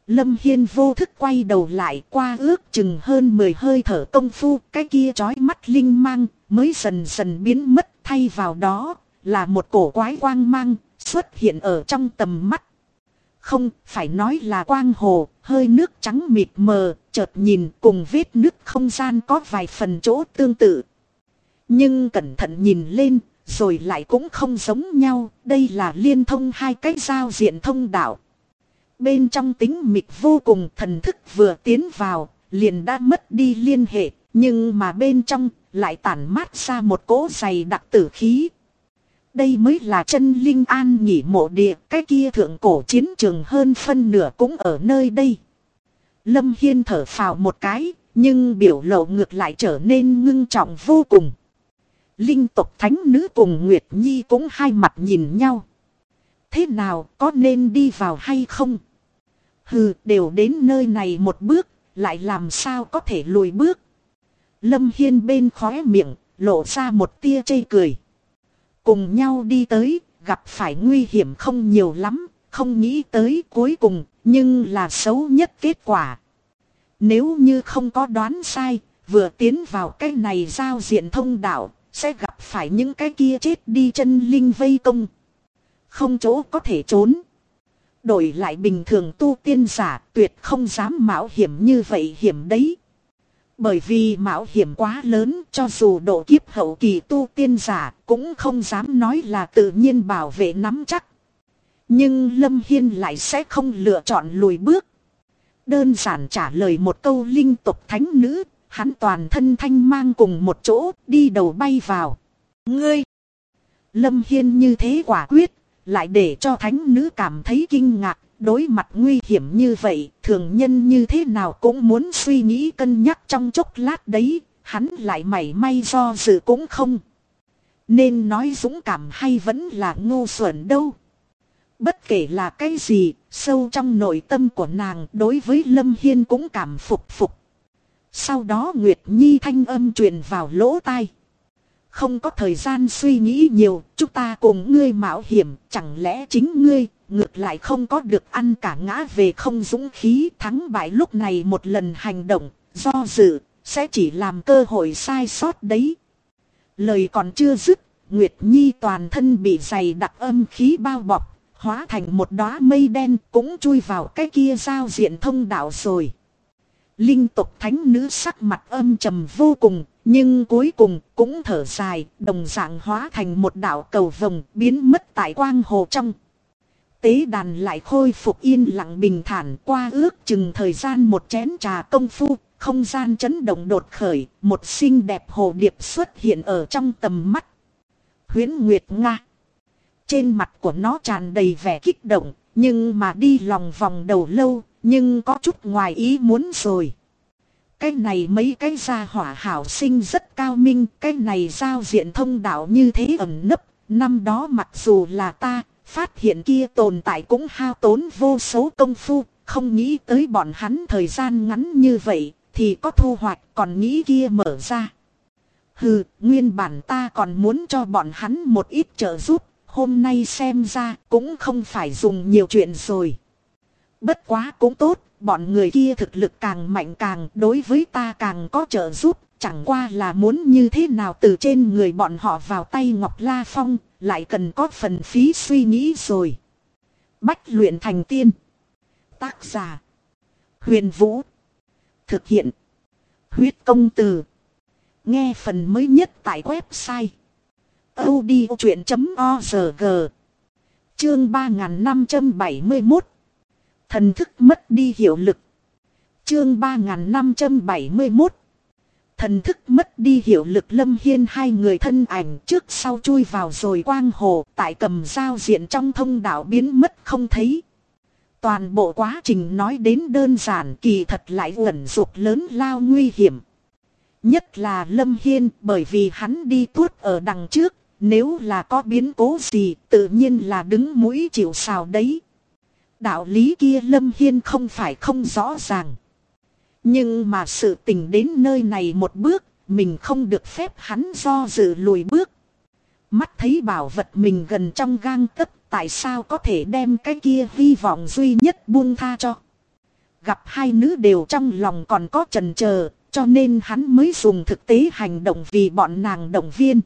Lâm Hiên vô thức quay đầu lại, qua ước chừng hơn 10 hơi thở công phu, cái kia chói mắt linh mang mới dần dần biến mất, thay vào đó là một cổ quái quang mang xuất hiện ở trong tầm mắt. Không phải nói là quang hồ, hơi nước trắng mịt mờ, chợt nhìn cùng vết nứt không gian có vài phần chỗ tương tự. Nhưng cẩn thận nhìn lên, rồi lại cũng không giống nhau, đây là liên thông hai cái giao diện thông đạo. Bên trong tính mịt vô cùng, thần thức vừa tiến vào, liền đã mất đi liên hệ, nhưng mà bên trong lại tản mát ra một cỗ dày đặc tử khí. Đây mới là chân linh an nghỉ mộ địa, cái kia thượng cổ chiến trường hơn phân nửa cũng ở nơi đây. Lâm Hiên thở phào một cái, nhưng biểu lộ ngược lại trở nên ngưng trọng vô cùng. Linh tộc thánh nữ cùng Nguyệt Nhi cũng hai mặt nhìn nhau. Thế nào, có nên đi vào hay không? Hừ, đều đến nơi này một bước, lại làm sao có thể lùi bước? Lâm Hiên bên khóe miệng, lộ ra một tia chê cười. Cùng nhau đi tới, gặp phải nguy hiểm không nhiều lắm, không nghĩ tới cuối cùng, nhưng là xấu nhất kết quả. Nếu như không có đoán sai, vừa tiến vào cái này giao diện thông đạo, sẽ gặp phải những cái kia chết đi chân linh vây công. Không chỗ có thể trốn. Đổi lại bình thường tu tiên giả tuyệt không dám mạo hiểm như vậy hiểm đấy. Bởi vì mạo hiểm quá lớn, cho dù độ kiếp hậu kỳ tu tiên giả cũng không dám nói là tự nhiên bảo vệ nắm chắc. Nhưng Lâm Hiên lại sẽ không lựa chọn lùi bước. Đơn giản trả lời một câu linh tộc thánh nữ, hắn toàn thân thanh mang cùng một chỗ đi đầu bay vào. Ngươi! Lâm Hiên như thế quả quyết, lại để cho thánh nữ cảm thấy kinh ngạc. Đối mặt nguy hiểm như vậy, thường nhân như thế nào cũng muốn suy nghĩ cân nhắc trong chốc lát đấy, hắn lại mảy may do dự cũng không. Nên nói dũng cảm hay vẫn là ngu xuẩn đâu. Bất kể là cái gì, sâu trong nội tâm của nàng đối với Lâm Hiên cũng cảm phục. Sau đó Nguyệt Nhi thanh âm truyền vào lỗ tai. Không có thời gian suy nghĩ nhiều, chúng ta cùng ngươi mạo hiểm, chẳng lẽ chính ngươi ngược lại không có được ăn cả ngã về không dũng khí. Thắng bại lúc này một lần hành động, do dự, sẽ chỉ làm cơ hội sai sót đấy. Lời còn chưa dứt, Nguyệt Nhi toàn thân bị dày đặc âm khí bao bọc, hóa thành một đóa mây đen cũng chui vào cái kia giao diện thông đạo rồi. Linh tộc thánh nữ sắc mặt âm trầm vô cùng, nhưng cuối cùng cũng thở dài, đồng dạng hóa thành một đạo cầu vồng biến mất tại quang hồ trong. Tế đàn lại khôi phục yên lặng bình thản, qua ước chừng thời gian một chén trà công phu, không gian chấn động đột khởi, một xinh đẹp hồ điệp xuất hiện ở trong tầm mắt. Huyễn Nguyệt Nga. Trên mặt của nó tràn đầy vẻ kích động, nhưng mà đi lòng vòng đầu lâu, nhưng có chút ngoài ý muốn rồi. Cái này mấy cái gia hỏa hảo sinh rất cao minh, cái này giao diện thông đạo như thế ẩn nấp, năm đó mặc dù là ta phát hiện kia tồn tại cũng hao tốn vô số công phu, không nghĩ tới bọn hắn thời gian ngắn như vậy thì có thu hoạch, còn nghĩ kia mở ra. Hừ, nguyên bản ta còn muốn cho bọn hắn một ít trợ giúp, hôm nay xem ra cũng không phải dùng nhiều chuyện rồi. Bất quá cũng tốt, bọn người kia thực lực càng mạnh càng đối với ta càng có trợ giúp, chẳng qua là muốn như thế nào từ trên người bọn họ vào tay Ngọc La Phong, lại cần có phần phí suy nghĩ rồi. Bách luyện thành tiên. Tác giả: Huyền Vũ. Thực hiện: Huyết Công Từ. Nghe phần mới nhất tại website audiochuyện.org. Chương 3571. Thần thức mất đi hiệu lực. Chương 3571. Thần thức mất đi hiệu lực. Lâm Hiên hai người thân ảnh trước sau chui vào rồi quang hồ, tại cầm giao diện trong thông đạo biến mất không thấy. Toàn bộ quá trình nói đến đơn giản, kỳ thật lại ẩn dục lớn lao nguy hiểm. Nhất là Lâm Hiên, bởi vì hắn đi tuốt ở đằng trước, nếu là có biến cố gì tự nhiên là đứng mũi chịu sào đấy. Đạo lý kia Lâm Hiên không phải không rõ ràng. Nhưng mà sự tình đến nơi này một bước, mình không được phép hắn do dự lùi bước. Mắt thấy bảo vật mình gần trong gang tấc, tại sao có thể đem cái kia hy vọng duy nhất buông tha cho. gặp hai nữ đều trong lòng còn có chần chờ, cho nên hắn mới dùng thực tế hành động vì bọn nàng động viên.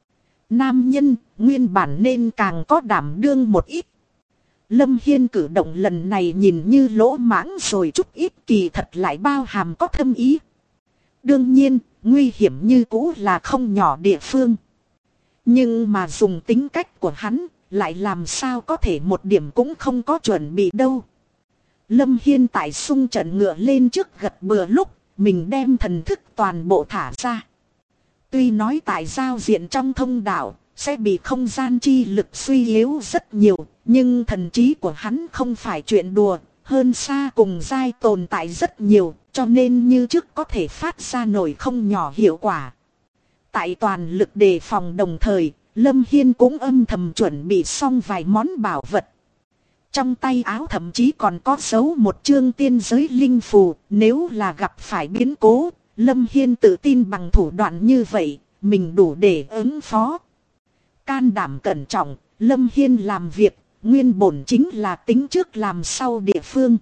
Nam nhân, nguyên bản nên càng có đảm đương một ít. Lâm Hiên cử động lần này nhìn như lỗ mãng rồi chút ít, kỳ thật lại bao hàm có thâm ý. Đương nhiên, nguy hiểm như cũ là không nhỏ địa phương. Nhưng mà dùng tính cách của hắn, lại làm sao có thể một điểm cũng không có chuẩn bị đâu. Lâm Hiên tại xung trận ngựa lên trước gật bừa lúc, mình đem thần thức toàn bộ thả ra. Tuy nói tại giao diện trong thông đạo, sẽ bị không gian chi lực suy yếu rất nhiều, nhưng thần trí của hắn không phải chuyện đùa, hơn xa cùng giai tồn tại rất nhiều, cho nên như trước có thể phát ra nổi không nhỏ hiệu quả. Tại toàn lực đề phòng đồng thời, Lâm Hiên cũng âm thầm chuẩn bị xong vài món bảo vật. Trong tay áo thậm chí còn có dấu một chương tiên giới linh phù, nếu là gặp phải biến cố, Lâm Hiên tự tin bằng thủ đoạn như vậy, mình đủ để ứng phó. Can đảm cẩn trọng, Lâm Hiên làm việc, nguyên bổn chính là tính trước làm sau địa phương.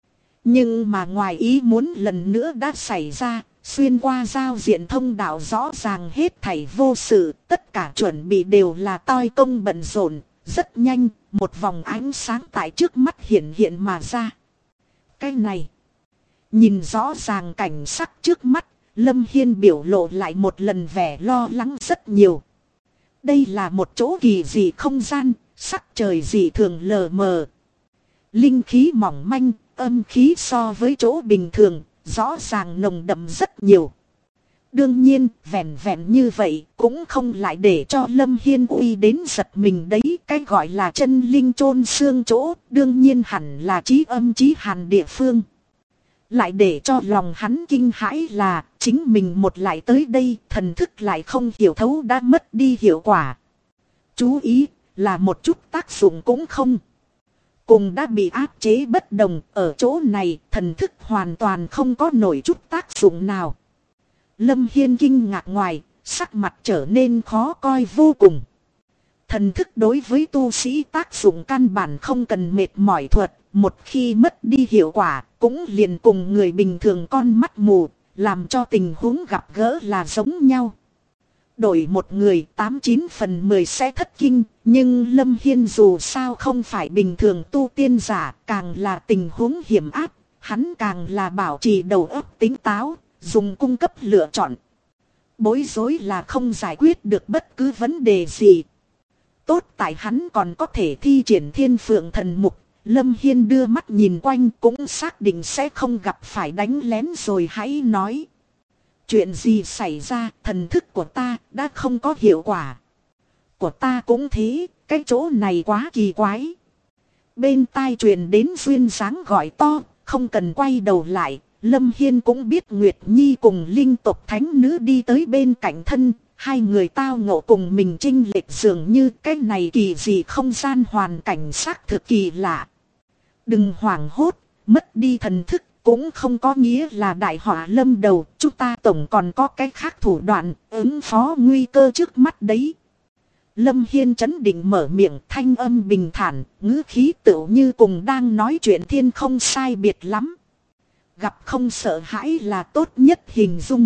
Nhưng mà ngoài ý muốn lần nữa đã xảy ra, xuyên qua giao diện thông đạo rõ ràng hết thảy vô sự, tất cả chuẩn bị đều là toi công bận rộn, rất nhanh, một vòng ánh sáng tại trước mắt hiện hiện mà ra. Cái này, nhìn rõ ràng cảnh sắc trước mắt, Lâm Hiên biểu lộ lại một lần vẻ lo lắng rất nhiều. Đây là một chỗ kỳ dị không gian, sắc trời dị thường lờ mờ. Linh khí mỏng manh, âm khí so với chỗ bình thường, rõ ràng nồng đậm rất nhiều. Đương nhiên, vẹn vẹn như vậy cũng không lại để cho Lâm Hiên uy đến giật mình đấy. Cái gọi là chân linh chôn xương chỗ, đương nhiên hẳn là chí âm chí hàn địa phương. Lại để cho lòng hắn kinh hãi là, chính mình một lại tới đây, thần thức lại không hiểu thấu đã mất đi hiệu quả. Chú ý, là một chút tác dụng cũng không. Cùng đã bị áp chế bất đồng, ở chỗ này, thần thức hoàn toàn không có nổi chút tác dụng nào. Lâm Hiên kinh ngạc ngoài, sắc mặt trở nên khó coi vô cùng. Thần thức đối với tu sĩ tác dụng căn bản không cần mệt mỏi thuật, một khi mất đi hiệu quả, cũng liền cùng người bình thường con mắt mù, làm cho tình huống gặp gỡ là giống nhau. Đổi một người 89 phần 10 sẽ thất kinh, nhưng Lâm Hiên dù sao không phải bình thường tu tiên giả, càng là tình huống hiểm áp, hắn càng là bảo trì đầu óc tỉnh táo, dùng cung cấp lựa chọn. Bối rối là không giải quyết được bất cứ vấn đề gì. Tốt tại hắn còn có thể thi triển Thiên Phượng Thần Mục, Lâm Hiên đưa mắt nhìn quanh cũng xác định sẽ không gặp phải đánh lén rồi hãy nói. Chuyện gì xảy ra, thần thức của ta đã không có hiệu quả. Của ta cũng thế, cái chỗ này quá kỳ quái. Bên tai truyền đến duyên dáng gọi to, không cần quay đầu lại. Lâm Hiên cũng biết Nguyệt Nhi cùng linh tộc thánh nữ đi tới bên cạnh thân. Hai người tao ngộ cùng mình chênh lệch dường như cái này kỳ dị không gian hoàn cảnh xác thực kỳ lạ. Đừng hoảng hốt, mất đi thần thức cũng không có nghĩa là đại họa lâm đầu. Chúng ta tổng còn có cái khác thủ đoạn ứng phó nguy cơ trước mắt đấy. Lâm Hiên trấn định mở miệng, thanh âm bình thản, ngữ khí tựu như cùng đang nói chuyện thiên không sai biệt lắm. Gặp không sợ hãi là tốt nhất hình dung.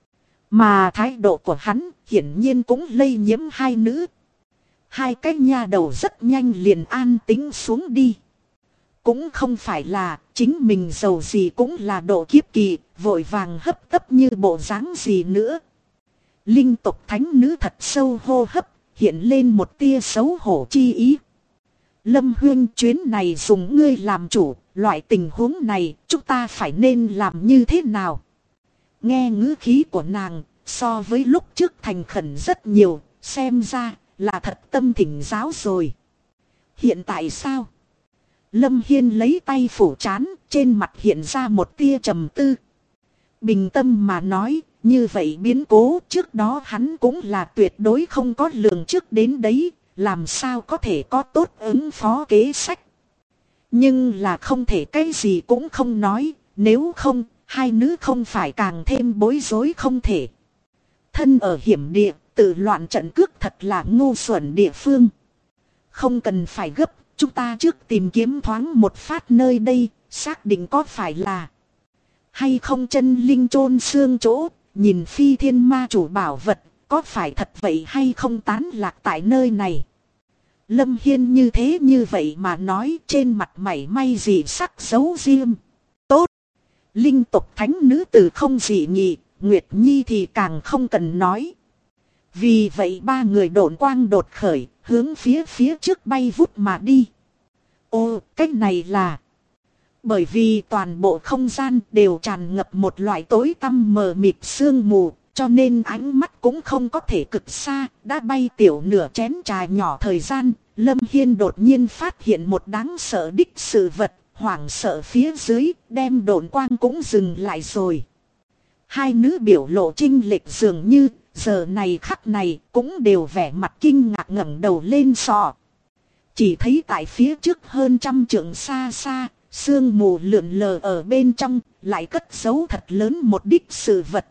Mà thái độ của hắn hiển nhiên cũng lây nhiễm hai nữ. Hai cái nha đầu rất nhanh liền an tĩnh xuống đi. Cũng không phải là chính mình giàu gì cũng là độ kiếp kỳ, vội vàng hấp tấp như bộ dáng gì nữa. Linh tộc thánh nữ thật sâu hô hấp, hiện lên một tia xấu hổ chi ý. Lâm Huyên, chuyến này dùng ngươi làm chủ, loại tình huống này chúng ta phải nên làm như thế nào? Nghe ngữ khí của nàng, so với lúc trước thành khẩn rất nhiều, xem ra là thật tâm thỉnh giáo rồi. Hiện tại sao? Lâm Hiên lấy tay phủ trán, trên mặt hiện ra một tia trầm tư. Bình tâm mà nói, như vậy biến cố trước đó hắn cũng là tuyệt đối không có lường trước đến đấy, làm sao có thể có tốt ứng phó kế sách. Nhưng là không thể cái gì cũng không nói, nếu không, hai nữ không phải càng thêm bối rối không thể. Thân ở hiểm địa, tự loạn trận cước thật là ngu xuẩn địa phương. Không cần phải gấp, chúng ta trước tìm kiếm thoáng một phát nơi đây, xác định có phải là hay không chân linh chôn xương chỗ, nhìn phi thiên ma chủ bảo vật, có phải thật vậy hay không tán lạc tại nơi này. Lâm Hiên như vậy mà nói, trên mặt mảy may gì sắc giấu riêng. Tốt! Linh tộc thánh nữ tử không dị nghị, Nguyệt Nhi thì càng không cần nói. Vì vậy ba người độn quang đột khởi, hướng phía trước bay vút mà đi. Ô, cách này là... Bởi vì toàn bộ không gian đều tràn ngập một loại tối tăm mờ mịt sương mù, cho nên ánh mắt cũng không có thể cực xa, đã bay tiểu nửa chén trà nhỏ thời gian, Lâm Hiên đột nhiên phát hiện một đáng sợ đích sự vật, hoảng sợ phía dưới, đem độn quang cũng dừng lại rồi. Hai nữ biểu lộ chênh lệch dường như, giờ này khắc này cũng đều vẻ mặt kinh ngạc ngẩng đầu lên sọ. Chỉ thấy tại phía trước hơn 100 trượng xa xa, sương mù lượn lờ ở bên trong, lại cất giấu thật lớn một đích sự vật.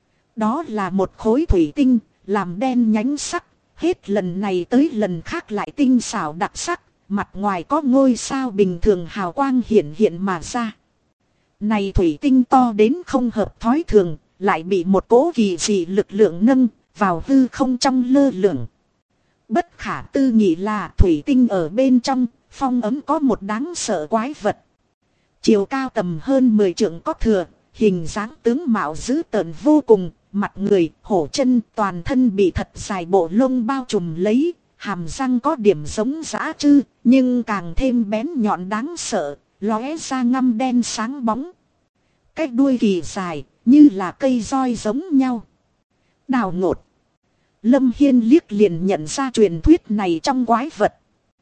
Đó là một khối thủy tinh, làm đen nhánh sắc, hết lần này tới lần khác lại tinh xảo đặc sắc, mặt ngoài có ngôi sao bình thường hào quang hiện mà ra. Này thủy tinh to đến không hợp thói thường, lại bị một cỗ kỳ dị lực lượng nâng vào hư không trong lơ lửng. Bất khả tư nghị là thủy tinh ở bên trong, phong ấm có một đáng sợ quái vật. Chiều cao tầm hơn 10 trượng có thừa, hình dáng tướng mạo dữ tợn vô cùng, mặt người, hổ chân, toàn thân bị thật dài bộ lông bao trùm lấy, hàm răng có điểm giống dã trư, nhưng càng thêm bén nhọn đáng sợ, lóe ra ngăm đen sáng bóng. Cái đuôi kỳ dài, như là cây roi giống nhau. Đào ngột. Lâm Hiên liếc liền nhận ra truyền thuyết này trong quái vật.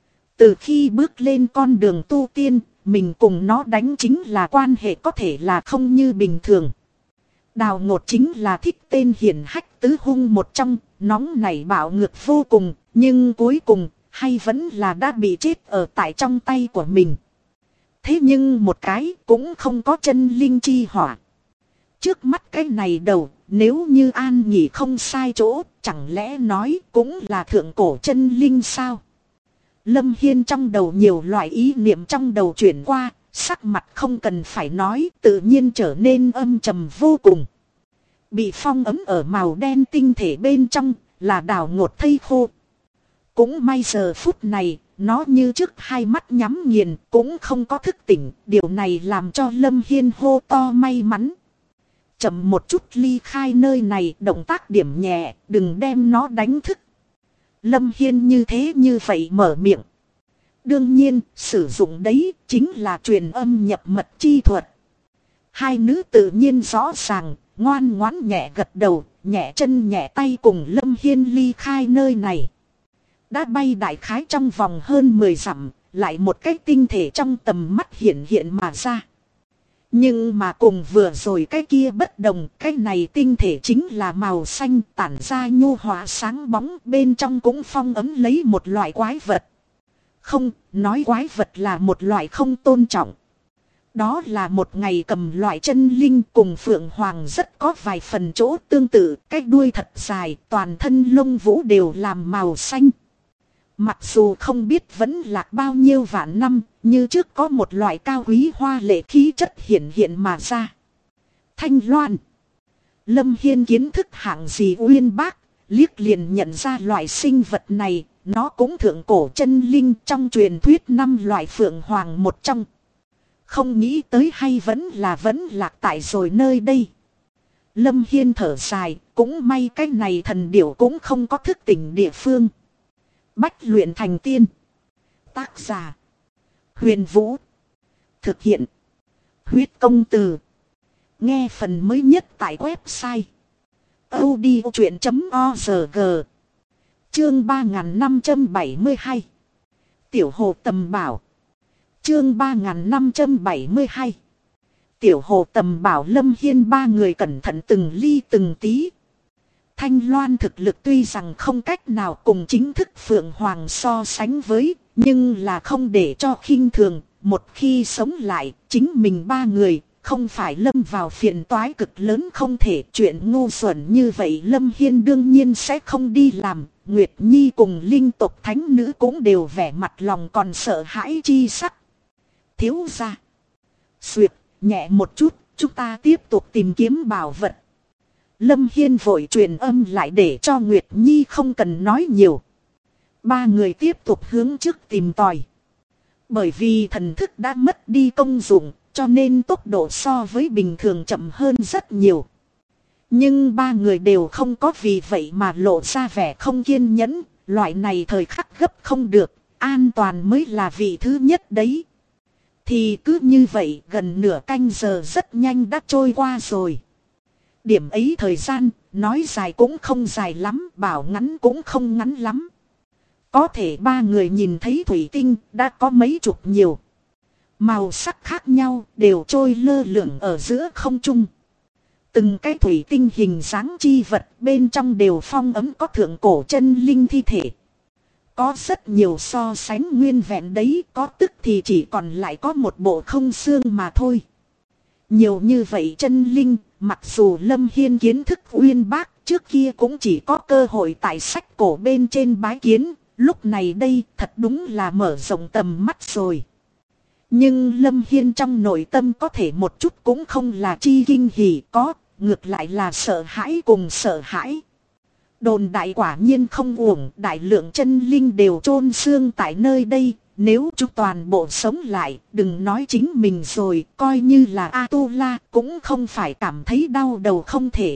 Từ khi bước lên con đường tu tiên, mình cùng nó đánh chính là quan hệ có thể là không như bình thường. Đào ngột chính là thích tên hiển hách tứ hung một trong, nóng nảy bạo ngược vô cùng, nhưng cuối cùng, hay vẫn là đã bị chết ở tại trong tay của mình. Thế nhưng một cái cũng không có chân linh chi hỏa. Trước mắt cái này đầu, nếu như an nghỉ không sai chỗ, chẳng lẽ nói cũng là thượng cổ chân linh sao? Lâm Hiên trong đầu nhiều loại ý niệm trong đầu chuyển qua, sắc mặt không cần phải nói, tự nhiên trở nên âm trầm vô cùng. Bị phong ấm ở màu đen tinh thể bên trong, là đào ngột thây khô. Cũng may giờ phút này, nó như trước hai mắt nhắm nghiền, cũng không có thức tỉnh, điều này làm cho Lâm Hiên hô to may mắn. Chậm một chút ly khai nơi này, động tác điểm nhẹ, đừng đem nó đánh thức. Lâm Hiên như vậy mở miệng. Đương nhiên, sử dụng đấy chính là truyền âm nhập mật chi thuật. Hai nữ tự nhiên rõ ràng, ngoan ngoãn nhẹ gật đầu, nhẹ chân nhẹ tay cùng Lâm Hiên ly khai nơi này. Đã bay đại khái trong vòng hơn 10 dặm, lại một cái tinh thể trong tầm mắt hiện mà ra. Nhưng mà cùng vừa rồi cái kia bất đồng, cái này tinh thể chính là màu xanh tản ra nhu hòa sáng bóng, bên trong cũng phong ấm lấy một loại quái vật. Không, nói quái vật là một loại không tôn trọng. Đó là một ngày cầm loại chân linh cùng phượng hoàng rất có vài phần chỗ tương tự, cái đuôi thật dài, toàn thân lông vũ đều làm màu xanh. Mặc dù không biết vẫn lạc bao nhiêu vạn năm, như trước có một loại cao quý hoa lệ khí chất hiện mà ra. Thanh loan. Lâm Hiên kiến thức hạng gì uyên bác, liếc liền nhận ra loại sinh vật này, nó cũng thượng cổ chân linh trong truyền thuyết 5 loại phượng hoàng một trong. Không nghĩ tới hay vẫn lạc tại rồi nơi đây. Lâm Hiên thở dài, cũng may cái này thần điểu cũng không có thức tỉnh địa phương. Bách luyện thành tiên. Tác giả Huyền Vũ. Thực hiện Huyết Công Từ. Nghe phần mới nhất tại website audiochuyện.org. Chương 3572. Tiểu hồ tầm bảo. Chương 3572. Tiểu hồ tầm bảo. Lâm Hiên ba người cẩn thận từng ly từng tí. Thanh Loan thực lực tuy rằng không cách nào cùng chính thức Phượng Hoàng so sánh với, nhưng là không để cho khinh thường, một khi sống lại, chính mình ba người, không phải lâm vào phiền toái cực lớn không thể. Chuyện ngu xuẩn như vậy Lâm Hiên đương nhiên sẽ không đi làm. Nguyệt Nhi cùng linh tộc thánh nữ cũng đều vẻ mặt lòng còn sợ hãi chi sắc. Thiếu gia, Xuyệt, nhẹ một chút, chúng ta tiếp tục tìm kiếm bảo vật. Lâm Hiên vội truyền âm lại để cho Nguyệt Nhi không cần nói nhiều. Ba người tiếp tục hướng trước tìm tòi. Bởi vì thần thức đã mất đi công dụng, cho nên tốc độ so với bình thường chậm hơn rất nhiều. Nhưng ba người đều không có vì vậy mà lộ ra vẻ không kiên nhẫn. Loại này thời khắc gấp không được, an toàn mới là vị thứ nhất đấy. Thì cứ như vậy gần nửa canh giờ rất nhanh đã trôi qua rồi. Điểm ấy thời gian, nói dài cũng không dài lắm, bảo ngắn cũng không ngắn lắm. Có thể ba người nhìn thấy thủy tinh đã có mấy chục nhiều. Màu sắc khác nhau đều trôi lơ lửng ở giữa không trung. Từng cái thủy tinh hình dáng chi vật bên trong đều phong ấm có thượng cổ chân linh thi thể. Có rất nhiều so sánh nguyên vẹn đấy, có tức thì chỉ còn lại có một bộ không xương mà thôi. Nhiều như vậy chân linh, mặc dù Lâm Hiên kiến thức uyên bác, trước kia cũng chỉ có cơ hội tại sách cổ bên trên bái kiến, lúc này đây thật đúng là mở rộng tầm mắt rồi. Nhưng Lâm Hiên trong nội tâm có thể một chút cũng không là chi kinh hỉ, có, ngược lại là sợ hãi cùng sợ hãi. Đồn đại quả nhiên không uổng, đại lượng chân linh đều chôn xương tại nơi đây. Nếu chúng toàn bộ sống lại, đừng nói chính mình rồi, coi như là A-tu-la cũng không phải cảm thấy đau đầu không thể.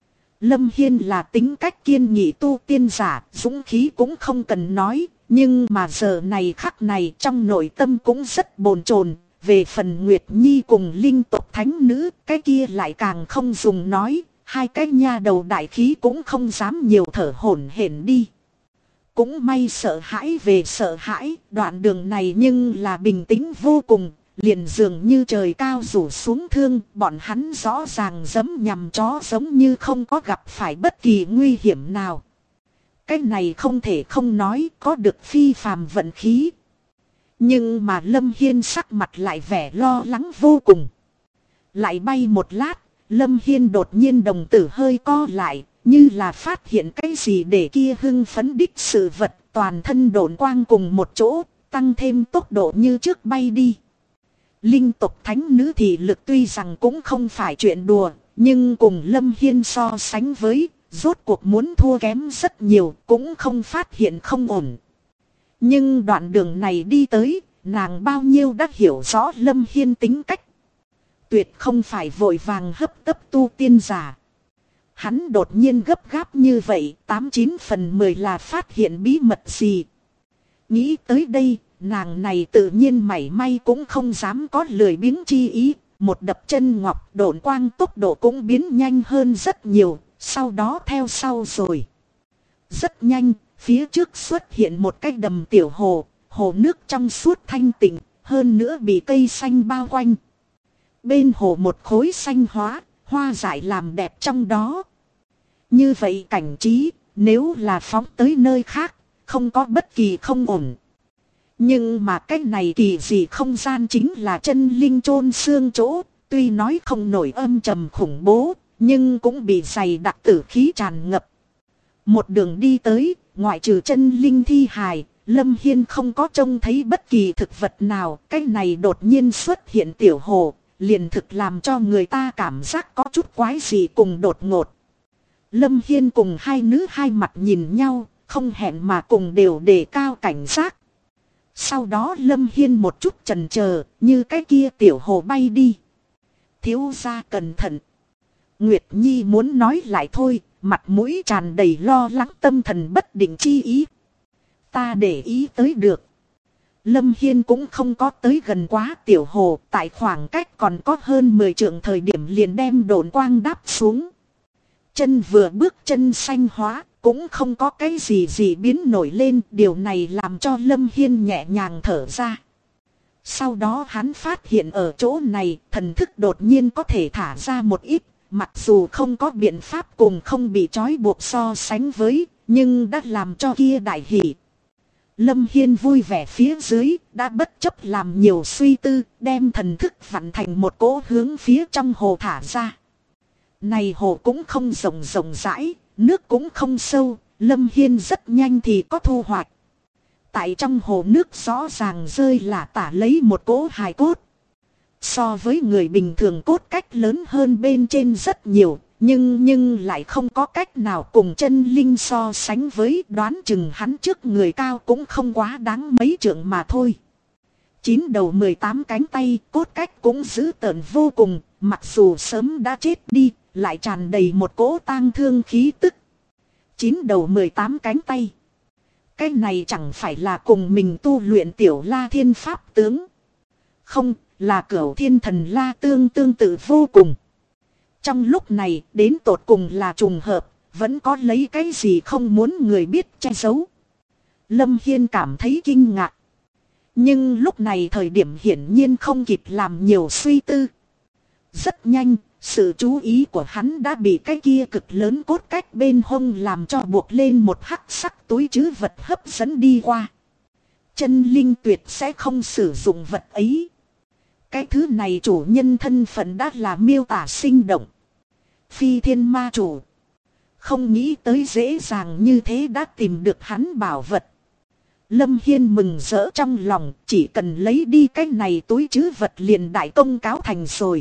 Lâm Hiên là tính cách kiên nghị tu tiên giả, dũng khí cũng không cần nói, nhưng mà giờ này khắc này trong nội tâm cũng rất bồn chồn. Về phần Nguyệt Nhi cùng linh tộc thánh nữ, cái kia lại càng không dùng nói, hai cái nha đầu đại khí cũng không dám nhiều thở hổn hển đi. Cũng may sợ hãi về sợ hãi, đoạn đường này nhưng là bình tĩnh vô cùng, liền dường như trời cao rủ xuống thương, bọn hắn rõ ràng giẫm nhằm chó giống như không có gặp phải bất kỳ nguy hiểm nào. Cái này không thể không nói có được phi phàm vận khí. Nhưng mà Lâm Hiên sắc mặt lại vẻ lo lắng vô cùng. Lại bay một lát, Lâm Hiên đột nhiên đồng tử hơi co lại, như là phát hiện cái gì để kia hưng phấn đích sự vật, toàn thân độn quang cùng một chỗ, tăng thêm tốc độ như trước bay đi. Linh tộc thánh nữ thì lực tuy rằng cũng không phải chuyện đùa, nhưng cùng Lâm Hiên so sánh với, rốt cuộc muốn thua kém rất nhiều, cũng không phát hiện không ổn. Nhưng đoạn đường này đi tới, nàng bao nhiêu đã hiểu rõ Lâm Hiên tính cách. Tuyệt không phải vội vàng hấp tấp tu tiên giả. Hắn đột nhiên gấp gáp như vậy, 89/10 là phát hiện bí mật gì. Nghĩ tới đây, nàng này tự nhiên mảy may cũng không dám có lười biếng chi ý. Một đập chân ngọc, độn quang tốc độ cũng biến nhanh hơn rất nhiều, sau đó theo sau rồi. Rất nhanh, phía trước xuất hiện một cái đầm tiểu hồ, hồ nước trong suốt thanh tịnh, hơn nữa bị cây xanh bao quanh. Bên hồ một khối xanh hóa, hoa dại làm đẹp trong đó. Như vậy cảnh trí, nếu là phóng tới nơi khác, không có bất kỳ không ổn. Nhưng mà cái này kỳ dị không gian chính là chân linh chôn xương chỗ, tuy nói không nổi âm trầm khủng bố, nhưng cũng bị dày đặc tử khí tràn ngập. Một đường đi tới, ngoại trừ chân linh thi hài, Lâm Hiên không có trông thấy bất kỳ thực vật nào. Cái này đột nhiên xuất hiện tiểu hồ, liền thực làm cho người ta cảm giác có chút quái dị cùng đột ngột. Lâm Hiên cùng hai nữ hai mặt nhìn nhau, không hẹn mà cùng đều đề cao cảnh giác. Sau đó Lâm Hiên một chút chần chờ, như cái kia tiểu hồ bay đi. Thiếu gia cẩn thận. Nguyệt Nhi muốn nói lại thôi, mặt mũi tràn đầy lo lắng, tâm thần bất định chi ý. Ta để ý tới được. Lâm Hiên cũng không có tới gần quá tiểu hồ, tại khoảng cách còn có hơn 10 trượng thời điểm liền đem độn quang đáp xuống. Chân vừa bước chân xanh hóa, cũng không có cái gì biến nổi lên, điều này làm cho Lâm Hiên nhẹ nhàng thở ra. Sau đó hắn phát hiện ở chỗ này, thần thức đột nhiên có thể thả ra một ít, mặc dù không có biện pháp cùng không bị trói buộc so sánh với, nhưng đã làm cho kia đại hỷ. Lâm Hiên vui vẻ phía dưới, đã bất chấp làm nhiều suy tư, đem thần thức vặn thành một cỗ hướng phía trong hồ thả ra. Này hồ cũng không rộng rãi, nước cũng không sâu, Lâm Hiên rất nhanh thì có thu hoạch. Tại trong hồ nước rõ ràng rơi là tả lấy một cỗ hài cốt. So với người bình thường cốt cách lớn hơn bên trên rất nhiều. Nhưng lại không có cách nào cùng chân linh so sánh với, đoán chừng hắn trước người cao cũng không quá đáng mấy trượng mà thôi. 9 đầu 18 cánh tay, cốt cách cũng dữ tợn vô cùng, mặc dù sớm đã chết đi, lại tràn đầy một cỗ tang thương khí tức. 9 đầu 18 cánh tay. Cái này chẳng phải là cùng mình tu luyện tiểu La Thiên Pháp tướng. Không, là Cửu Thiên Thần La tương tự vô cùng. Trong lúc này, đến tột cùng là trùng hợp, vẫn có lấy cái gì không muốn người biết che giấu. Lâm Hiên cảm thấy kinh ngạc. Nhưng lúc này thời điểm hiển nhiên không kịp làm nhiều suy tư. Rất nhanh, sự chú ý của hắn đã bị cái kia cực lớn cốt cách bên hông làm cho buộc lên một hắc sắc túi trữ vật hấp dẫn đi qua. Chân linh tuyệt sẽ không sử dụng vật ấy. Cái thứ này chủ nhân thân phận đã là miêu tả sinh động. Phi thiên ma chủ. Không nghĩ tới dễ dàng như thế đã tìm được hắn bảo vật. Lâm Hiên mừng rỡ trong lòng, chỉ cần lấy đi cái này túi trữ vật liền đại công cáo thành rồi.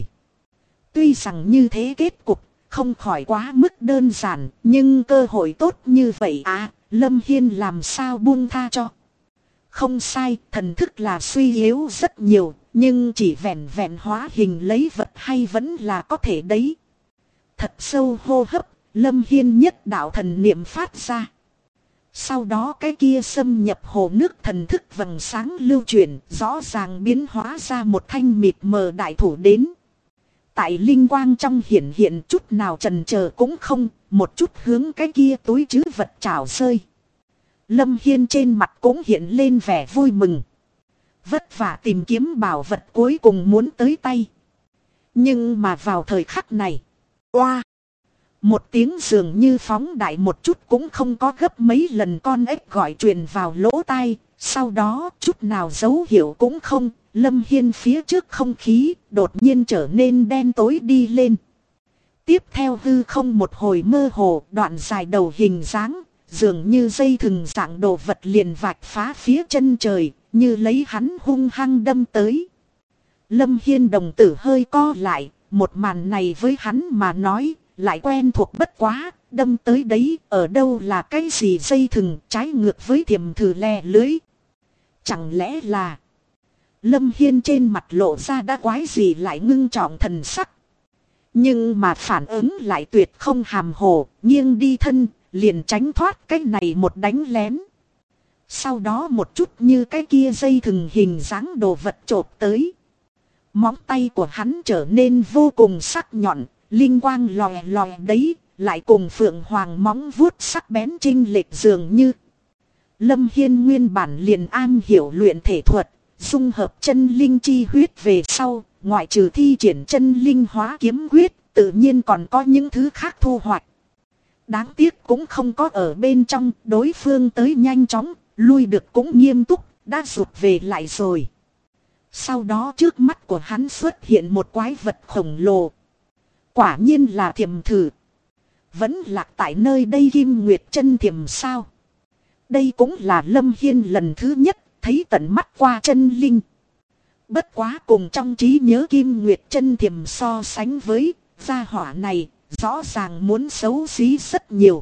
Tuy rằng như thế kết cục không khỏi quá mức đơn giản, nhưng cơ hội tốt như vậy Lâm Hiên làm sao buông tha cho. Không sai, thần thức là suy yếu rất nhiều, nhưng chỉ vẹn vẹn hóa hình lấy vật hay vẫn là có thể đấy. Thật sâu hô hấp, Lâm Hiên nhất đạo thần niệm phát ra. Sau đó cái kia xâm nhập hồ nước thần thức vầng sáng lưu chuyển, rõ ràng biến hóa ra một thanh mịt mờ đại thủ đến. Tại linh quang trong hiển hiện chút nào chần chờ cũng không, một chút hướng cái kia túi trữ vật trào rơi. Lâm Hiên trên mặt cũng hiện lên vẻ vui mừng. Vất vả tìm kiếm bảo vật cuối cùng muốn tới tay. Nhưng mà vào thời khắc này, oa! Một tiếng dường như phóng đại một chút cũng không có gấp mấy lần con ếch gọi truyền vào lỗ tai. Sau đó chút nào dấu hiệu cũng không, Lâm Hiên phía trước không khí đột nhiên trở nên đen tối đi lên. Tiếp theo hư không một hồi mơ hồ, đoạn dài đầu hình dáng, dường như dây thừng dạng đồ vật liền vạch phá phía chân trời, như lấy hắn hung hăng đâm tới. Lâm Hiên đồng tử hơi co lại, một màn này với hắn mà nói lại quen thuộc bất quá, đâm tới đấy ở đâu là cái gì dây thừng trái ngược với thiềm thử le lưới. Chẳng lẽ là... Lâm Hiên trên mặt lộ ra đã quái gì lại ngưng trọng thần sắc. Nhưng mà phản ứng lại tuyệt không hàm hồ, nghiêng đi thân, liền tránh thoát cái này một đánh lén. Sau đó một chút như cái kia dây thừng hình dáng đồ vật chộp tới. Móng tay của hắn trở nên vô cùng sắc nhọn, linh quang lòe lòe đấy, lại cùng phượng hoàng móng vuốt sắc bén chênh lệch dường như. Lâm Hiên nguyên bản liền am hiểu luyện thể thuật, dung hợp chân linh chi huyết về sau, ngoại trừ thi triển chân linh hóa kiếm huyết, tự nhiên còn có những thứ khác thu hoạch. Đáng tiếc cũng không có ở bên trong, đối phương tới nhanh chóng, lui được cũng nghiêm túc, đã rụt về lại rồi. Sau đó trước mắt của hắn xuất hiện một quái vật khổng lồ. Quả nhiên là thiềm thử. Vẫn lạc tại nơi đây Kim Nguyệt chân thiềm sao. Đây cũng là Lâm Hiên lần thứ nhất thấy tận mắt qua chân linh. Bất quá cùng trong trí nhớ Kim Nguyệt chân thiềm so sánh với gia hỏa này, rõ ràng muốn xấu xí rất nhiều.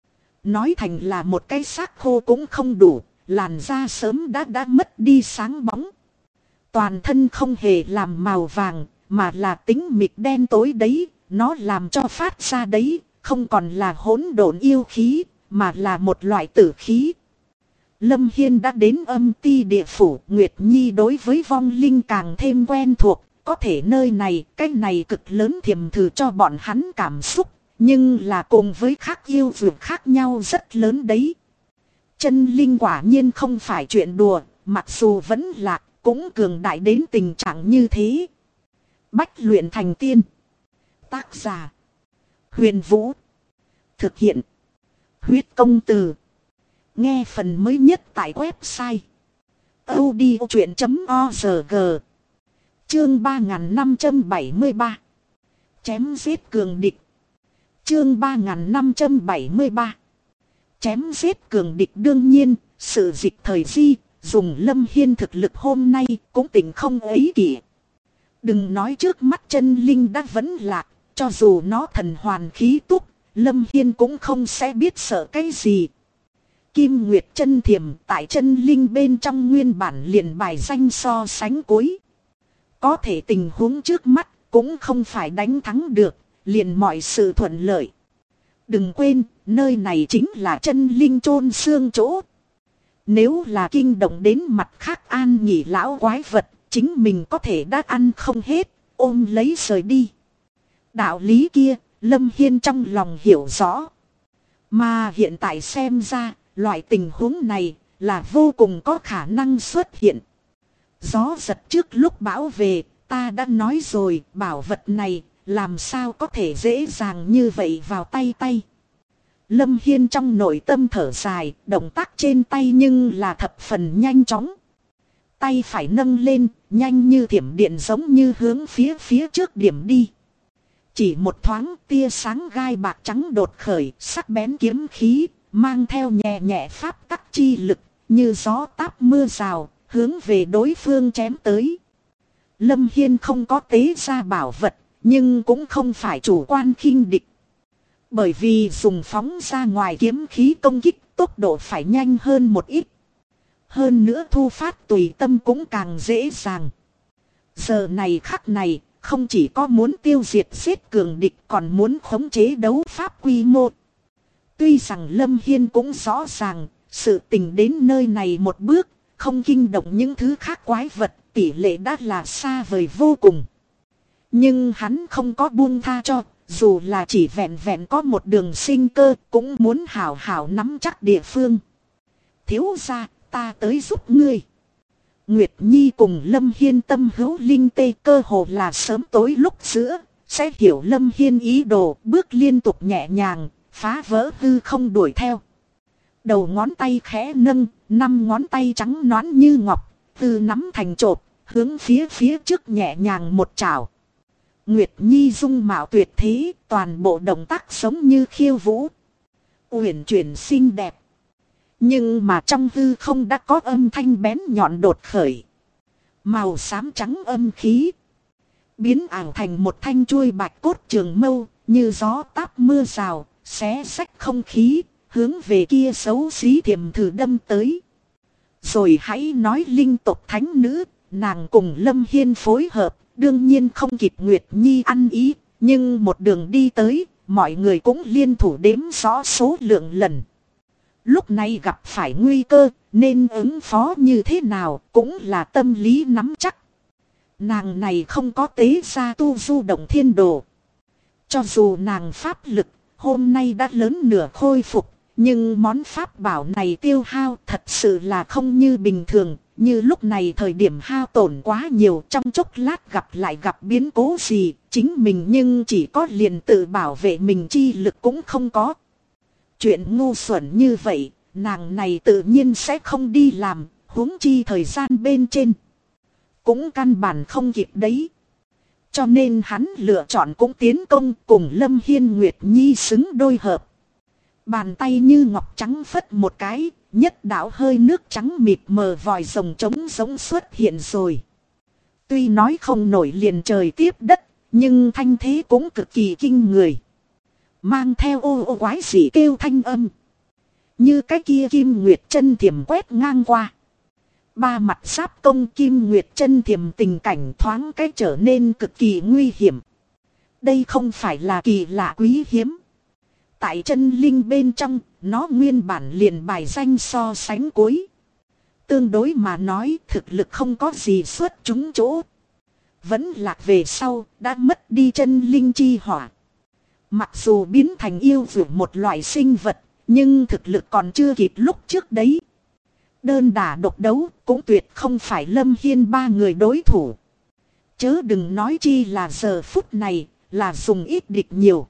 Nói thành là một cái xác khô cũng không đủ, làn da sớm đã mất đi sáng bóng. Toàn thân không hề làm màu vàng, mà là tính mịt đen tối đấy, nó làm cho phát ra đấy, không còn là hỗn độn yêu khí, mà là một loại tử khí. Lâm Hiên đã đến âm ti địa phủ, Nguyệt Nhi đối với vong linh càng thêm quen thuộc, có thể nơi này, cái này cực lớn thiềm thử cho bọn hắn cảm xúc, nhưng là cùng với khác yêu dược khác nhau rất lớn đấy. Chân linh quả nhiên không phải chuyện đùa, mặc dù vẫn lạc, cũng cường đại đến tình trạng như thế. Bách luyện thành tiên. Tác giả: Huyền Vũ. Thực hiện: Huyết Công Từ. Nghe phần mới nhất tại website audiochuyện.org. Chương 3573. Chém giết cường địch. Chương 3573. Chém giết cường địch. Đương nhiên, sự dịch thời di, dùng Lâm Hiên thực lực hôm nay cũng tỉnh không ấy kỷ. Đừng nói trước mắt chân linh đã vẫn lạc, cho dù nó thần hoàn khí túc, Lâm Hiên cũng không sẽ biết sợ cái gì. Kim Nguyệt chân thiềm tại chân linh bên trong nguyên bản liền bài danh so sánh cuối. Có thể tình huống trước mắt cũng không phải đánh thắng được, liền mọi sự thuận lợi. Đừng quên, nơi này chính là chân linh chôn xương chỗ. Nếu là kinh động đến mặt khác an nghỉ lão quái vật, chính mình có thể đã ăn không hết, ôm lấy rời đi. Đạo lý kia, Lâm Hiên trong lòng hiểu rõ. Mà hiện tại xem ra, loại tình huống này là vô cùng có khả năng xuất hiện. Gió giật trước lúc bão về, ta đã nói rồi, bảo vật này làm sao có thể dễ dàng như vậy vào tay. Lâm Hiên trong nội tâm thở dài, động tác trên tay nhưng là thập phần nhanh chóng. Tay phải nâng lên, nhanh như thiểm điện giống như hướng phía trước điểm đi. Chỉ một thoáng tia sáng gai bạc trắng đột khởi, sắc bén kiếm khí, mang theo nhẹ nhẹ pháp tắc chi lực, như gió táp mưa rào, hướng về đối phương chém tới. Lâm Hiên không có tế ra bảo vật, nhưng cũng không phải chủ quan khinh địch. Bởi vì dùng phóng ra ngoài kiếm khí công kích, tốc độ phải nhanh hơn một ít. Hơn nữa thu phát tùy tâm cũng càng dễ dàng. Giờ này khắc này, không chỉ có muốn tiêu diệt giết cường địch, còn muốn khống chế đấu pháp quy mô. Tuy rằng Lâm Hiên cũng rõ ràng, sự tình đến nơi này một bước, không kinh động những thứ khác quái vật, tỷ lệ đã là xa vời vô cùng. Nhưng hắn không có buông tha cho, dù là chỉ vẹn vẹn có một đường sinh cơ, cũng muốn hảo hảo nắm chắc địa phương. Thiếu gia, ta tới giúp ngươi. Nguyệt Nhi cùng Lâm Hiên tâm hữu linh tê, cơ hồ là sớm tối lúc giữa, sẽ hiểu Lâm Hiên ý đồ, bước liên tục nhẹ nhàng, phá vỡ hư không đuổi theo. Đầu ngón tay khẽ nâng, 5 ngón tay trắng nõn như ngọc, từ nắm thành chộp, hướng phía trước nhẹ nhàng một chảo. Nguyệt Nhi dung mạo tuyệt thế, toàn bộ động tác giống như khiêu vũ. Uyển chuyển xinh đẹp. Nhưng mà trong hư không đã có âm thanh bén nhọn đột khởi. Màu xám trắng âm khí. Biến ảo thành một thanh chuôi bạch cốt trường mâu, như gió táp mưa rào, xé xách không khí, hướng về kia xấu xí thiềm thử đâm tới. Rồi hãy nói linh tộc thánh nữ, nàng cùng Lâm Hiên phối hợp, đương nhiên không kịp Nguyệt Nhi ăn ý, nhưng một đường đi tới, mọi người cũng liên thủ đếm rõ số lượng lần. Lúc này gặp phải nguy cơ, nên ứng phó như thế nào cũng là tâm lý nắm chắc. Nàng này không có tế ra tu du động thiên đồ. Cho dù nàng pháp lực hôm nay đã lớn nửa khôi phục, nhưng món pháp bảo này tiêu hao thật sự là không như bình thường. Như lúc này thời điểm hao tổn quá nhiều, trong chốc lát gặp biến cố gì, chính mình nhưng chỉ có liền tự bảo vệ mình chi lực cũng không có. Chuyện ngu xuẩn như vậy, nàng này tự nhiên sẽ không đi làm, huống chi thời gian bên trên. Cũng căn bản không kịp đấy. Cho nên hắn lựa chọn cũng tiến công cùng Lâm Hiên Nguyệt Nhi xứng đôi hợp. Bàn tay như ngọc trắng phất một cái, nhất đạo hơi nước trắng mịt mờ vòi rồng trống giống xuất hiện rồi. Tuy nói không nổi liền trời tiếp đất, nhưng thanh thế cũng cực kỳ kinh người. Mang theo ô quái dị kêu thanh âm. Như cái kia Kim Nguyệt chân thiềm quét ngang qua. Ba mặt giáp công Kim Nguyệt chân thiềm tình cảnh thoáng cái trở nên cực kỳ nguy hiểm. Đây không phải là kỳ lạ quý hiếm. Tại chân linh bên trong, nó nguyên bản liền bài danh so sánh cuối. Tương đối mà nói thực lực không có gì xuất chúng chỗ. Vẫn lạc về sau, đã mất đi chân linh chi hỏa. Mặc dù biến thành yêu dữ một loại sinh vật, nhưng thực lực còn chưa kịp lúc trước đấy. Đơn đả độc đấu cũng tuyệt không phải Lâm Hiên ba người đối thủ. Chớ đừng nói chi là giờ phút này, là dùng ít địch nhiều.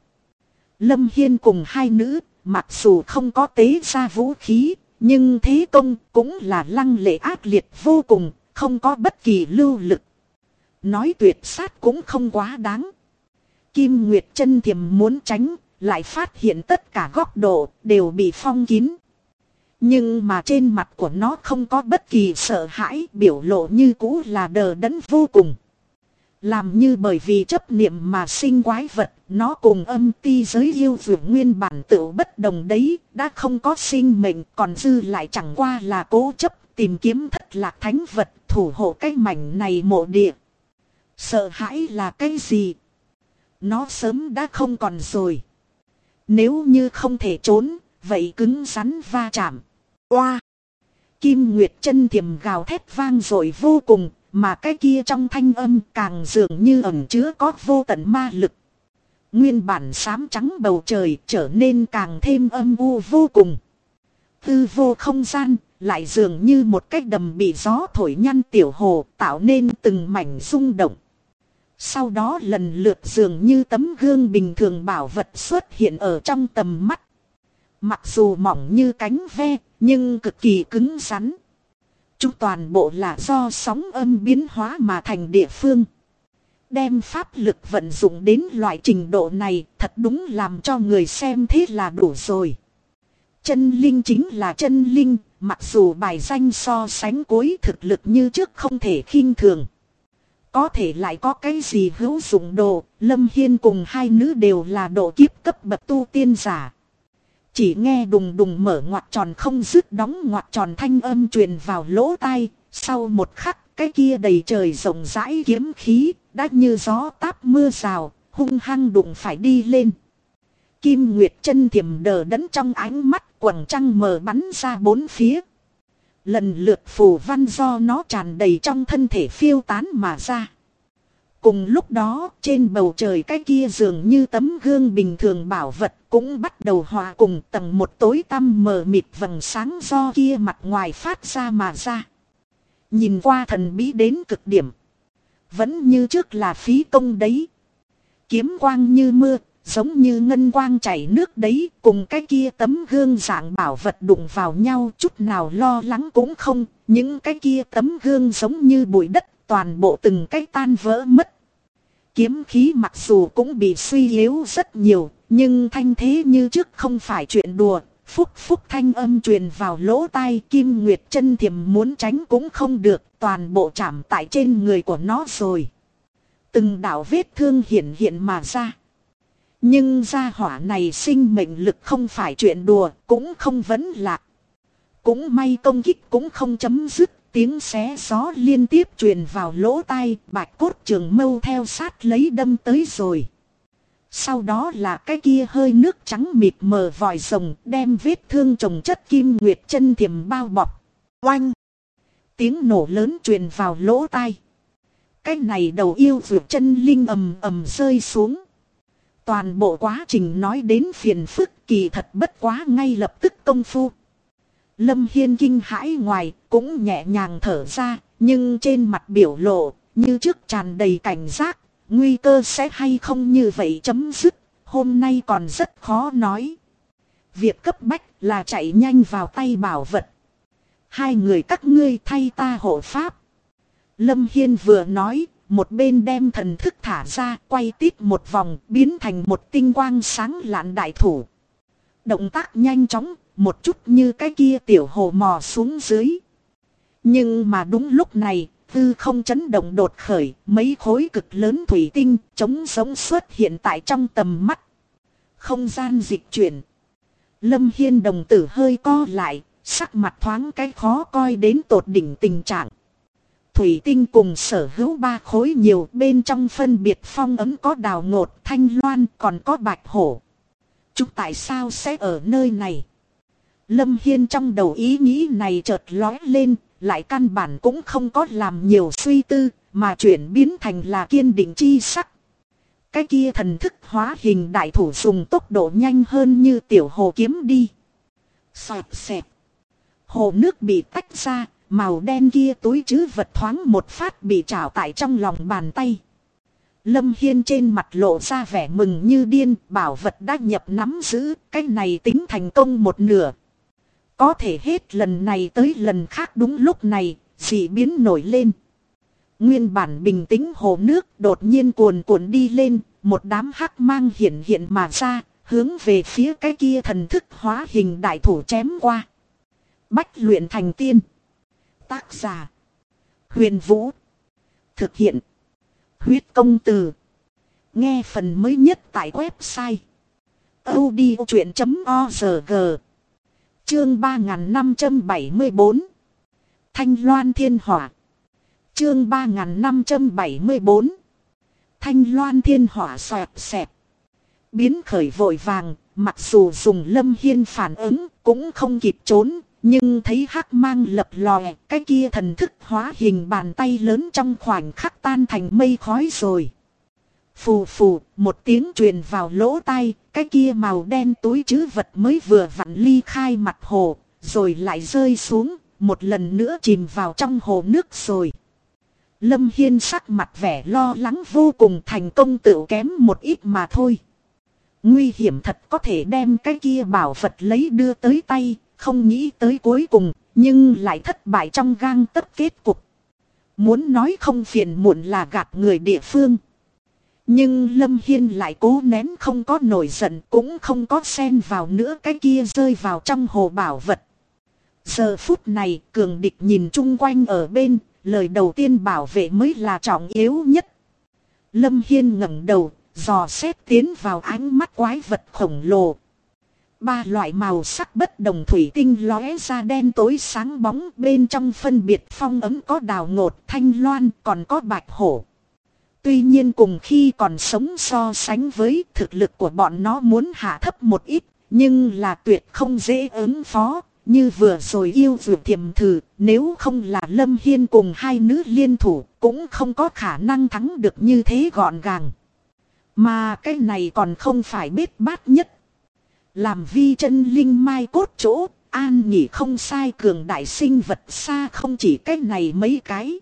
Lâm Hiên cùng hai nữ, mặc dù không có tế ra vũ khí, nhưng thế công cũng là lăng lệ ác liệt vô cùng, không có bất kỳ lưu lực. Nói tuyệt sát cũng không quá đáng. Kim Nguyệt chân thiềm muốn tránh, lại phát hiện tất cả góc độ đều bị phong kín. Nhưng mà trên mặt của nó không có bất kỳ sợ hãi, biểu lộ như cũ là đờ đẫn vô cùng. Làm như bởi vì chấp niệm mà sinh quái vật, nó cùng âm ti giới yêu dược nguyên bản tự bất đồng đấy, đã không có sinh mệnh, còn dư lại chẳng qua là cố chấp tìm kiếm thất lạc thánh vật, thủ hộ cái mảnh này mộ địa. Sợ hãi là cái gì? Nó sớm đã không còn rồi. Nếu như không thể trốn, vậy cứng rắn va chạm. Oa! Kim Nguyệt chân thiềm gào thét vang dội vô cùng, mà cái kia trong thanh âm càng dường như ẩn chứa có vô tận ma lực. Nguyên bản xám trắng bầu trời trở nên càng thêm âm u vô cùng. Tư vô không gian lại dường như một cái đầm bị gió thổi nhăn tiểu hồ, tạo nên từng mảnh rung động. Sau đó lần lượt dường như tấm gương bình thường bảo vật xuất hiện ở trong tầm mắt. Mặc dù mỏng như cánh ve, nhưng cực kỳ cứng rắn. Chúng toàn bộ là do sóng âm biến hóa mà thành địa phương. Đem pháp lực vận dụng đến loại trình độ này thật đúng làm cho người xem thế là đủ rồi. Chân linh chính là chân linh, mặc dù bài danh so sánh cuối thực lực như trước không thể khinh thường. Có thể lại có cái gì hữu dụng đồ, Lâm Hiên cùng hai nữ đều là độ kiếp cấp bậc tu tiên giả. Chỉ nghe đùng đùng mở ngoặc tròn không dứt đóng ngoặc tròn thanh âm truyền vào lỗ tai, sau một khắc cái kia đầy trời rộng rãi kiếm khí, đã như gió táp mưa rào, hung hăng đụng phải đi lên. Kim Nguyệt chân thiềm đờ đẫn trong ánh mắt, quầng trăng mờ bắn ra bốn phía. Lần lượt phù văn do nó tràn đầy trong thân thể phiêu tán mà ra. Cùng lúc đó trên bầu trời cái kia dường như tấm gương bình thường bảo vật cũng bắt đầu hòa cùng tầng một tối tăm mờ mịt vầng sáng do kia mặt ngoài phát ra mà ra. Nhìn qua thần bí đến cực điểm. Vẫn như trước là phí công đấy. Kiếm quang như mưa, giống như ngân quang chảy nước đấy, cùng cái kia tấm gương dạng bảo vật đụng vào nhau chút nào lo lắng cũng không. Những cái kia tấm gương giống như bụi đất, toàn bộ từng cái tan vỡ mất. Kiếm khí mặc dù cũng bị suy yếu rất nhiều, nhưng thanh thế như trước không phải chuyện đùa. Phúc phúc thanh âm truyền vào lỗ tai, Kim Nguyệt chân thiềm muốn tránh cũng không được, toàn bộ chạm tại trên người của nó rồi. Từng đạo vết thương hiện hiện mà ra. Nhưng gia hỏa này sinh mệnh lực không phải chuyện đùa, cũng không vấn lạc. Cũng may công kích cũng không chấm dứt, tiếng xé gió liên tiếp truyền vào lỗ tai, bạch cốt trường mâu theo sát lấy đâm tới rồi. Sau đó là cái kia hơi nước trắng mịt mờ vòi rồng đem vết thương chồng chất Kim Nguyệt chân thiềm bao bọc. Oanh! Tiếng nổ lớn truyền vào lỗ tai. Cái này đầu yêu vượt chân linh ầm ầm rơi xuống. Toàn bộ quá trình nói đến phiền phức kỳ thật bất quá ngay lập tức công phu. Lâm Hiên kinh hãi ngoài cũng nhẹ nhàng thở ra, nhưng trên mặt biểu lộ như trước tràn đầy cảnh giác. Nguy cơ sẽ hay không như vậy chấm dứt, hôm nay còn rất khó nói. Việc cấp bách là chạy nhanh vào tay bảo vật. Hai người các ngươi thay ta hộ pháp. Lâm Hiên vừa nói, một bên đem thần thức thả ra, quay tít một vòng, biến thành một tinh quang sáng lạn đại thủ. Động tác nhanh chóng, một chút như cái kia tiểu hồ mò xuống dưới. Nhưng mà đúng lúc này, tư không chấn động đột khởi, mấy khối cực lớn thủy tinh trống giống xuất hiện tại trong tầm mắt. Không gian dịch chuyển. Lâm Hiên đồng tử hơi co lại, sắc mặt thoáng cái khó coi đến tột đỉnh tình trạng. Thủy tinh cùng sở hữu ba khối nhiều, bên trong phân biệt phong ấm có đào ngột, thanh loan, còn có bạch hổ. Chúng tại sao sẽ ở nơi này? Lâm Hiên trong đầu ý nghĩ này chợt lóe lên, lại căn bản cũng không có làm nhiều suy tư, mà chuyển biến thành là kiên định chi sắc. Cái kia thần thức hóa hình đại thủ dùng tốc độ nhanh hơn như tiểu hồ kiếm đi. Xoẹt xẹt. Hồ nước bị tách ra, màu đen kia túi trữ vật thoáng một phát bị trảo tại trong lòng bàn tay. Lâm Hiên trên mặt lộ ra vẻ mừng như điên, bảo vật đã nhập nắm giữ, cái này tính thành công một nửa. Có thể hết lần này tới lần khác đúng lúc này, dị biến nổi lên. Nguyên bản bình tĩnh hồ nước đột nhiên cuồn cuộn đi lên, một đám hắc mang hiện mà ra, hướng về phía cái kia thần thức hóa hình đại thủ chém qua. Bách luyện thành tiên. Tác giả: Huyền Vũ. Thực hiện: Huyết công từ. Nghe phần mới nhất tại website audiochuyện.org. Chương 3574. Thanh Loan Thiên Hỏa. Chương 3574. Thanh Loan Thiên Hỏa xoẹt xẹp. Biến khởi vội vàng, mặc dù dùng Lâm Hiên phản ứng cũng không kịp trốn. Nhưng thấy hắc mang lập lòe, cái kia thần thức hóa hình bàn tay lớn trong khoảnh khắc tan thành mây khói rồi. Phù phù, một tiếng truyền vào lỗ tai, cái kia màu đen túi trữ vật mới vừa vặn ly khai mặt hồ, rồi lại rơi xuống, một lần nữa chìm vào trong hồ nước rồi. Lâm Hiên sắc mặt vẻ lo lắng vô cùng, thành công tựu kém một ít mà thôi. Nguy hiểm thật, có thể đem cái kia bảo vật lấy đưa tới tay, không nghĩ tới cuối cùng, nhưng lại thất bại trong gang tấc kết cục. Muốn nói không phiền muộn là gạt người địa phương. Nhưng Lâm Hiên lại cố nén không có nổi giận, cũng không có xen vào nữa cái kia rơi vào trong hồ bảo vật. Giờ phút này cường địch nhìn chung quanh ở bên, lời đầu tiên bảo vệ mới là trọng yếu nhất. Lâm Hiên ngẩng đầu, dò xét tiến vào ánh mắt quái vật khổng lồ. Ba loại màu sắc bất đồng thủy tinh lóe ra đen tối sáng bóng, bên trong phân biệt phong ấm có đào ngột, thanh loan, còn có bạch hổ. Tuy nhiên cùng khi còn sống so sánh với thực lực của bọn nó muốn hạ thấp một ít, nhưng là tuyệt không dễ ứng phó. Như vừa rồi yêu vượt thiềm thử, nếu không là Lâm Hiên cùng hai nữ liên thủ, cũng không có khả năng thắng được như thế gọn gàng. Mà cái này còn không phải bết bát nhất. Làm vi chân linh mai cốt chỗ, an nhỉ không sai cường đại sinh vật xa không chỉ cái này mấy cái.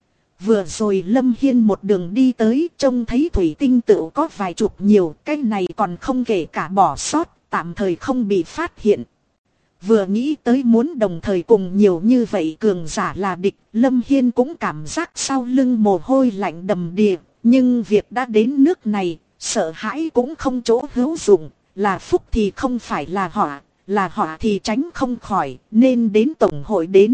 Vừa rồi Lâm Hiên một đường đi tới, trông thấy thủy tinh tựu có vài chục nhiều, cái này còn không kể cả bỏ sót, tạm thời không bị phát hiện. Vừa nghĩ tới muốn đồng thời cùng nhiều như vậy cường giả là địch, Lâm Hiên cũng cảm giác sau lưng mồ hôi lạnh đầm đìa. Nhưng việc đã đến nước này, sợ hãi cũng không chỗ hữu dụng, là phúc thì không phải là họa thì tránh không khỏi, nên đến tổng hội đến.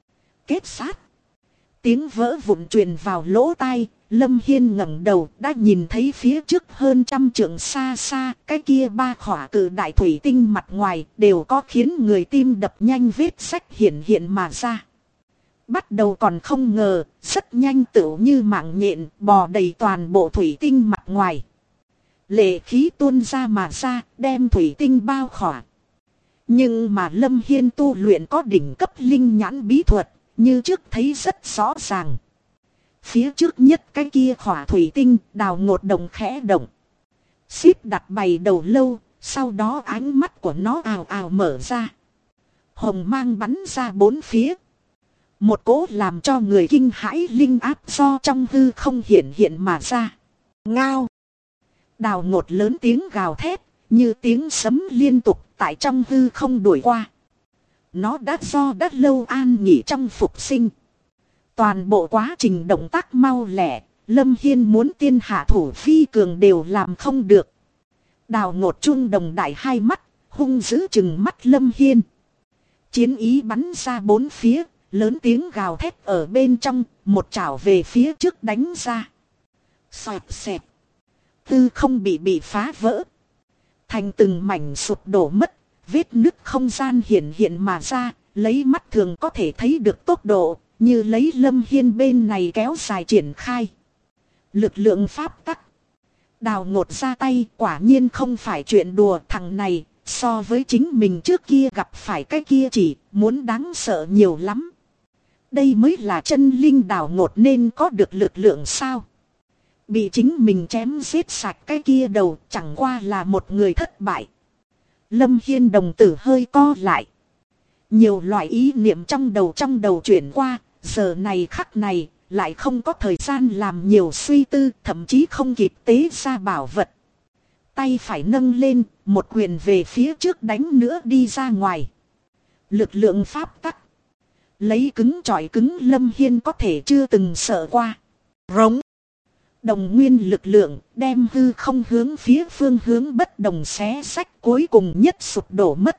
Kết sát. Tiếng vỡ vụn truyền vào lỗ tai, Lâm Hiên ngẩng đầu đã nhìn thấy phía trước hơn 100 trượng xa xa, cái kia ba khỏa cự đại thủy tinh mặt ngoài đều có khiến người tim đập nhanh vết sách hiện mà ra. Bắt đầu còn không ngờ, rất nhanh tựu như mạng nhện bò đầy toàn bộ thủy tinh mặt ngoài. Lệ khí tuôn ra mà ra, đem thủy tinh bao khỏa. Nhưng mà Lâm Hiên tu luyện có đỉnh cấp linh nhãn bí thuật, như trước thấy rất rõ ràng. Phía trước nhất cái kia khỏa thủy tinh, đào ngột đồng khẽ động. Xíp đặt bày đầu lâu, sau đó ánh mắt của nó ào ào mở ra. Hồng mang bắn ra bốn phía. Một cỗ làm cho người kinh hãi linh áp do trong hư không hiện mà ra. Ngao. Đào ngột lớn tiếng gào thét, như tiếng sấm liên tục tại trong hư không đuổi qua. Nó đã lâu an nghỉ trong phục sinh. Toàn bộ quá trình động tác mau lẹ, Lâm Hiên muốn tiên hạ thủ phi cường đều làm không được. Đào ngột trung đồng đại hai mắt, hung dữ chừng mắt Lâm Hiên. Chiến ý bắn ra bốn phía, lớn tiếng gào thét ở bên trong, một chảo về phía trước đánh ra. Xoẹt xẹt. Tư không bị phá vỡ. Thành từng mảnh sụp đổ mất, vết nứt không gian hiện mà ra, lấy mắt thường có thể thấy được tốc độ, như lấy Lâm Hiên bên này kéo dài triển khai. Lực lượng pháp tắc. Đào ngột ra tay quả nhiên không phải chuyện đùa, thằng này so với chính mình trước kia gặp phải cái kia chỉ muốn đáng sợ nhiều lắm. Đây mới là chân linh đào ngột nên có được lực lượng sao? Bị chính mình chém giết sạch cái kia đầu chẳng qua là một người thất bại. Lâm Hiên đồng tử hơi co lại. Nhiều loại ý niệm trong đầu chuyển qua, giờ này khắc này lại không có thời gian làm nhiều suy tư, thậm chí không kịp tế ra bảo vật. Tay phải nâng lên, một quyền về phía trước đánh nữa đi ra ngoài. Lực lượng pháp tắc. Lấy cứng chọi cứng Lâm Hiên có thể chưa từng sợ qua. Rống. Đồng nguyên lực lượng đem hư không hướng phía phương hướng bất đồng xé sách, cuối cùng nhất sụp đổ mất.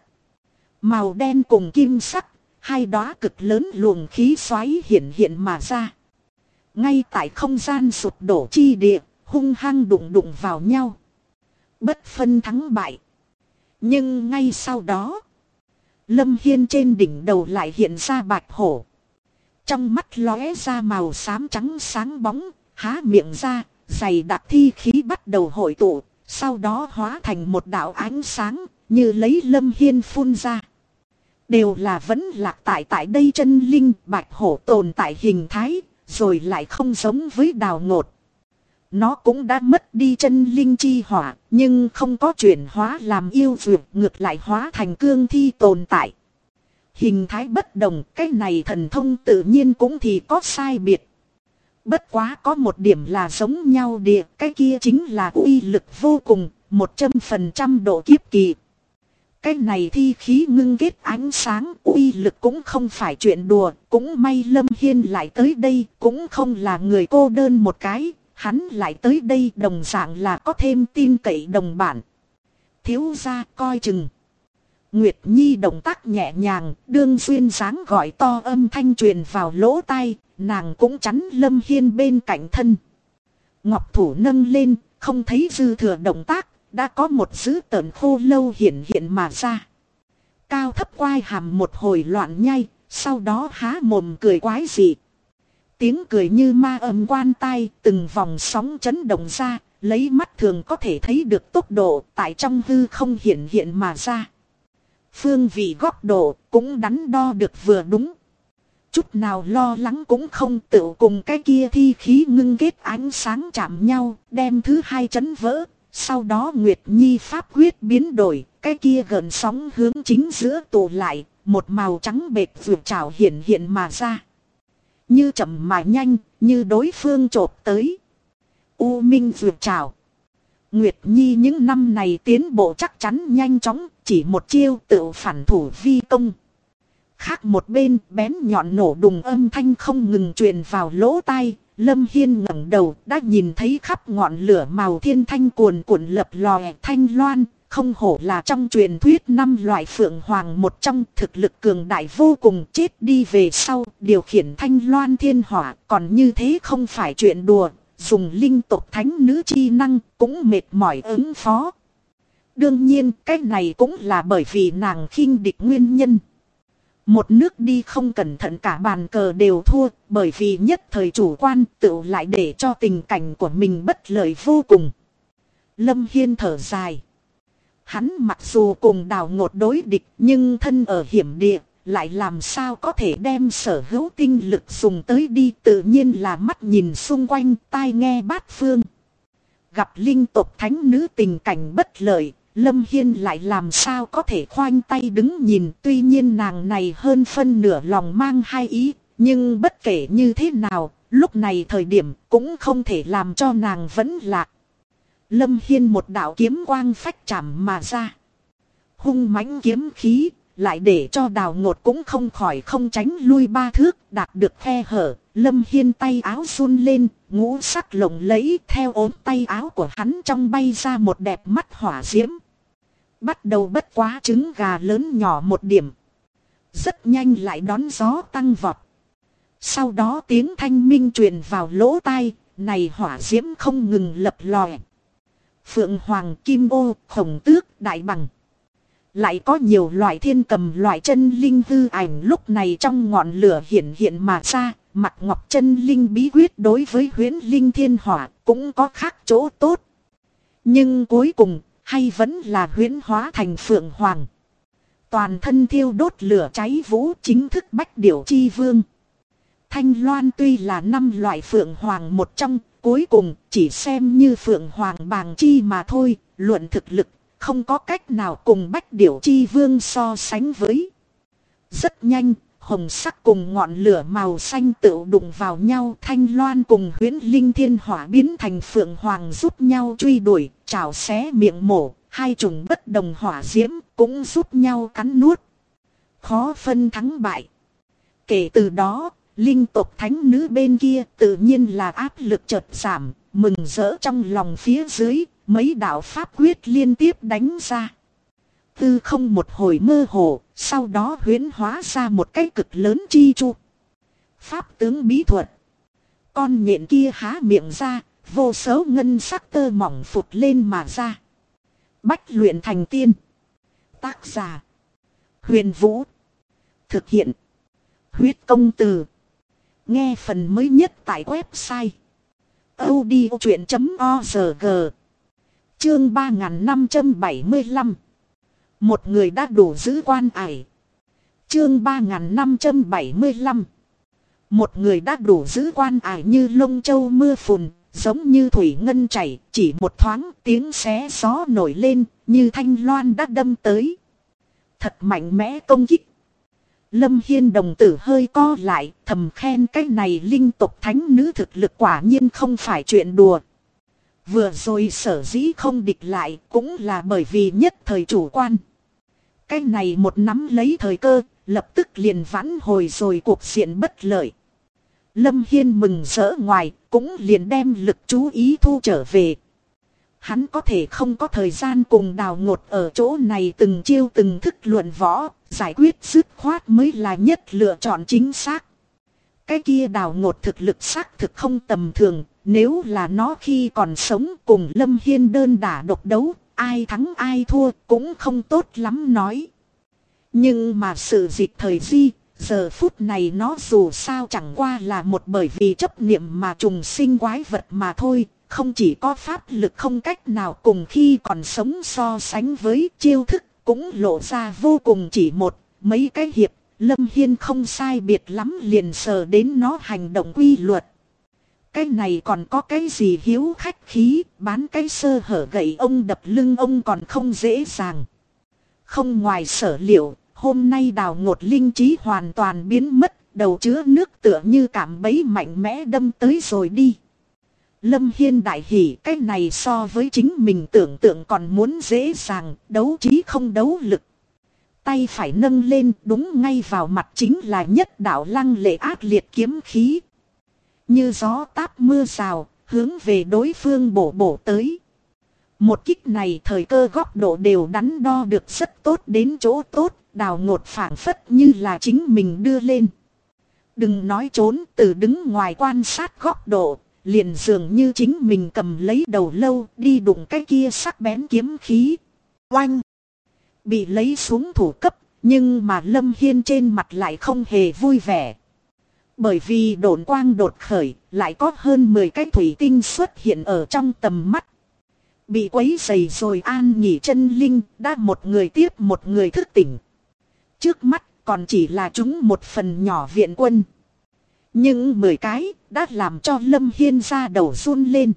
Màu đen cùng kim sắc, hai đóa cực lớn luồng khí xoáy hiện mà ra. Ngay tại không gian sụp đổ chi địa, hung hăng đụng đụng vào nhau. Bất phân thắng bại. Nhưng ngay sau đó, Lâm Hiên trên đỉnh đầu lại hiện ra bạch hổ. Trong mắt lóe ra màu xám trắng sáng bóng, há miệng ra, dày đặc thi khí bắt đầu hội tụ, sau đó hóa thành một đạo ánh sáng, như lấy Lâm Hiên phun ra. Đều là vẫn lạc tại đây chân linh bạch hổ tồn tại hình thái, rồi lại không giống với Đào Ngột. Nó cũng đã mất đi chân linh chi hỏa, nhưng không có chuyển hóa làm yêu dược, ngược lại hóa thành cương thi tồn tại. Hình thái bất đồng, cái này thần thông tự nhiên cũng thì có sai biệt. Bất quá có một điểm là giống nhau địa, cái kia chính là uy lực vô cùng, 100% độ kiếp kỳ. Cái này thi khí ngưng kết ánh sáng, uy lực cũng không phải chuyện đùa, cũng may Lâm Hiên lại tới đây, cũng không là người cô đơn một cái, hắn lại tới đây đồng dạng là có thêm tin cậy đồng bản. Thiếu gia coi chừng. Nguyệt Nhi động tác nhẹ nhàng, đương xuyên dáng gọi to âm thanh truyền vào lỗ tai, nàng cũng chắn Lâm Hiên bên cạnh thân. Ngọc thủ nâng lên, không thấy dư thừa động tác, đã có một dữ tợn khô lâu hiện hiện mà ra. Cao thấp quai hàm một hồi loạn nhai, sau đó há mồm cười quái dị. Tiếng cười như ma âm quan tai, từng vòng sóng chấn động ra, lấy mắt thường có thể thấy được tốc độ tại trong hư không hiện hiện mà ra. Phương vị góc độ cũng đắn đo được vừa đúng. Chút nào lo lắng cũng không, tự cùng cái kia thi khí ngưng kết ánh sáng chạm nhau, đem thứ hai chấn vỡ. Sau đó Nguyệt Nhi pháp quyết biến đổi, cái kia gần sóng hướng chính giữa tụ lại, một màu trắng bệt vượt trào hiện hiện mà ra. Như chậm mà nhanh, như đối phương chộp tới. U minh vượt trào. Nguyệt Nhi những năm này tiến bộ chắc chắn nhanh chóng, chỉ một chiêu tự phản thủ vi công. Khác một bên, bén nhọn nổ đùng âm thanh không ngừng truyền vào lỗ tai. Lâm Hiên ngẩng đầu đã nhìn thấy khắp ngọn lửa màu thiên thanh cuồn cuộn lập lòe thanh loan. Không hổ là trong truyền thuyết 5 loại phượng hoàng một trong, thực lực cường đại vô cùng, chết đi về sau điều khiển thanh loan thiên hỏa. Còn như thế không phải chuyện đùa, dùng linh tộc thánh nữ chi năng cũng mệt mỏi ứng phó. Đương nhiên cái này cũng là bởi vì nàng khinh địch nguyên nhân. Một nước đi không cẩn thận cả bàn cờ đều thua, bởi vì nhất thời chủ quan tự lại để cho tình cảnh của mình bất lợi vô cùng. Lâm Hiên thở dài. Hắn mặc dù cùng Đào Ngột đối địch, nhưng thân ở hiểm địa, lại làm sao có thể đem sở hữu tinh lực dùng tới đi, tự nhiên là mắt nhìn xung quanh, tai nghe bát phương. Gặp linh tộc thánh nữ tình cảnh bất lợi, Lâm Hiên lại làm sao có thể khoanh tay đứng nhìn. Tuy nhiên nàng này hơn phân nửa lòng mang hai ý, nhưng bất kể như thế nào, lúc này thời điểm cũng không thể làm cho nàng vẫn lạc. Lâm Hiên một đạo kiếm quang phách chạm mà ra. Hung mãnh kiếm khí, lại để cho Đào Ngột cũng không khỏi không tránh lui 3 thước, đạt được khe hở. Lâm Hiên tay áo run lên, ngũ sắc lộng lẫy, theo ốm tay áo của hắn trong bay ra một đẹp mắt hỏa diễm. Bắt đầu bất quá trứng gà lớn nhỏ một điểm. Rất nhanh lại đón gió tăng vọt. Sau đó tiếng thanh minh truyền vào lỗ tai, này hỏa diễm không ngừng lập lòe. Phượng hoàng, kim ô, khổng tước, đại bằng. Lại có nhiều loại thiên cầm loại chân linh hư ảnh lúc này trong ngọn lửa hiện hiện mà ra. Mặt ngọc chân linh bí quyết đối với huyễn linh thiên hỏa cũng có khác chỗ tốt. Nhưng cuối cùng hay vẫn là huyễn hóa thành phượng hoàng. Toàn thân thiêu đốt lửa cháy vũ, chính thức bách điểu chi vương. Thanh loan tuy là 5 loại phượng hoàng một trong, cuối cùng chỉ xem như phượng hoàng bàng chi mà thôi. Luận thực lực không có cách nào cùng bách điểu chi vương so sánh với. Rất nhanh, hồng sắc cùng ngọn lửa màu xanh tự đụng vào nhau. Thanh loan cùng huyễn linh thiên hỏa biến thành phượng hoàng giúp nhau truy đuổi, chảo xé miệng mổ. Hai chủng bất đồng hỏa diễm cũng giúp nhau cắn nuốt. Khó phân thắng bại. Kể từ đó, linh tộc thánh nữ bên kia tự nhiên là áp lực chợt giảm, mừng rỡ trong lòng phía dưới, mấy đạo pháp quyết liên tiếp đánh ra. Tư không một hồi mơ hồ, sau đó huyễn hóa ra một cái cực lớn chi chu. Pháp tướng bí thuật. Con nhện kia há miệng ra, vô số ngân sắc tơ mỏng phụt lên mà ra. Bách luyện thành tiên. Tác giả: Huyền Vũ. Thực hiện: Huyết Công Từ. Nghe phần mới nhất tại website audiochuyện.org. Chương 3575. Một người đã đủ giữ quan ải. Chương 3575. Một người đã đủ giữ quan ải như lông châu mưa phùn, giống như thủy ngân chảy, chỉ một thoáng tiếng xé gió nổi lên, như thanh loan đã đâm tới. Thật mạnh mẽ công kích. Lâm Hiên đồng tử hơi co lại, thầm khen cái này linh tộc thánh nữ thực lực quả nhiên không phải chuyện đùa. Vừa rồi sở dĩ không địch lại cũng là bởi vì nhất thời chủ quan. Cái này một nắm lấy thời cơ, lập tức liền vãn hồi rồi cuộc diện bất lợi. Lâm Hiên mừng rỡ ngoài, cũng liền đem lực chú ý thu trở về. Hắn có thể không có thời gian cùng Đào Ngột ở chỗ này từng chiêu từng thức luận võ, giải quyết dứt khoát mới là nhất lựa chọn chính xác. Cái kia Đào Ngột thực lực xác thực không tầm thường, nếu là nó khi còn sống cùng Lâm Hiên đơn đả độc đấu, ai thắng ai thua cũng không tốt lắm nói. Nhưng mà sự dịch thời di, giờ phút này nó dù sao chẳng qua là một bởi vì chấp niệm mà trùng sinh quái vật mà thôi. Không chỉ có pháp lực không cách nào cùng khi còn sống so sánh với chiêu thức cũng lộ ra vô cùng chỉ một, mấy cái hiệp, Lâm Hiên không sai biệt lắm liền sờ đến nó hành động quy luật. Cái này còn có cái gì hiếu khách khí, bán cái sơ hở gậy ông đập lưng ông còn không dễ dàng. Không ngoài sở liệu, hôm nay Đào Ngột linh trí hoàn toàn biến mất, đầu chứa nước tựa như cảm bẫy mạnh mẽ đâm tới rồi đi. Lâm Hiên đại hỉ, cái này so với chính mình tưởng tượng còn muốn dễ dàng, đấu trí không đấu lực. Tay phải nâng lên, đúng ngay vào mặt chính là nhất đạo lăng lệ ác liệt kiếm khí. Như gió táp mưa rào, hướng về đối phương bổ tới. Một kích này thời cơ góc độ đều đắn đo được rất tốt đến chỗ tốt, Đào Ngột phảng phất như là chính mình đưa lên. Đừng nói trốn, từ đứng ngoài quan sát góc độ. Liền dường như chính mình cầm lấy đầu lâu đi đụng cái kia sắc bén kiếm khí. Oanh! Bị lấy xuống thủ cấp, nhưng mà Lâm Hiên trên mặt lại không hề vui vẻ. Bởi vì độn quang đột khởi, lại có hơn 10 cái thủy tinh xuất hiện ở trong tầm mắt. Bị quấy rầy rồi an nghỉ chân linh, đã một người tiếp một người thức tỉnh. Trước mắt còn chỉ là chúng một phần nhỏ viện quân. Nhưng 10 cái đã làm cho Lâm Hiên ra đầu run lên.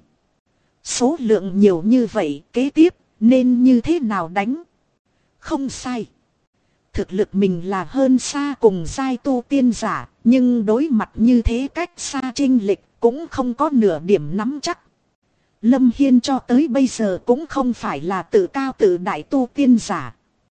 Số lượng nhiều như vậy kế tiếp nên như thế nào đánh? Không sai. Thực lực mình là hơn xa cùng giai tu tiên giả. Nhưng đối mặt như thế cách xa chênh lệch cũng không có nửa điểm nắm chắc. Lâm Hiên cho tới bây giờ cũng không phải là tự cao tự đại tu tiên giả.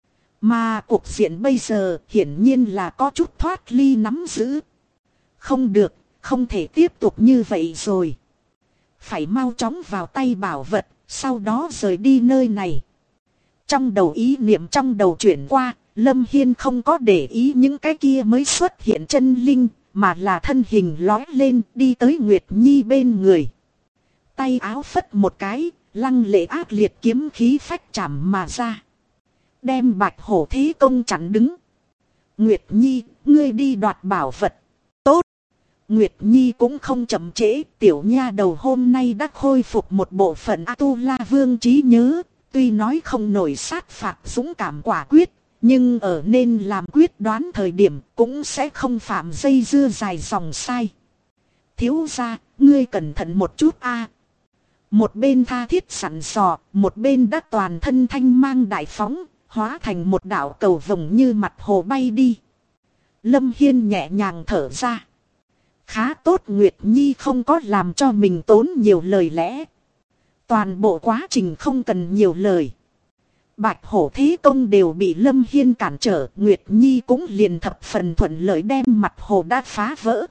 Mà cuộc diện bây giờ hiển nhiên là có chút thoát ly nắm giữ. Không được, không thể tiếp tục như vậy rồi. Phải mau chóng vào tay bảo vật, sau đó rời đi nơi này. Trong đầu ý niệm trong đầu chuyển qua, Lâm Hiên không có để ý những cái kia mới xuất hiện chân linh, mà là thân hình lói lên đi tới Nguyệt Nhi bên người. Tay áo phất một cái, lăng lệ ác liệt kiếm khí phách chạm mà ra. Đem Bạch Hổ Thế Công chặn đứng. Nguyệt Nhi, ngươi đi đoạt bảo vật. Nguyệt Nhi cũng không chậm trễ, tiểu nha đầu hôm nay đã khôi phục một bộ phận A-tu-la vương trí nhớ, tuy nói không nổi sát phạt dũng cảm quả quyết, nhưng ở nên làm quyết đoán thời điểm cũng sẽ không phạm dây dưa dài dòng sai. Thiếu gia, ngươi cẩn thận một chút a. Một bên tha thiết sẵn sò, một bên đã toàn thân thanh mang đại phóng, hóa thành một đạo cầu vồng như mặt hồ bay đi. Lâm Hiên nhẹ nhàng thở ra. Khá tốt Nguyệt Nhi không có làm cho mình tốn nhiều lời lẽ. Toàn bộ quá trình không cần nhiều lời. Bạch Hổ Thế Công đều bị Lâm Hiên cản trở. Nguyệt Nhi cũng liền thập phần thuận lợi đem mặt hồ đã phá vỡ.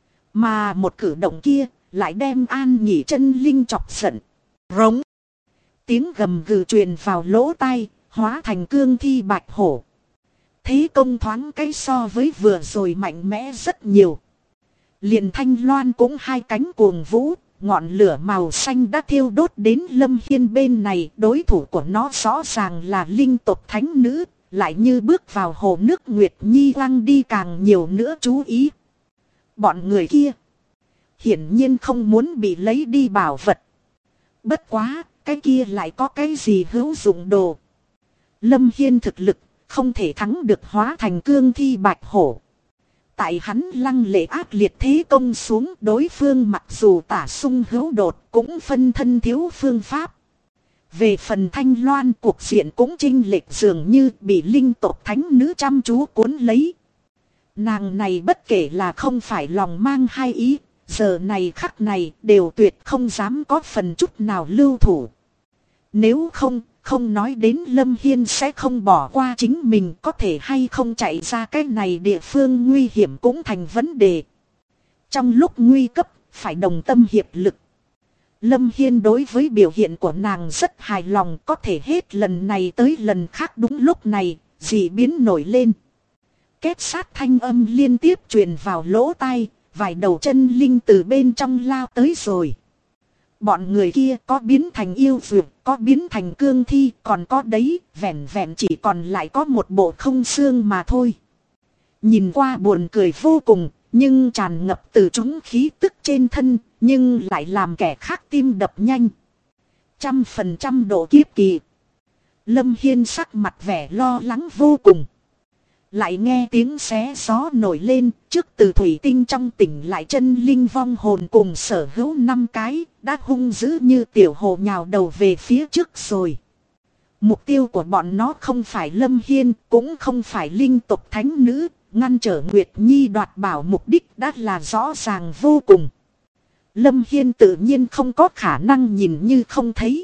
Mà một cử động kia lại đem an nhỉ chân linh chọc giận. Rống. Tiếng gầm gừ truyền vào lỗ tai, hóa thành cương thi Bạch Hổ. Thế Công thoáng cái so với vừa rồi mạnh mẽ rất nhiều. Liền thanh loan cũng hai cánh cuồng vũ, ngọn lửa màu xanh đã thiêu đốt đến Lâm Hiên bên này. Đối thủ của nó rõ ràng là linh tộc thánh nữ, lại như bước vào hồ nước Nguyệt Nhi lăng đi càng nhiều nữa chú ý. Bọn người kia hiển nhiên không muốn bị lấy đi bảo vật. Bất quá, cái kia lại có cái gì hữu dụng đồ. Lâm Hiên thực lực không thể thắng được hóa thành cương thi bạch hổ. Tại hắn lăng lệ ác liệt thế công xuống, đối phương mặc dù tả sung hữu đột cũng phân thân thiếu phương pháp. Về phần thanh loan, cuộc diện cũng chênh lệch, dường như bị linh tộc thánh nữ chăm chú cuốn lấy. Nàng này bất kể là không phải lòng mang hai ý, giờ này khắc này đều tuyệt không dám có phần chút nào lưu thủ. Nếu không nói đến Lâm Hiên sẽ không bỏ qua chính mình, có thể hay không chạy ra cái này địa phương nguy hiểm cũng thành vấn đề. Trong lúc nguy cấp, phải đồng tâm hiệp lực. Lâm Hiên đối với biểu hiện của nàng rất hài lòng, có thể hết lần này tới lần khác đúng lúc này, dị biến nổi lên. Két sát thanh âm liên tiếp truyền vào lỗ tai, vài đầu chân linh từ bên trong lao tới rồi. Bọn người kia có biến thành yêu dược, có biến thành cương thi, còn có đấy, vẹn vẹn chỉ còn lại có một bộ không xương mà thôi. Nhìn qua buồn cười vô cùng, nhưng tràn ngập từ chúng khí tức trên thân, nhưng lại làm kẻ khác tim đập nhanh. 100% độ kiếp kỳ. Lâm Hiên sắc mặt vẻ lo lắng vô cùng. Lại nghe tiếng xé gió nổi lên, trước từ thủy tinh trong tỉnh lại chân linh vong hồn cùng sở hữu 5 cái, đã hung dữ như tiểu hồ nhào đầu về phía trước rồi. Mục tiêu của bọn nó không phải Lâm Hiên, cũng không phải linh tộc thánh nữ, ngăn trở Nguyệt Nhi đoạt bảo mục đích đã là rõ ràng vô cùng. Lâm Hiên tự nhiên không có khả năng nhìn như không thấy.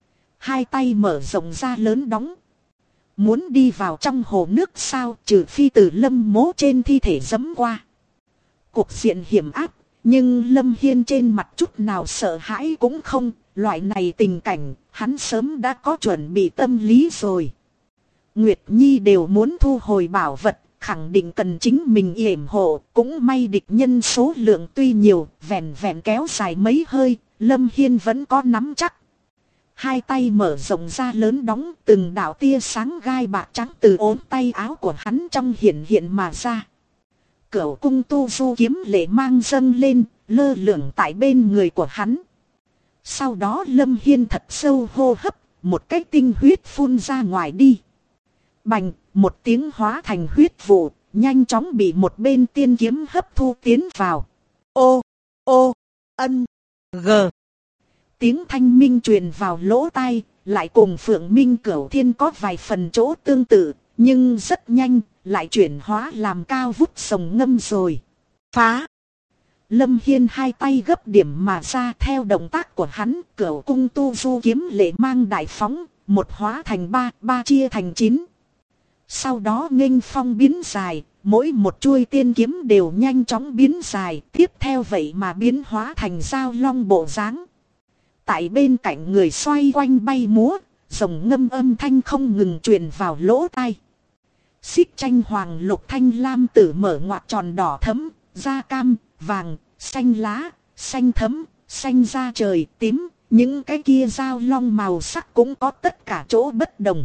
Hai tay mở rộng ra lớn đóng. Muốn đi vào trong hồ nước sao, trừ phi từ Lâm Mố trên thi thể giẫm qua. Cuộc diện hiểm ác, nhưng Lâm Hiên trên mặt chút nào sợ hãi cũng không. Loại này tình cảnh, hắn sớm đã có chuẩn bị tâm lý rồi. Nguyệt Nhi đều muốn thu hồi bảo vật, khẳng định cần chính mình yểm hộ. Cũng may địch nhân số lượng tuy nhiều, vẹn vẹn kéo dài mấy hơi, Lâm Hiên vẫn có nắm chắc. Hai tay mở rộng ra lớn đóng, từng đạo tia sáng gai bạc trắng từ ốm tay áo của hắn trong hiện mà ra. Cửu cung tu du kiếm lệ mang dâng lên, lơ lửng tại bên người của hắn. Sau đó Lâm Hiên thật sâu hô hấp, một cái tinh huyết phun ra ngoài đi. Bành, một tiếng hóa thành huyết vụ, nhanh chóng bị một bên tiên kiếm hấp thu tiến vào. Ô, ô, ân, g. Tiếng thanh minh truyền vào lỗ tai, lại cùng Phượng Minh Cửu Thiên có vài phần chỗ tương tự, nhưng rất nhanh, lại chuyển hóa làm cao vút sồng ngâm rồi. Phá! Lâm Hiên hai tay gấp điểm mà ra, theo động tác của hắn, Cửu cung tu du kiếm lệ mang đại phóng, một hóa thành ba chia thành 9. Sau đó nghênh phong biến dài, mỗi một chuôi tiên kiếm đều nhanh chóng biến dài, tiếp theo vậy mà biến hóa thành dao long bộ dáng. Tại bên cạnh người xoay quanh bay múa, rồng ngâm âm thanh không ngừng truyền vào lỗ tai. Xích tranh hoàng lục thanh lam tử mở ngoặc tròn đỏ thẫm, da cam, vàng, xanh lá, xanh thẫm, xanh da trời, tím, những cái kia dao long màu sắc cũng có tất cả chỗ bất đồng.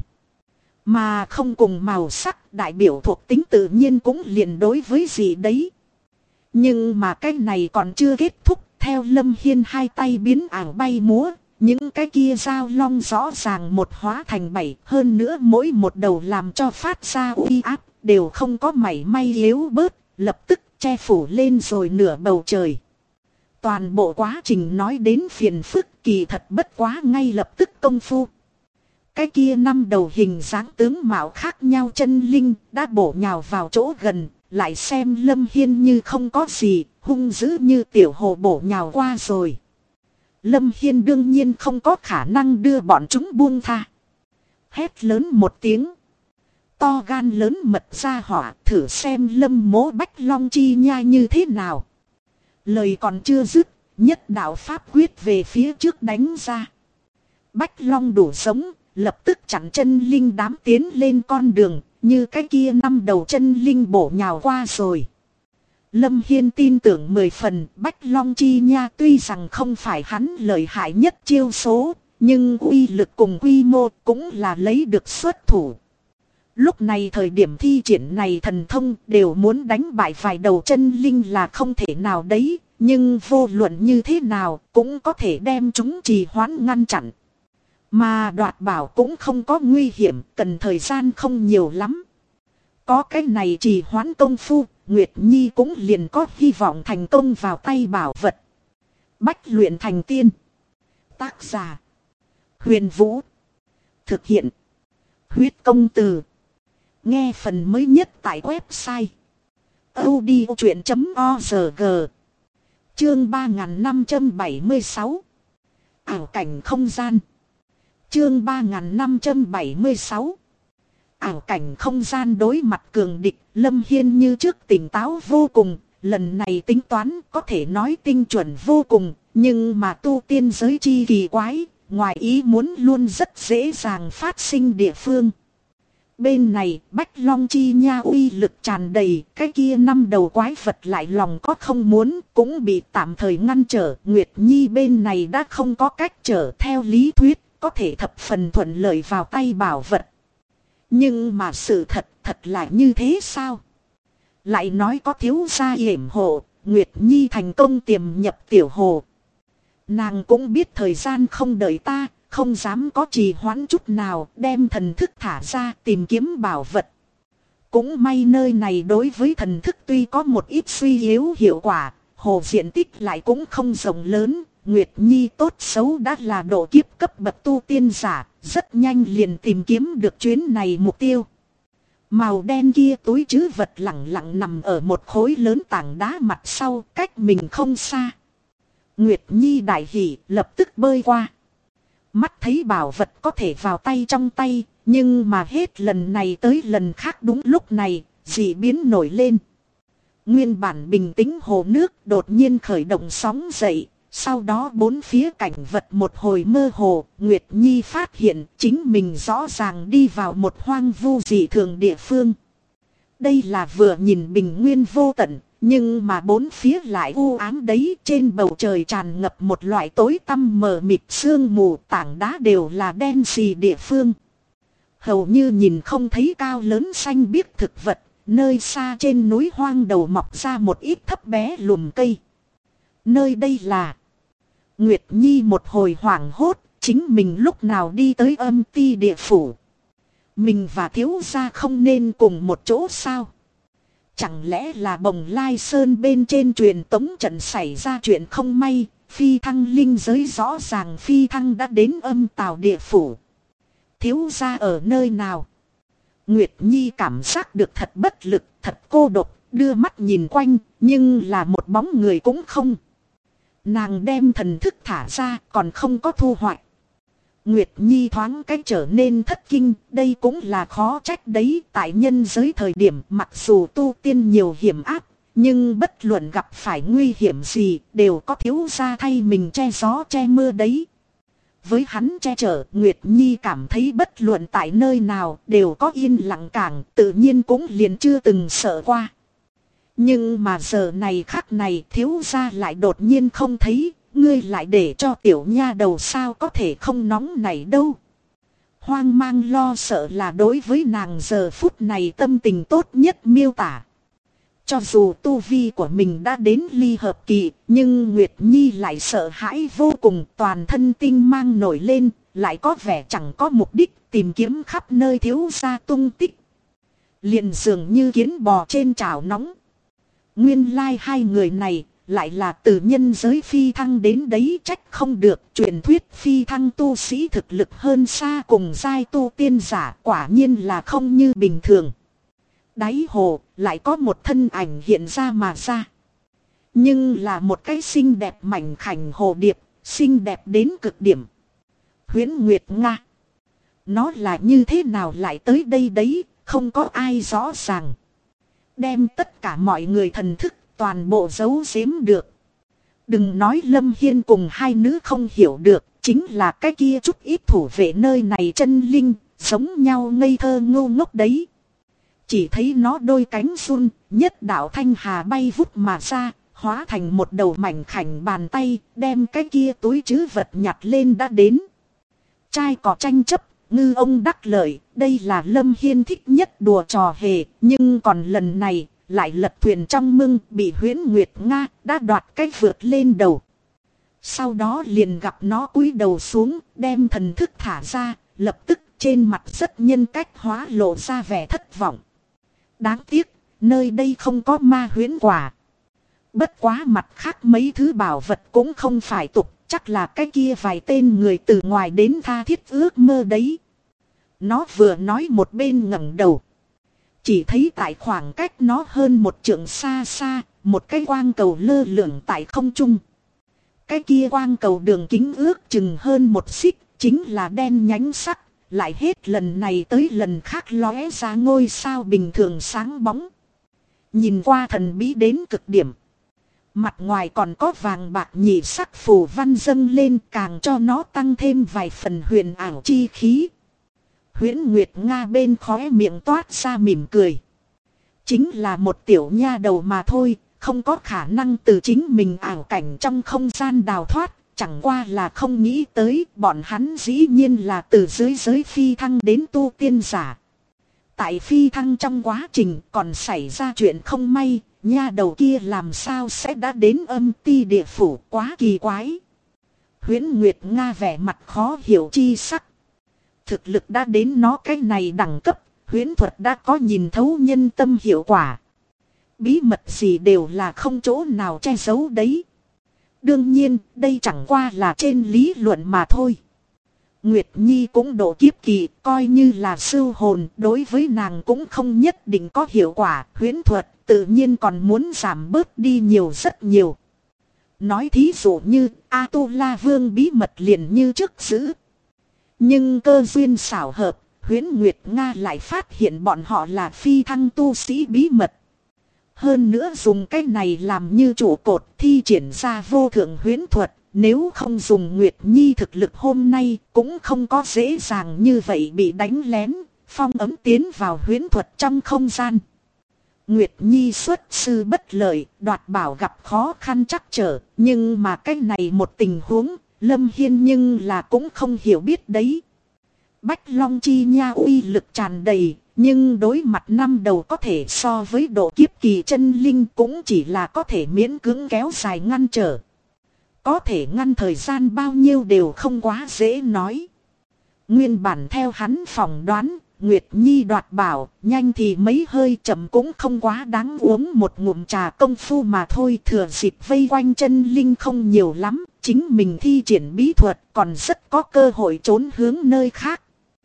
Mà không cùng màu sắc đại biểu thuộc tính tự nhiên cũng liền đối với gì đấy. Nhưng mà cái này còn chưa kết thúc. Theo Lâm Hiên hai tay biến ảo bay múa, những cái kia dao long rõ ràng một hóa thành 7, hơn nữa mỗi một đầu làm cho phát ra uy áp, đều không có mảy may yếu bớt, lập tức che phủ lên rồi nửa bầu trời. Toàn bộ quá trình nói đến phiền phức, kỳ thật bất quá ngay lập tức công phu. Cái kia 5 đầu hình dáng tướng mạo khác nhau chân linh đã bổ nhào vào chỗ gần, lại xem Lâm Hiên như không có gì, hung dữ như tiểu hồ bổ nhào qua rồi. Lâm Hiên đương nhiên không có khả năng đưa bọn chúng buông tha. Hét lớn một tiếng. To gan lớn mật ra hỏa, thử xem Lâm Mố Bách Long chi nha như thế nào. Lời còn chưa dứt, nhất đạo pháp quyết về phía trước đánh ra. Bách Long đủ sống, lập tức chặn chân linh đám tiến lên con đường, như cái kia 5 đầu chân linh bổ nhào qua rồi. Lâm Hiên tin tưởng 10 phần Bách Long Chi Nha tuy rằng không phải hắn lợi hại nhất chiêu số, nhưng uy lực cùng quy mô cũng là lấy được xuất thủ. Lúc này thời điểm thi triển này thần thông đều muốn đánh bại vài đầu chân linh là không thể nào đấy, nhưng vô luận như thế nào cũng có thể đem chúng trì hoãn ngăn chặn. Mà đoạt bảo cũng không có nguy hiểm, cần thời gian không nhiều lắm. Có cái này trì hoãn công phu, Nguyệt Nhi cũng liền có hy vọng thành công vào tay bảo vật. Bách luyện thành tiên. Tác giả: Huyền Vũ. Thực hiện: Huyết Công Từ. Nghe phần mới nhất tại website audiochuyện.org. Chương 3576. Ảo cảnh không gian. Chương 3576. Ảo cảnh không gian. Đối mặt cường địch, Lâm Hiên như trước tỉnh táo vô cùng. Lần này tính toán có thể nói tinh chuẩn vô cùng, nhưng mà tu tiên giới chi kỳ quái, ngoài ý muốn luôn rất dễ dàng phát sinh địa phương. Bên này Bách Long Chi Nha uy lực tràn đầy, cái kia 5 đầu quái vật lại lòng có không muốn, cũng bị tạm thời ngăn trở. Nguyệt Nhi bên này đã không có cách trở, theo lý thuyết có thể thập phần thuận lợi vào tay bảo vật. Nhưng mà sự thật là như thế sao? Lại nói có thiếu gia yểm hộ, Nguyệt Nhi thành công tiềm nhập tiểu hồ. Nàng cũng biết thời gian không đợi ta, không dám có trì hoãn chút nào, đem thần thức thả ra tìm kiếm bảo vật. Cũng may nơi này đối với thần thức tuy có một ít suy yếu hiệu quả, hồ diện tích lại cũng không rộng lớn. Nguyệt Nhi tốt xấu đã là độ kiếp cấp bậc tu tiên giả, rất nhanh liền tìm kiếm được chuyến này mục tiêu. Màu đen kia túi trữ vật lẳng lặng nằm ở một khối lớn tảng đá mặt sau, cách mình không xa. Nguyệt Nhi đại hỉ, lập tức bơi qua. Mắt thấy bảo vật có thể vào tay trong tay, nhưng mà hết lần này tới lần khác đúng lúc này, dị biến nổi lên. Nguyên bản bình tĩnh hồ nước đột nhiên khởi động sóng dậy, sau đó bốn phía cảnh vật một hồi mơ hồ. Nguyệt Nhi phát hiện chính mình rõ ràng đi vào một hoang vu dị thường địa phương. Đây là vừa nhìn bình nguyên vô tận, nhưng mà bốn phía lại u ám đấy. Trên bầu trời tràn ngập một loại tối tăm mờ mịt sương mù, tảng đá đều là đen xì địa phương. Hầu như nhìn không thấy cao lớn xanh biếc thực vật, nơi xa trên núi hoang đầu mọc ra một ít thấp bé lùm cây. Nơi đây là... Nguyệt Nhi một hồi hoảng hốt, chính mình lúc nào đi tới âm ti địa phủ. Mình và thiếu gia không nên cùng một chỗ sao? Chẳng lẽ là Bồng Lai Sơn bên trên truyền tống trận xảy ra chuyện không may, phi thăng linh giới rõ ràng phi thăng đã đến âm tào địa phủ. Thiếu gia ở nơi nào? Nguyệt Nhi cảm giác được thật bất lực, thật cô độc, đưa mắt nhìn quanh, nhưng là một bóng người cũng không. Nàng đem thần thức thả ra còn không có thu hoạch. Nguyệt Nhi thoáng cách trở nên thất kinh, đây cũng là khó trách đấy. Tại nhân giới thời điểm mặc dù tu tiên nhiều hiểm áp, nhưng bất luận gặp phải nguy hiểm gì đều có thiếu gia thay mình che gió che mưa đấy. Với hắn che chở, Nguyệt Nhi cảm thấy bất luận tại nơi nào đều có yên lặng cảng, tự nhiên cũng liền chưa từng sợ qua. Nhưng mà giờ này khắc này thiếu gia lại đột nhiên không thấy, ngươi lại để cho tiểu nha đầu sao có thể không nóng này đâu. Hoang mang lo sợ là đối với nàng giờ phút này tâm tình tốt nhất miêu tả. Cho dù tu vi của mình đã đến ly hợp kỳ, nhưng Nguyệt Nhi lại sợ hãi vô cùng, toàn thân tinh mang nổi lên, lại có vẻ chẳng có mục đích, tìm kiếm khắp nơi thiếu gia tung tích. Liền dường như kiến bò trên chảo nóng. Nguyên lai hai người này lại là từ nhân giới phi thăng đến đấy, trách không được. Truyền thuyết phi thăng tu sĩ thực lực hơn xa cùng giai tu tiên giả, quả nhiên là không như bình thường. Đáy hồ lại có một thân ảnh hiện ra mà ra. Nhưng là một cái xinh đẹp mảnh khảnh hồ điệp, xinh đẹp đến cực điểm. Huyễn Nguyệt Nga. Nó là như thế nào lại tới đây đấy, không có ai rõ ràng. Đem tất cả mọi người thần thức toàn bộ giấu giếm được. Đừng nói Lâm Hiên cùng hai nữ không hiểu được, chính là cái kia chút ít thủ vệ nơi này chân linh, giống nhau ngây thơ ngu ngốc đấy. Chỉ thấy nó đôi cánh run, nhất đạo thanh hà bay vút mà ra, hóa thành một đầu mảnh khảnh bàn tay, đem cái kia túi trữ vật nhặt lên đã đến. Trai cỏ tranh chấp, ngư ông đắc lợi, đây là Lâm Hiên thích nhất đùa trò hề, nhưng còn lần này, lại lật thuyền trong mưng, bị Huyễn Nguyệt Nga đã đoạt cách vượt lên đầu. Sau đó liền gặp nó cúi đầu xuống, đem thần thức thả ra, lập tức trên mặt rất nhân cách hóa lộ ra vẻ thất vọng. Đáng tiếc, nơi đây không có ma huyễn quả. Bất quá mặt khác mấy thứ bảo vật cũng không phải tục, chắc là cái kia vài tên người từ ngoài đến tha thiết ước mơ đấy. Nó vừa nói một bên ngẩng đầu. Chỉ thấy tại khoảng cách nó hơn một trượng xa xa, một cái quang cầu lơ lửng tại không trung. Cái kia quang cầu đường kính ước chừng hơn một xích, chính là đen nhánh sắc, lại hết lần này tới lần khác lóe ra ngôi sao bình thường sáng bóng. Nhìn qua thần bí đến cực điểm. Mặt ngoài còn có vàng bạc nhị sắc phù văn dâng lên, càng cho nó tăng thêm vài phần huyền ảo chi khí. Huyễn Nguyệt Nga bên khóe miệng toát ra mỉm cười. Chính là một tiểu nha đầu mà thôi, không có khả năng từ chính mình ảo cảnh trong không gian đào thoát. Chẳng qua là không nghĩ tới bọn hắn dĩ nhiên là từ dưới giới phi thăng đến tu tiên giả. Tại phi thăng trong quá trình còn xảy ra chuyện không may, nha đầu kia làm sao sẽ đã đến âm ti địa phủ, quá kỳ quái. Huyễn Nguyệt Nga vẻ mặt khó hiểu chi sắc. Thực lực đã đến nó cái này đẳng cấp, huyễn thuật đã có nhìn thấu nhân tâm hiệu quả. Bí mật gì đều là không chỗ nào che giấu đấy. Đương nhiên, đây chẳng qua là trên lý luận mà thôi. Nguyệt Nhi cũng độ kiếp kỳ, coi như là sưu hồn, đối với nàng cũng không nhất định có hiệu quả. Huyễn thuật tự nhiên còn muốn giảm bớt đi nhiều rất nhiều. Nói thí dụ như A-tu-la vương bí mật liền như trước giữ. Nhưng cơ duyên xảo hợp, Huyễn Nguyệt Nga lại phát hiện bọn họ là phi thăng tu sĩ bí mật. Hơn nữa dùng cái này làm như trụ cột thi triển ra vô thượng huyễn thuật. Nếu không dùng Nguyệt Nhi thực lực hôm nay cũng không có dễ dàng như vậy bị đánh lén, phong ấm tiến vào huyễn thuật trong không gian. Nguyệt Nhi xuất sư bất lợi, đoạt bảo gặp khó khăn trắc trở, nhưng mà cái này một tình huống, Lâm Hiên nhưng là cũng không hiểu biết đấy. Bách Long Chi Nha uy lực tràn đầy, nhưng đối mặt năm đầu có thể so với độ kiếp kỳ chân linh cũng chỉ là có thể miễn cưỡng kéo dài ngăn trở. Có thể ngăn thời gian bao nhiêu đều không quá dễ nói. Nguyên bản theo hắn phỏng đoán, Nguyệt Nhi đoạt bảo, nhanh thì mấy hơi chậm cũng không quá đáng uống một ngụm trà công phu mà thôi. Thừa dịp vây quanh chân linh không nhiều lắm, chính mình thi triển bí thuật còn rất có cơ hội trốn hướng nơi khác.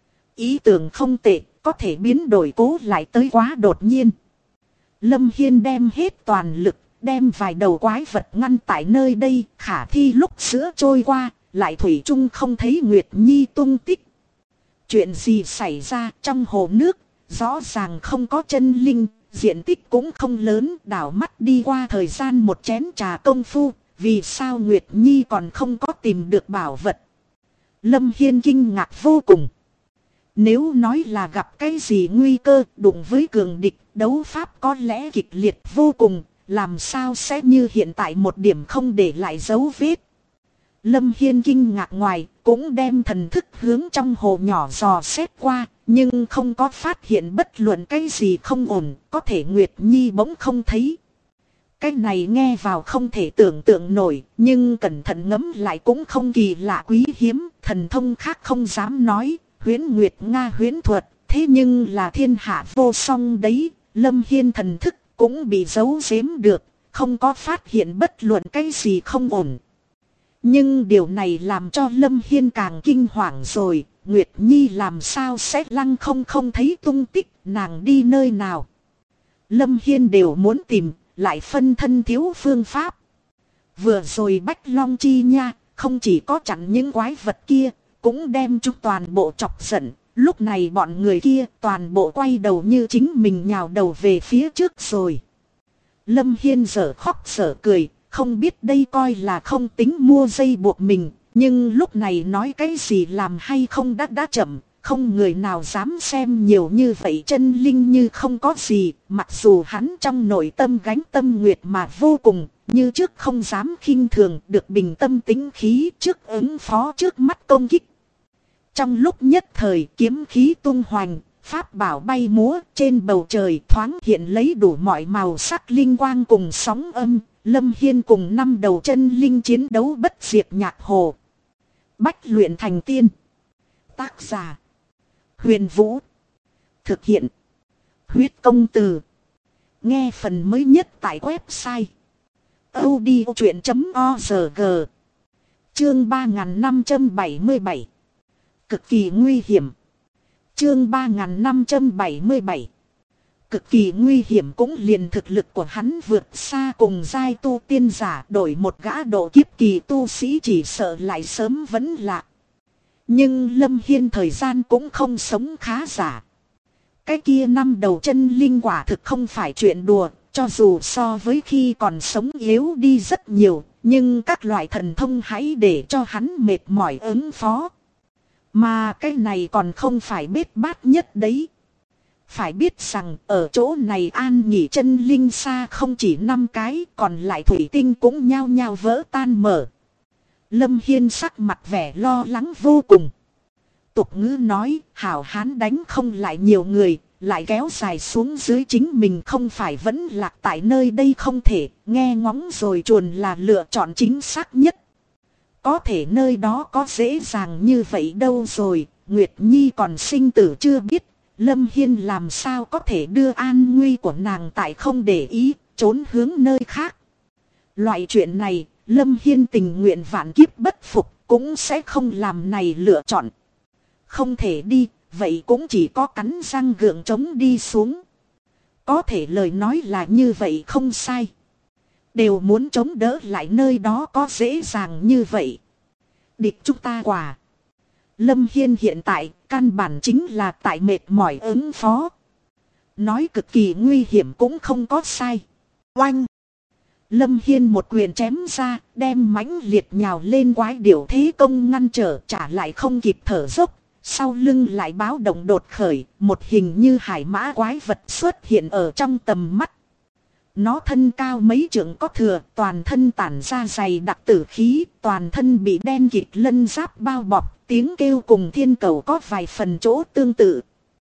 Ý tưởng không tệ, có thể biến đổi cố lại tới quá đột nhiên. Lâm Hiên đem hết toàn lực, đem vài đầu quái vật ngăn tại nơi đây, khả thi lúc sữa trôi qua, lại thủy chung không thấy Nguyệt Nhi tung tích. Chuyện gì xảy ra trong hồ nước, rõ ràng không có chân linh, diện tích cũng không lớn, đảo mắt đi qua thời gian một chén trà công phu, vì sao Nguyệt Nhi còn không có tìm được bảo vật. Lâm Hiên kinh ngạc vô cùng. Nếu nói là gặp cái gì nguy cơ, đụng với cường địch, đấu pháp có lẽ kịch liệt vô cùng, làm sao sẽ như hiện tại một điểm không để lại dấu vết. Lâm Hiên kinh ngạc ngoài, cũng đem thần thức hướng trong hồ nhỏ dò xét qua, nhưng không có phát hiện bất luận cái gì không ổn, có thể Nguyệt Nhi bỗng không thấy. Cái này nghe vào không thể tưởng tượng nổi, nhưng cẩn thận ngẫm lại cũng không kỳ lạ quý hiếm, thần thông khác không dám nói, Huyễn Nguyệt Nga huyễn thuật, thế nhưng là thiên hạ vô song đấy, Lâm Hiên thần thức cũng bị giấu giếm được, không có phát hiện bất luận cái gì không ổn. Nhưng điều này làm cho Lâm Hiên càng kinh hoàng rồi, Nguyệt Nhi làm sao sẽ lăng không thấy tung tích, nàng đi nơi nào. Lâm Hiên đều muốn tìm, lại phân thân thiếu phương pháp. Vừa rồi Bách Long Chi Nha, không chỉ có chặn những quái vật kia, cũng đem chúng toàn bộ chọc giận. Lúc này bọn người kia toàn bộ quay đầu như chính mình nhào đầu về phía trước rồi. Lâm Hiên dở khóc dở cười, không biết đây coi là không tính mua dây buộc mình. Nhưng lúc này nói cái gì làm hay không đã chậm, không người nào dám xem nhiều như vậy chân linh như không có gì, mặc dù hắn trong nội tâm gánh tâm nguyệt mà vô cùng, như trước không dám khinh thường được bình tâm tĩnh khí trước ứng phó trước mắt công kích. Trong lúc nhất thời kiếm khí tung hoành, pháp bảo bay múa trên bầu trời thoáng hiện lấy đủ mọi màu sắc linh quang cùng sóng âm, Lâm Hiên cùng 5 đầu chân linh chiến đấu bất diệt nhạc hồ. Bách luyện thành tiên. Tác giả Huyền Vũ. Thực hiện Huyết Công Từ. Nghe phần mới nhất tại website audiochuyện.org. Chương 3577. Cực kỳ nguy hiểm. Chương 3577. Cực kỳ nguy hiểm cũng liền thực lực của hắn vượt xa cùng giai tu tiên giả, đổi một gã độ kiếp kỳ tu sĩ chỉ sợ lại sớm vẫn lạc. Nhưng Lâm Hiên thời gian cũng không sống khá giả. Cái kia 5 đầu chân linh quả thực không phải chuyện đùa, cho dù so với khi còn sống yếu đi rất nhiều, nhưng các loại thần thông hãy để cho hắn mệt mỏi ứng phó. Mà cái này còn không phải bết bát nhất đấy. Phải biết rằng ở chỗ này an nghỉ chân linh xa không chỉ 5 cái, còn lại thủy tinh cũng nhao nhao vỡ tan mở. Lâm Hiên sắc mặt vẻ lo lắng vô cùng. Tục ngữ nói, hảo hán đánh không lại nhiều người, lại kéo dài xuống dưới chính mình không phải vẫn lạc tại nơi đây không thể, nghe ngóng rồi chuồn là lựa chọn chính xác nhất. Có thể nơi đó có dễ dàng như vậy đâu rồi, Nguyệt Nhi còn sinh tử chưa biết, Lâm Hiên làm sao có thể đưa an nguy của nàng tại không để ý, trốn hướng nơi khác. Loại chuyện này, Lâm Hiên tình nguyện vạn kiếp bất phục, cũng sẽ không làm này lựa chọn. Không thể đi, vậy cũng chỉ có cắn răng gượng chống đi xuống. Có thể lời nói là như vậy không sai. Đều muốn chống đỡ lại nơi đó có dễ dàng như vậy. Địch chúng ta quả. Lâm Hiên hiện tại căn bản chính là tại mệt mỏi ứng phó. Nói cực kỳ nguy hiểm cũng không có sai. Oanh! Lâm Hiên một quyền chém ra, đem mãnh liệt nhào lên quái điểu thế công ngăn trở, trả lại không kịp thở dốc. Sau lưng lại báo động đột khởi, một hình như hải mã quái vật xuất hiện ở trong tầm mắt. Nó thân cao mấy trượng có thừa, toàn thân tản ra dày đặc tử khí, toàn thân bị đen kịt lân giáp bao bọc, tiếng kêu cùng thiên cầu có vài phần chỗ tương tự.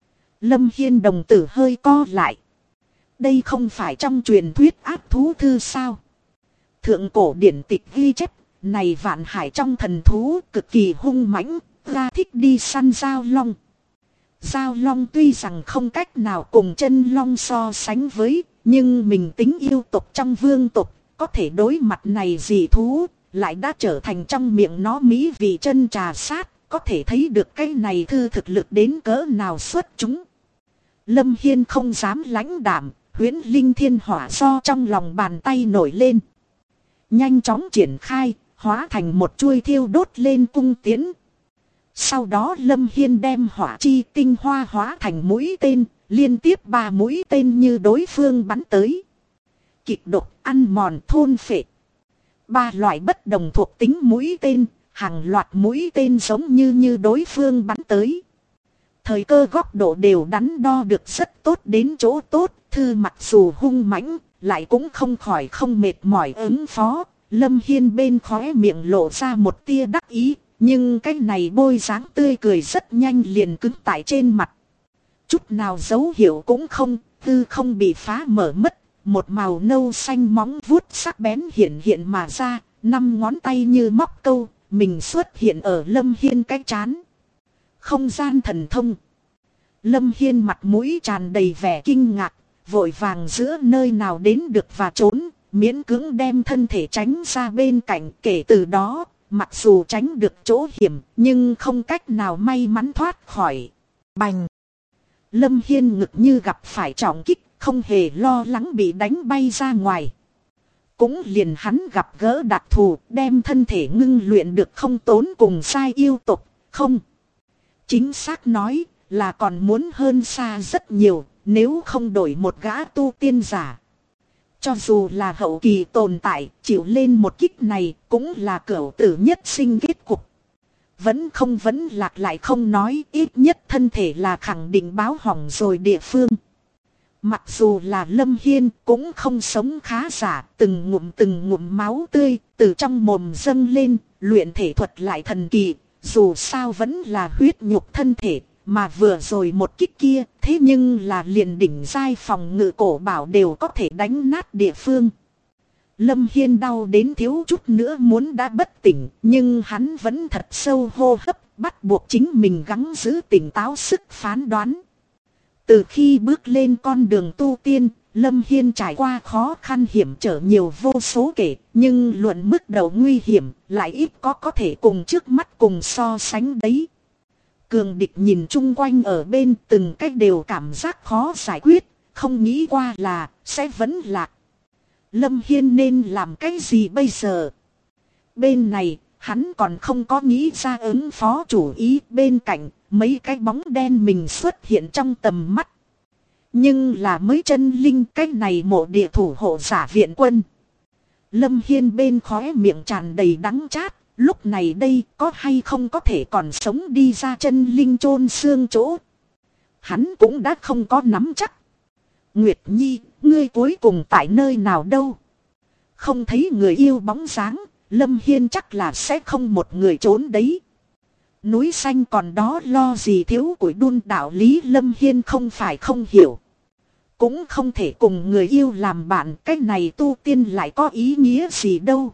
Lâm Hiên đồng tử hơi co lại. Đây không phải trong truyền thuyết ác thú thư sao? Thượng cổ điển tịch ghi chép, này vạn hải trong thần thú cực kỳ hung mãnh, ra thích đi săn giao long. Giao long tuy rằng không cách nào cùng chân long so sánh với, nhưng mình tính yêu tục trong vương tục, có thể đối mặt này dị thú, lại đã trở thành trong miệng nó mỹ vị chân trà sát, có thể thấy được cái này thư thực lực đến cỡ nào xuất chúng. Lâm Hiên không dám lãnh đảm, huyễn linh thiên hỏa do trong lòng bàn tay nổi lên. Nhanh chóng triển khai, hóa thành một chuôi thiêu đốt lên cung tiễn. Sau đó Lâm Hiên đem hỏa chi tinh hoa hóa thành mũi tên, liên tiếp 3 mũi tên như đối phương bắn tới. Kịch độc, ăn mòn, thôn phệ. 3 loại bất đồng thuộc tính mũi tên, hàng loạt mũi tên giống như đối phương bắn tới. Thời cơ góc độ đều đắn đo được rất tốt đến chỗ tốt, thư mặc dù hung mãnh, lại cũng không khỏi không mệt mỏi ứng phó. Lâm Hiên bên khóe miệng lộ ra một tia đắc ý, nhưng cái này bôi dáng tươi cười rất nhanh liền cứng tại trên mặt. Chút nào dấu hiệu cũng không, tư không bị phá mở mất, một màu nâu xanh móng vuốt sắc bén hiện hiện mà ra, 5 ngón tay như móc câu, mình xuất hiện ở Lâm Hiên cái trán. Không gian thần thông. Lâm Hiên mặt mũi tràn đầy vẻ kinh ngạc, vội vàng giữa nơi nào đến được và trốn, miễn cưỡng đem thân thể tránh ra bên cạnh. Kể từ đó, mặc dù tránh được chỗ hiểm, nhưng không cách nào may mắn thoát khỏi. Bành! Lâm Hiên ngực như gặp phải trọng kích, không hề lo lắng bị đánh bay ra ngoài. Cũng liền hắn gặp gỡ đặc thù, đem thân thể ngưng luyện được không tốn cùng sai yêu tục, không. Chính xác nói là còn muốn hơn xa rất nhiều, nếu không đổi một gã tu tiên giả. Cho dù là hậu kỳ tồn tại, chịu lên một kích này cũng là cửu tử nhất sinh kết cục. Vẫn lạc lại không nói, ít nhất thân thể là khẳng định báo hỏng rồi địa phương. Mặc dù là Lâm Hiên cũng không sống khá giả, từng ngụm máu tươi từ trong mồm dâng lên, luyện thể thuật lại thần kỳ, dù sao vẫn là huyết nhục thân thể, mà vừa rồi một kích kia, thế nhưng là liền đỉnh giai phòng ngự cổ bảo đều có thể đánh nát địa phương. Lâm Hiên đau đến thiếu chút nữa muốn đã bất tỉnh, nhưng hắn vẫn thật sâu hô hấp, bắt buộc chính mình gắng giữ tỉnh táo sức phán đoán. Từ khi bước lên con đường tu tiên, Lâm Hiên trải qua khó khăn hiểm trở nhiều vô số kể, nhưng luận mức độ nguy hiểm lại ít có thể cùng trước mắt cùng so sánh đấy. Cường địch nhìn chung quanh ở bên từng cách đều cảm giác khó giải quyết, không nghĩ qua là sẽ vẫn lạc. Lâm Hiên nên làm cái gì bây giờ? Bên này, hắn còn không có nghĩ ra ứng phó chủ ý, bên cạnh, mấy cái bóng đen mình xuất hiện trong tầm mắt. Nhưng là mới chân linh cái này mộ địa thủ hộ giả viện quân. Lâm Hiên bên khóe miệng tràn đầy đắng chát, lúc này đây có hay không có thể còn sống đi ra chân linh chôn xương chỗ. Hắn cũng đã không có nắm chắc. Nguyệt Nhi, ngươi cuối cùng tại nơi nào đâu? Không thấy người yêu bóng dáng, Lâm Hiên chắc là sẽ không một người trốn đấy. Núi xanh còn đó lo gì thiếu củi đun, đạo lý Lâm Hiên không phải không hiểu. Cũng không thể cùng người yêu làm bạn, cái này tu tiên lại có ý nghĩa gì đâu.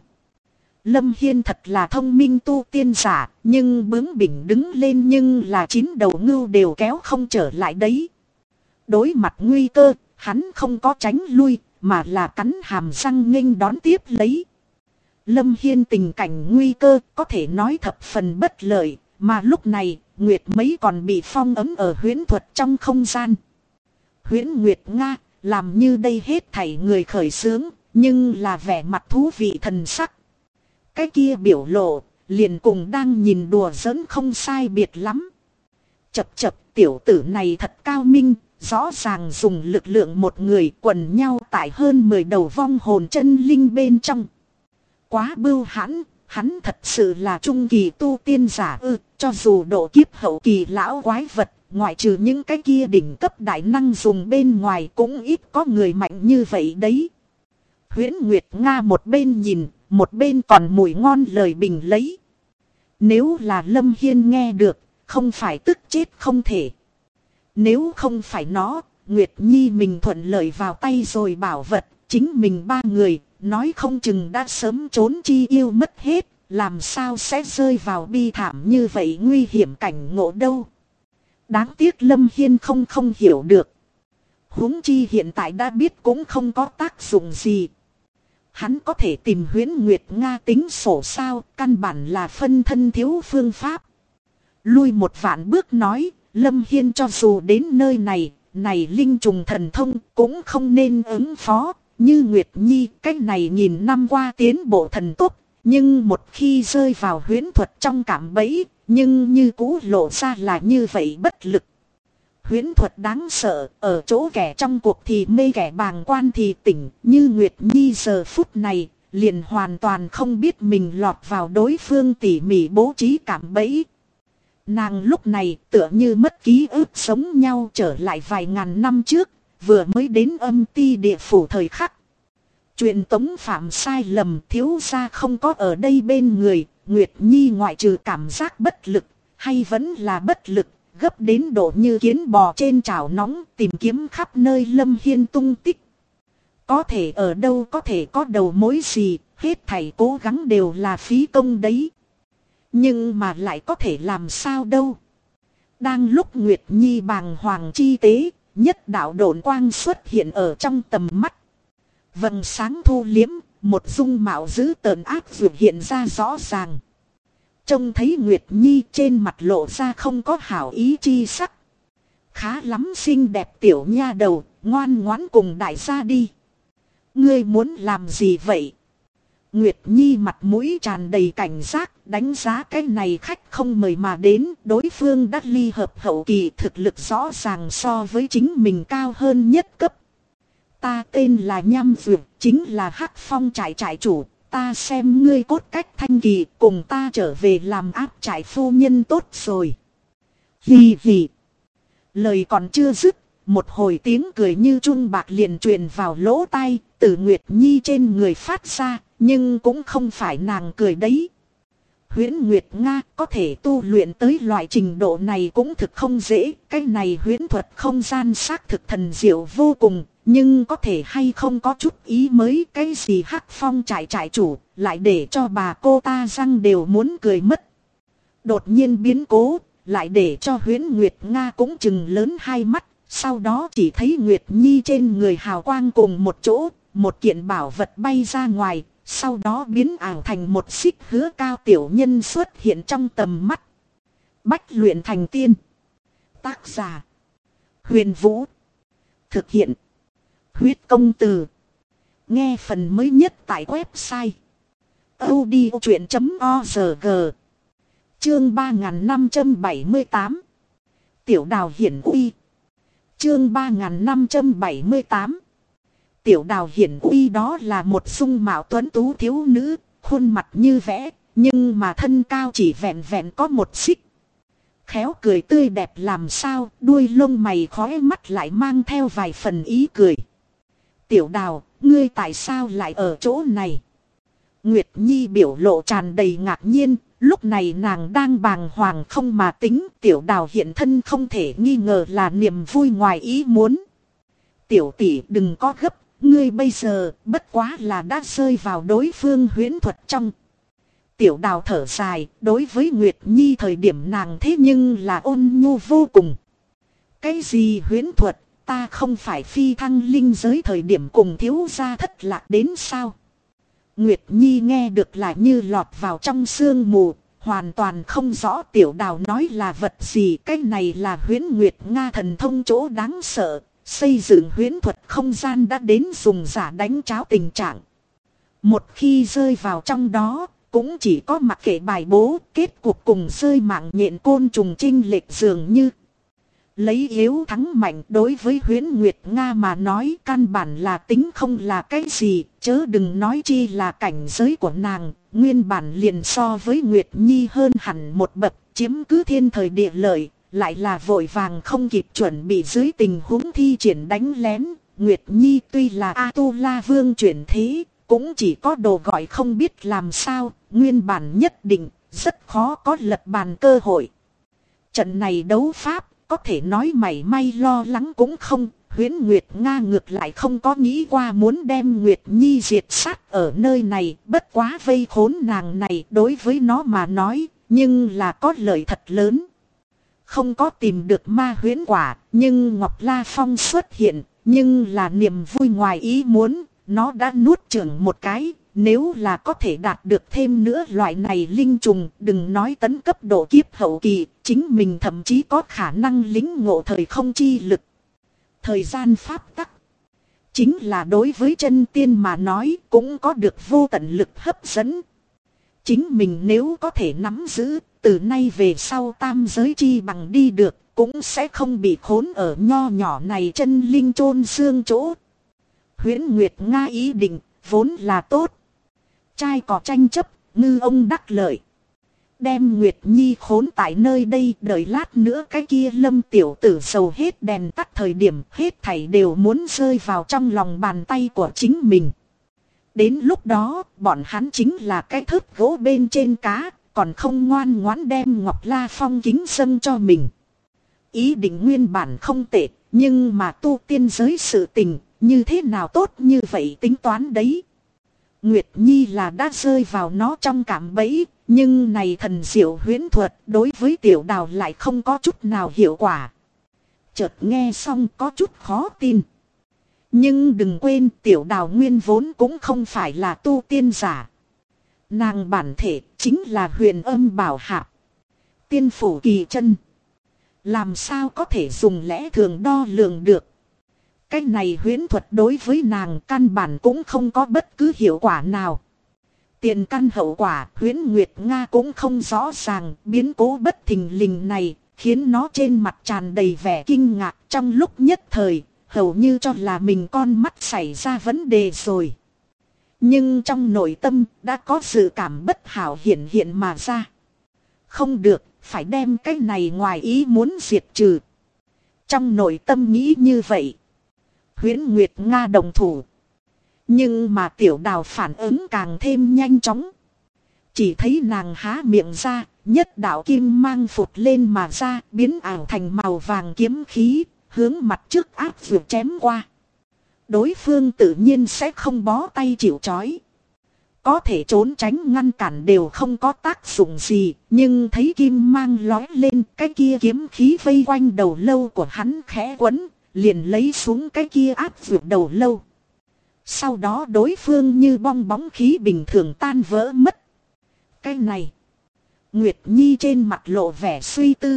Lâm Hiên thật là thông minh tu tiên giả, nhưng bướng bỉnh đứng lên nhưng là 9 đầu ngưu đều kéo không trở lại đấy. Đối mặt nguy cơ, hắn không có tránh lui, mà là cắn hàm răng nghênh đón tiếp lấy. Lâm Hiên tình cảnh nguy cơ có thể nói thập phần bất lợi, mà lúc này Nguyệt mấy còn bị phong ấm ở huyễn thuật trong không gian. Huyễn Nguyệt Nga, làm như đây hết thảy người khởi xướng, nhưng là vẻ mặt thú vị thần sắc. Cái kia biểu lộ, liền cùng đang nhìn đùa giỡn không sai biệt lắm. Chập chập, tiểu tử này thật cao minh, rõ ràng dùng lực lượng một người quần nhau tại hơn 10 đầu vong hồn chân linh bên trong. Quá bưu hãn, hắn thật sự là trung kỳ tu tiên giả ư, cho dù độ kiếp hậu kỳ lão quái vật, ngoại trừ những cái kia đỉnh cấp đại năng dùng bên ngoài cũng ít có người mạnh như vậy đấy. Huyễn Nguyệt Nga một bên nhìn, một bên còn mùi ngon lời bình lấy. Nếu là Lâm Hiên nghe được, không phải tức chết không thể. Nếu không phải nó, Nguyệt Nhi mình thuận lợi vào tay rồi bảo vật, chính mình 3 người, nói không chừng đã sớm trốn chi yêu mất hết, làm sao sẽ rơi vào bi thảm như vậy nguy hiểm cảnh ngộ đâu. Đáng tiếc Lâm Hiên không hiểu được. Huống chi hiện tại đã biết cũng không có tác dụng gì. Hắn có thể tìm Huyễn Nguyệt Nga tính sổ sao, căn bản là phân thân thiếu phương pháp. Lui một vạn bước nói, Lâm Hiên cho dù đến nơi này, linh trùng thần thông cũng không nên ứng phó. Như Nguyệt Nhi, cách này nghìn năm qua tiến bộ thần tốc, nhưng một khi rơi vào huyễn thuật trong cạm bẫy, nhưng như cũ lộ ra là như vậy bất lực. Huyễn thuật đáng sợ, ở chỗ kẻ trong cuộc thì mê kẻ bàng quan thì tỉnh, như Nguyệt Nhi giờ phút này, liền hoàn toàn không biết mình lọt vào đối phương tỉ mỉ bố trí cạm bẫy. Nàng lúc này tựa như mất ký ức sống nhau trở lại vài ngàn năm trước, vừa mới đến âm ti địa phủ thời khắc. Chuyện tống phạm sai lầm thiếu gia không có ở đây bên người, Nguyệt Nhi ngoại trừ cảm giác bất lực, hay vẫn là bất lực, gấp đến độ như kiến bò trên chảo nóng tìm kiếm khắp nơi Lâm Hiên tung tích. Có thể ở đâu có thể có đầu mối gì, hết thảy cố gắng đều là phí công đấy. Nhưng mà lại có thể làm sao đâu. Đang lúc Nguyệt Nhi bàng hoàng chi tế, nhất đạo độn quang xuất hiện ở trong tầm mắt. Vầng sáng thu liếm, một dung mạo dữ tợn ác dược hiện ra rõ ràng. Trông thấy Nguyệt Nhi trên mặt lộ ra không có hảo ý chi sắc. Khá lắm xinh đẹp tiểu nha đầu, ngoan ngoãn cùng đại gia đi. Ngươi muốn làm gì vậy? Nguyệt Nhi mặt mũi tràn đầy cảnh giác, đánh giá cái này khách không mời mà đến, đối phương đắt ly hợp hậu kỳ thực lực rõ ràng so với chính mình cao hơn nhất cấp. Ta tên là Nham Dược, chính là Hắc Phong trại trại chủ, ta xem ngươi cốt cách thanh kỳ, cùng ta trở về làm áp trại phu nhân tốt rồi. Hì hì. Lời còn chưa dứt, một hồi tiếng cười như chuông bạc liền truyền vào lỗ tai, từ Nguyệt Nhi trên người phát ra, nhưng cũng không phải nàng cười đấy. Huyễn Nguyệt Nga có thể tu luyện tới loại trình độ này cũng thực không dễ, cái này huyễn thuật không gian xác thực thần diệu vô cùng, nhưng có thể hay không có chút ý mới, cái gì Hắc Phong trại chủ, lại để cho bà cô ta răng đều muốn cười mất. Đột nhiên biến cố, lại để cho Huyễn Nguyệt Nga cũng chừng lớn hai mắt, sau đó chỉ thấy Nguyệt Nhi trên người hào quang cùng một chỗ, một kiện bảo vật bay ra ngoài. Sau đó biến ảo thành một xích hứa cao tiểu nhân xuất hiện trong tầm mắt. Bách luyện thành tiên. Tác giả: Huyền Vũ. Thực hiện: Huyết Công Từ. Nghe phần mới nhất tại website audiochuyện.org. Chương 3578. Tiểu Đào hiển uy. Chương 3578. Tiểu Đào hiển uy đó là một dung mạo tuấn tú thiếu nữ, khuôn mặt như vẽ, nhưng mà thân cao chỉ vẹn vẹn có một xích. Khéo cười tươi đẹp làm sao, đuôi lông mày khóe mắt lại mang theo vài phần ý cười. Tiểu Đào, ngươi tại sao lại ở chỗ này? Nguyệt Nhi biểu lộ tràn đầy ngạc nhiên, lúc này nàng đang bàng hoàng không mà tính. Tiểu Đào hiện thân không thể nghi ngờ là niềm vui ngoài ý muốn. Tiểu tỷ đừng có gấp. Ngươi bây giờ bất quá là đã rơi vào đối phương huyễn thuật trong. Tiểu Đào thở dài, đối với Nguyệt Nhi thời điểm nàng thế nhưng là ôn nhu vô cùng. Cái gì huyễn thuật, ta không phải phi thăng linh giới thời điểm cùng thiếu gia thất lạc đến sao? Nguyệt Nhi nghe được là như lọt vào trong sương mù, hoàn toàn không rõ Tiểu Đào nói là vật gì. Cái này là Huyễn Nguyệt Nga thần thông chỗ đáng sợ. Xây dựng huyễn thuật không gian đã đến dùng giả đánh cháo tình trạng. Một khi rơi vào trong đó, cũng chỉ có mặc kệ bài bố, kết cục cùng rơi mạng nhện côn trùng chênh lệch dường như. Lấy yếu thắng mạnh đối với Huyễn Nguyệt Nga mà nói căn bản là tính không là cái gì, chớ đừng nói chi là cảnh giới của nàng, nguyên bản liền so với Nguyệt Nhi hơn hẳn một bậc, chiếm cứ thiên thời địa lợi. Lại là vội vàng không kịp chuẩn bị dưới tình huống thi triển đánh lén. Nguyệt Nhi tuy là A-tu-la vương chuyển thế, cũng chỉ có đồ gọi không biết làm sao, nguyên bản nhất định, rất khó có lật bàn cơ hội. Trận này đấu pháp, có thể nói mảy may lo lắng cũng không. Huyễn Nguyệt Nga ngược lại không có nghĩ qua muốn đem Nguyệt Nhi diệt sát ở nơi này, bất quá vây khốn nàng này đối với nó mà nói, nhưng là có lợi thật lớn. Không có tìm được ma huyễn quả, nhưng Ngọc La Phong xuất hiện, nhưng là niềm vui ngoài ý muốn, nó đã nuốt chửng một cái, nếu là có thể đạt được thêm nữa loại này linh trùng, đừng nói tấn cấp độ kiếp hậu kỳ, chính mình thậm chí có khả năng lĩnh ngộ thời không chi lực. Thời gian pháp tắc, chính là đối với chân tiên mà nói cũng có được vô tận lực hấp dẫn. Chính mình nếu có thể nắm giữ, từ nay về sau tam giới chi bằng đi được, cũng sẽ không bị khốn ở nho nhỏ này chân linh chôn xương chỗ. Huyễn Nguyệt Nga ý định, vốn là tốt. Trai cỏ tranh chấp, ngư ông đắc lợi. Đem Nguyệt Nhi khốn tại nơi đây, đợi lát nữa cái kia Lâm tiểu tử sầu hết đèn tắt thời điểm, hết thảy đều muốn rơi vào trong lòng bàn tay của chính mình. Đến lúc đó, bọn hắn chính là cái thớt gỗ bên trên cá, còn không ngoan ngoãn đem Ngọc La Phong kính dâng cho mình. Ý định nguyên bản không tệ, nhưng mà tu tiên giới sự tình, như thế nào tốt như vậy tính toán đấy. Nguyệt Nhi là đã rơi vào nó trong cạm bẫy, nhưng này thần diệu huyễn thuật đối với Tiểu Đào lại không có chút nào hiệu quả. Chợt nghe xong có chút khó tin. Nhưng đừng quên Tiểu Đào nguyên vốn cũng không phải là tu tiên giả. Nàng bản thể chính là Huyền Âm Bảo Hạp, tiên phủ kỳ chân. Làm sao có thể dùng lẽ thường đo lường được. Cái này huyễn thuật đối với nàng căn bản cũng không có bất cứ hiệu quả nào. Tiền căn hậu quả Huyễn Nguyệt Nga cũng không rõ ràng, biến cố bất thình lình này khiến nó trên mặt tràn đầy vẻ kinh ngạc, trong lúc nhất thời hầu như cho là mình con mắt xảy ra vấn đề rồi. Nhưng trong nội tâm đã có dự cảm bất hảo hiện hiện mà ra. Không được, phải đem cái này ngoài ý muốn diệt trừ. Trong nội tâm nghĩ như vậy. Huyễn Nguyệt Nga đồng thủ. Nhưng mà Tiểu Đào phản ứng càng thêm nhanh chóng. Chỉ thấy nàng há miệng ra, nhất đạo kim mang phụt lên mà ra, biến ảo thành màu vàng kiếm khí, hướng mặt trước áp vượt chém qua. Đối phương tự nhiên sẽ không bó tay chịu trói. Có thể trốn tránh ngăn cản đều không có tác dụng gì, nhưng thấy kim mang lói lên, cái kia kiếm khí vây quanh đầu lâu của hắn khẽ quấn, liền lấy xuống cái kia áp vượt đầu lâu. Sau đó đối phương như bong bóng khí bình thường tan vỡ mất. Cái này, Nguyệt Nhi trên mặt lộ vẻ suy tư.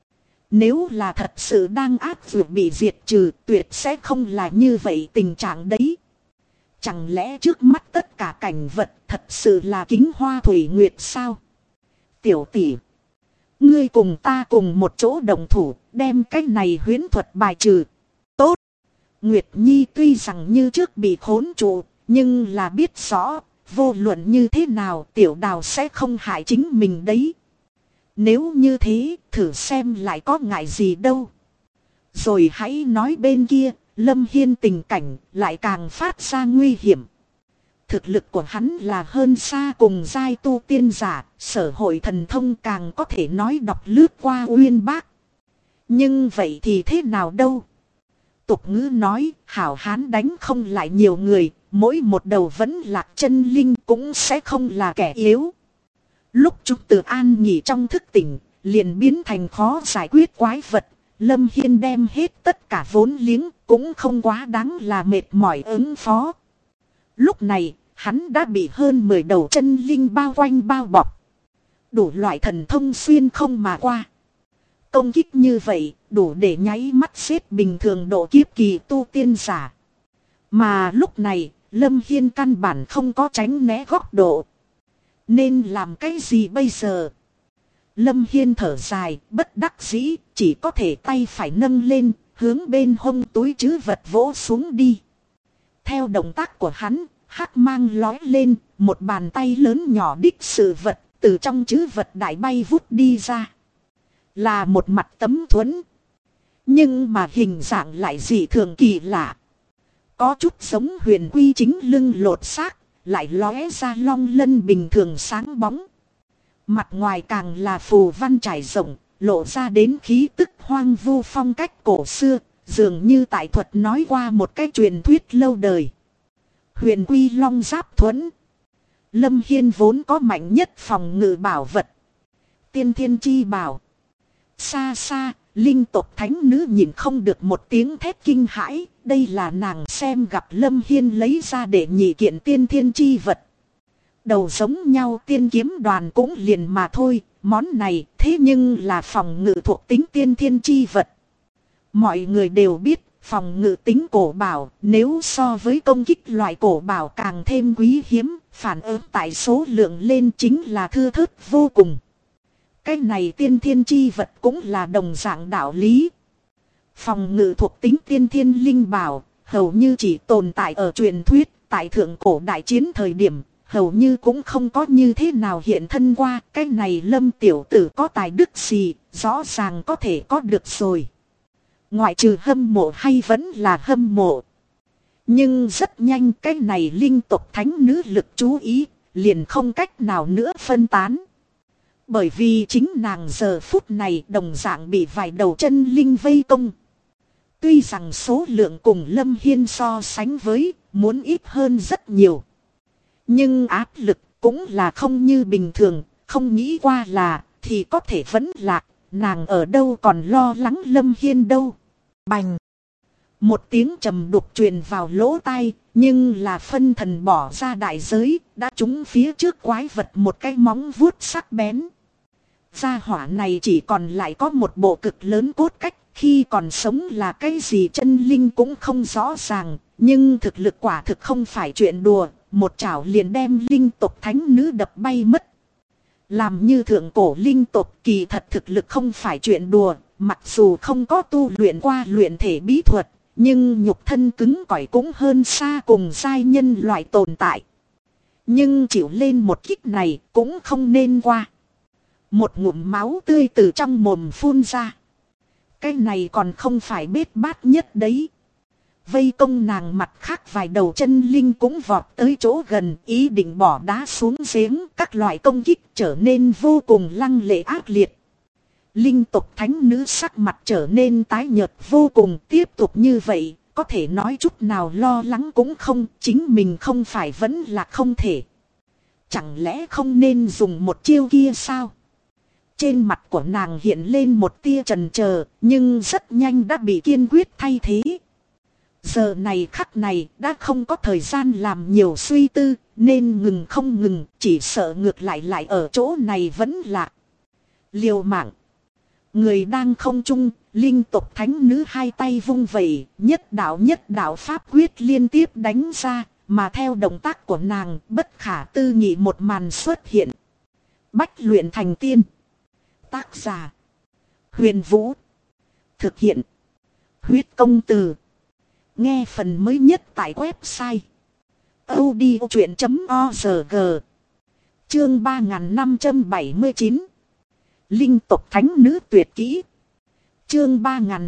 Nếu là thật sự đang áp vượt bị diệt trừ, tuyệt sẽ không là như vậy tình trạng đấy. Chẳng lẽ trước mắt tất cả cảnh vật thật sự là Kính Hoa Thủy Nguyệt sao? Tiểu tỷ, ngươi cùng ta cùng một chỗ đồng thủ, đem cái này huyễn thuật bài trừ. Tốt. Nguyệt Nhi tuy rằng như trước bị khốn trụ, nhưng là biết rõ, vô luận như thế nào Tiểu Đào sẽ không hại chính mình đấy. Nếu như thế, thử xem lại có ngại gì đâu. Rồi hãy nói bên kia, Lâm Hiên tình cảnh lại càng phát ra nguy hiểm. Thực lực của hắn là hơn xa cùng giai tu tiên giả, sở hội thần thông càng có thể nói đọc lướt qua uyên bác. Nhưng vậy thì thế nào đâu? Tục ngữ nói, hảo hán đánh không lại nhiều người, mỗi một đầu vẫn lạc chân linh cũng sẽ không là kẻ yếu. Lúc Trúc Tử An nghỉ trong thức tỉnh, liền biến thành khó giải quyết quái vật. Lâm Hiên đem hết tất cả vốn liếng, cũng không quá đáng là mệt mỏi ứng phó. Lúc này, hắn đã bị hơn 10 đầu chân linh bao quanh bao bọc. Đủ loại thần thông xuyên không mà qua. Công kích như vậy, đủ để nháy mắt xếp bình thường độ kiếp kỳ tu tiên giả. Mà lúc này, Lâm Hiên căn bản không có tránh né góc độ. Nên làm cái gì bây giờ? Lâm Hiên thở dài, bất đắc dĩ, chỉ có thể tay phải nâng lên, hướng bên hông túi trữ vật vỗ xuống đi. Theo động tác của hắn, hắc mang lói lên, một bàn tay lớn nhỏ đích sự vật, từ trong trữ vật đại bay vút đi ra. Là một mặt tấm thuẫn. Nhưng mà hình dạng lại dị thường kỳ lạ. Có chút giống huyền quy chính lưng lột xác, lại lóe ra long lân bình thường sáng bóng. Mặt ngoài càng là phù văn trải rộng, lộ ra đến khí tức hoang vu phong cách cổ xưa, dường như tại thuật nói qua một cái truyền thuyết lâu đời. Huyền quy long giáp thuẫn. Lâm Hiên vốn có mạnh nhất phòng ngự bảo vật. Tiên thiên chi bảo. Xa xa, linh tộc thánh nữ nhìn không được một tiếng thét kinh hãi. Đây là nàng xem gặp Lâm Hiên lấy ra để nhị kiện tiên thiên chi vật. Đầu giống nhau tiên kiếm đoàn cũng liền mà thôi, món này thế nhưng là phòng ngự thuộc tính tiên thiên chi vật. Mọi người đều biết, phòng ngự tính cổ bảo, nếu so với công kích loại cổ bảo càng thêm quý hiếm, phản ứng tại số lượng lên chính là thưa thớt vô cùng. Cái này tiên thiên chi vật cũng là đồng dạng đạo lý. Phòng ngự thuộc tính tiên thiên linh bảo, hầu như chỉ tồn tại ở truyền thuyết, tại thượng cổ đại chiến thời điểm. Hầu như cũng không có như thế nào hiện thân qua. Cái này Lâm tiểu tử có tài đức gì, rõ ràng có thể có được rồi. Ngoại trừ hâm mộ hay vẫn là hâm mộ. Nhưng rất nhanh cái này linh tộc thánh nữ lực chú ý, liền không cách nào nữa phân tán. Bởi vì chính nàng giờ phút này đồng dạng bị vài đầu chân linh vây công. Tuy rằng số lượng cùng Lâm Hiên so sánh với, muốn ít hơn rất nhiều. Nhưng áp lực cũng là không như bình thường, không nghĩ qua là thì có thể vẫn lạc, nàng ở đâu còn lo lắng Lâm Hiên đâu. Bành! Một tiếng trầm đục truyền vào lỗ tai, nhưng là phân thần bỏ ra đại giới, đã trúng phía trước quái vật một cái móng vuốt sắc bén. Gia hỏa này chỉ còn lại có một bộ cực lớn cốt cách, khi còn sống là cái gì chân linh cũng không rõ ràng, nhưng thực lực quả thực không phải chuyện đùa. Một chảo liền đem linh tộc thánh nữ đập bay mất. Làm như thượng cổ linh tộc kỳ thật thực lực không phải chuyện đùa. Mặc dù không có tu luyện qua luyện thể bí thuật, nhưng nhục thân cứng cỏi cũng hơn xa cùng giai nhân loại tồn tại. Nhưng chịu lên một kích này cũng không nên qua. Một ngụm máu tươi từ trong mồm phun ra. Cái này còn không phải bết bát nhất đấy. Vây công nàng mặt khác vài đầu chân linh cũng vọt tới chỗ gần, ý định bỏ đá xuống giếng. Các loại công kích trở nên vô cùng lăng lệ ác liệt. Linh tộc thánh nữ sắc mặt trở nên tái nhợt vô cùng. Tiếp tục như vậy, có thể nói chút nào lo lắng cũng không. Chính mình không phải vẫn là không thể. Chẳng lẽ không nên dùng một chiêu kia sao? Trên mặt của nàng hiện lên một tia chần chờ, nhưng rất nhanh đã bị kiên quyết thay thế. Giờ này khắc này đã không có thời gian làm nhiều suy tư, nên ngừng không ngừng, chỉ sợ ngược lại ở chỗ này vẫn là liều mạng. Người đang không trung, linh tộc thánh nữ hai tay vung vẩy, nhất đạo pháp quyết liên tiếp đánh ra, mà theo động tác của nàng bất khả tư nghị một màn xuất hiện. Bách luyện thành tiên. Tác giả Huyền Vũ. Thực hiện Huyết Công Từ. Nghe phần mới nhất tại website audiochuyện.org. Chương 3579. Linh tộc thánh nữ tuyệt kỹ. Chương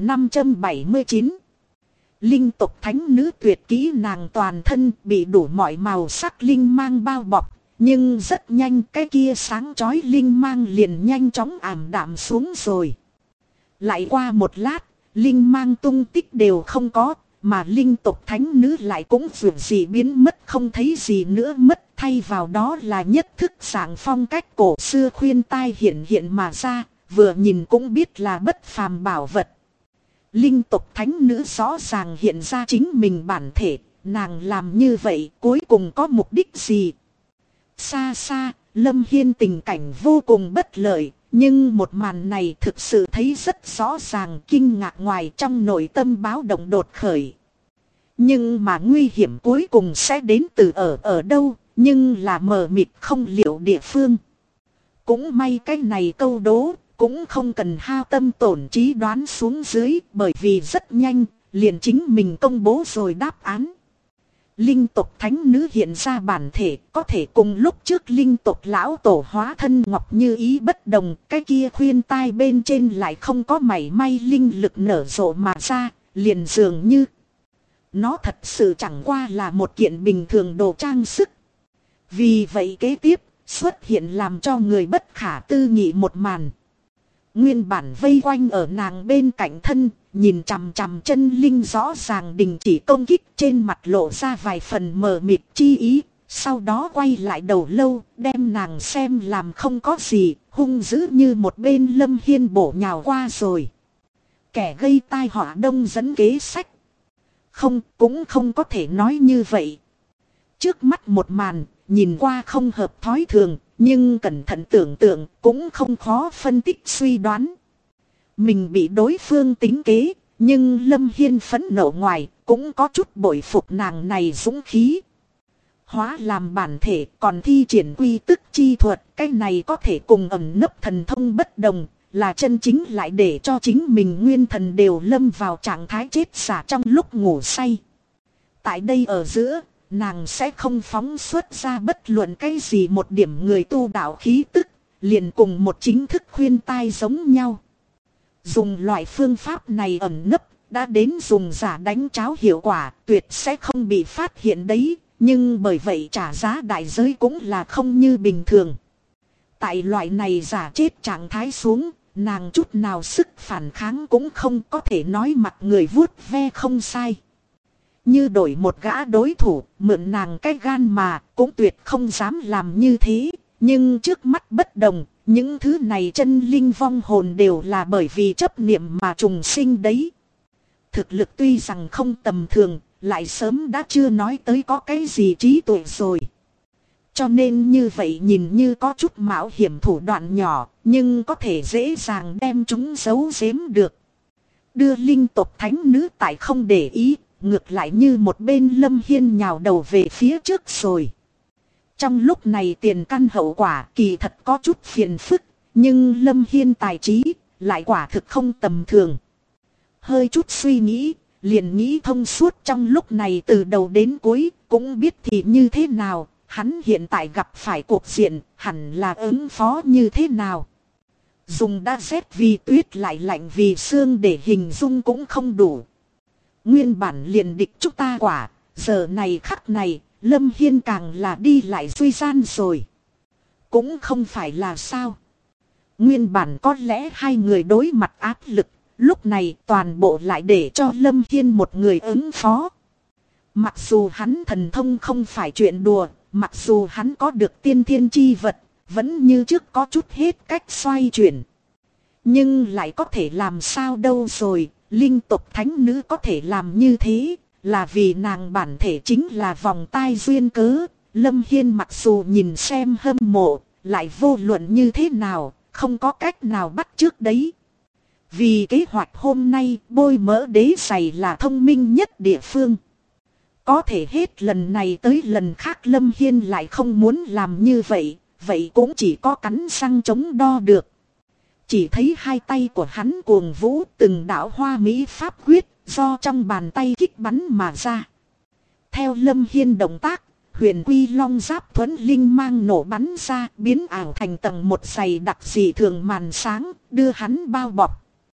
3579. Linh tộc thánh nữ tuyệt kỹ, nàng toàn thân bị đủ mọi màu sắc linh mang bao bọc. Nhưng rất nhanh cái kia sáng chói linh mang liền nhanh chóng ảm đạm xuống rồi. Lại qua một lát, linh mang tung tích đều không có, mà linh tộc thánh nữ lại cũng vượt gì biến mất không thấy gì nữa mất. Thay vào đó là nhất thức dạng phong cách cổ xưa khuyên tai hiện mà ra, vừa nhìn cũng biết là bất phàm bảo vật. Linh tộc thánh nữ rõ ràng hiện ra chính mình bản thể, nàng làm như vậy cuối cùng có mục đích gì? Xa xa, Lâm Hiên tình cảnh vô cùng bất lợi, nhưng một màn này thực sự thấy rất rõ ràng, kinh ngạc ngoài trong nội tâm báo động đột khởi. Nhưng mà nguy hiểm cuối cùng sẽ đến từ ở đâu, nhưng là mờ mịt không liệu địa phương. Cũng may cái này câu đố, cũng không cần hao tâm tổn trí đoán xuống dưới, bởi vì rất nhanh, liền chính mình công bố rồi đáp án. Linh tộc thánh nữ hiện ra bản thể, có thể cùng lúc trước linh tộc lão tổ hóa thân ngọc như ý bất đồng. Cái kia khuyên tai bên trên lại không có mảy may linh lực nở rộ mà ra, liền dường như nó thật sự chẳng qua là một kiện bình thường đồ trang sức. Vì vậy kế tiếp xuất hiện làm cho người bất khả tư nghị một màn. Nguyên bản vây quanh ở nàng bên cạnh thân, nhìn chằm chằm chân linh rõ ràng đình chỉ công kích, trên mặt lộ ra vài phần mờ mịt chi ý. Sau đó quay lại đầu lâu, đem nàng xem làm không có gì, hung dữ như một bên Lâm Hiên bổ nhào qua rồi. Kẻ gây tai họa đông dẫn kế sách. Không, cũng không có thể nói như vậy. Trước mắt một màn, nhìn qua không hợp thói thường, nhưng cẩn thận tưởng tượng cũng không khó phân tích suy đoán. Mình bị đối phương tính kế, nhưng Lâm Hiên phẫn nộ ngoài, cũng có chút bội phục nàng này dũng khí. Hóa làm bản thể còn thi triển quy tức chi thuật, cái này có thể cùng ẩn nấp thần thông bất đồng, là chân chính lại để cho chính mình nguyên thần đều lâm vào trạng thái chết xả trong lúc ngủ say. Tại đây ở giữa, nàng sẽ không phóng xuất ra bất luận cái gì một điểm người tu đạo khí tức, liền cùng một chính thức khuyên tai giống nhau. Dùng loại phương pháp này ẩn nấp, đã đến dùng giả đánh cháo hiệu quả, tuyệt sẽ không bị phát hiện đấy, nhưng bởi vậy trả giá đại giới cũng là không như bình thường. Tại loại này giả chết trạng thái xuống, nàng chút nào sức phản kháng cũng không, có thể nói mặt người vuốt ve không sai. Như đổi một gã đối thủ, mượn nàng cái gan mà, cũng tuyệt không dám làm như thế. Nhưng trước mắt bất đồng, những thứ này chân linh vong hồn đều là bởi vì chấp niệm mà trùng sinh đấy. Thực lực tuy rằng không tầm thường, lại sớm đã chưa nói tới có cái gì trí tuệ rồi. Cho nên như vậy nhìn như có chút mạo hiểm thủ đoạn nhỏ, nhưng có thể dễ dàng đem chúng giấu giếm được. Đưa linh tộc thánh nữ tại không để ý, ngược lại như một bên Lâm Hiên nhào đầu về phía trước rồi. Trong lúc này tiền căn hậu quả kỳ thật có chút phiền phức, nhưng Lâm Hiên tài trí lại quả thực không tầm thường. Hơi chút suy nghĩ, liền nghĩ thông suốt, trong lúc này từ đầu đến cuối cũng biết thì như thế nào, hắn hiện tại gặp phải cuộc diện hẳn là ứng phó như thế nào. Dùng đã rét vì tuyết lại lạnh vì sương để hình dung cũng không đủ. Nguyên bản liền địch chúng ta quả, giờ này khắc này, Lâm Hiên càng là đi lại duy gian rồi. Cũng không phải là sao. Nguyên bản có lẽ hai người đối mặt áp lực, lúc này toàn bộ lại để cho Lâm Hiên một người ứng phó. Mặc dù hắn thần thông không phải chuyện đùa, mặc dù hắn có được tiên thiên chi vật, vẫn như trước có chút hết cách xoay chuyển. Nhưng lại có thể làm sao đâu rồi, linh tộc thánh nữ có thể làm như thế, là vì nàng bản thể chính là vòng tai duyên cớ. Lâm Hiên mặc dù nhìn xem hâm mộ, lại vô luận như thế nào, không có cách nào bắt trước đấy. Vì kế hoạch hôm nay, bôi mỡ đế giày là thông minh nhất địa phương. Có thể hết lần này tới lần khác Lâm Hiên lại không muốn làm như vậy, vậy cũng chỉ có cắn răng chống đo được. Chỉ thấy hai tay của hắn cuồng vũ từng đạo hoa mỹ pháp quyết do trong bàn tay kích bắn mà ra. Theo Lâm Hiên động tác, huyền quy long giáp thuẫn linh mang nổ bắn ra biến ảo thành tầng một dày đặc dị thường màn sáng đưa hắn bao bọc.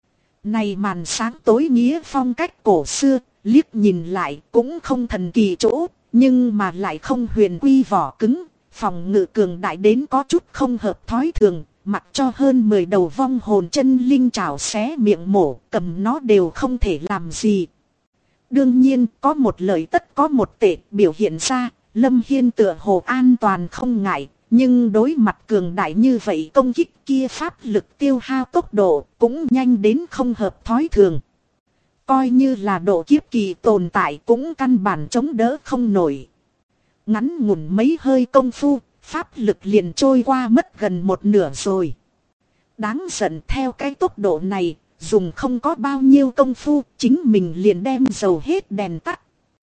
Này màn sáng tối nghĩa phong cách cổ xưa, liếc nhìn lại cũng không thần kỳ chỗ, nhưng mà lại không huyền quy vỏ cứng, phòng ngự cường đại đến có chút không hợp thói thường. Mặc cho hơn 10 đầu vong hồn chân linh trảo xé miệng mổ, cầm nó đều không thể làm gì. Đương nhiên, có một lời tất có một tệ biểu hiện ra, Lâm Hiên tựa hồ an toàn không ngại, nhưng đối mặt cường đại như vậy công kích kia pháp lực tiêu hao tốc độ cũng nhanh đến không hợp thói thường. Coi như là độ kiếp kỳ tồn tại cũng căn bản chống đỡ không nổi. Ngắn ngủn mấy hơi công phu, pháp lực liền trôi qua mất gần một nửa rồi. Đáng giận theo cái tốc độ này, dùng không có bao nhiêu công phu, chính mình liền đem dầu hết đèn tắt.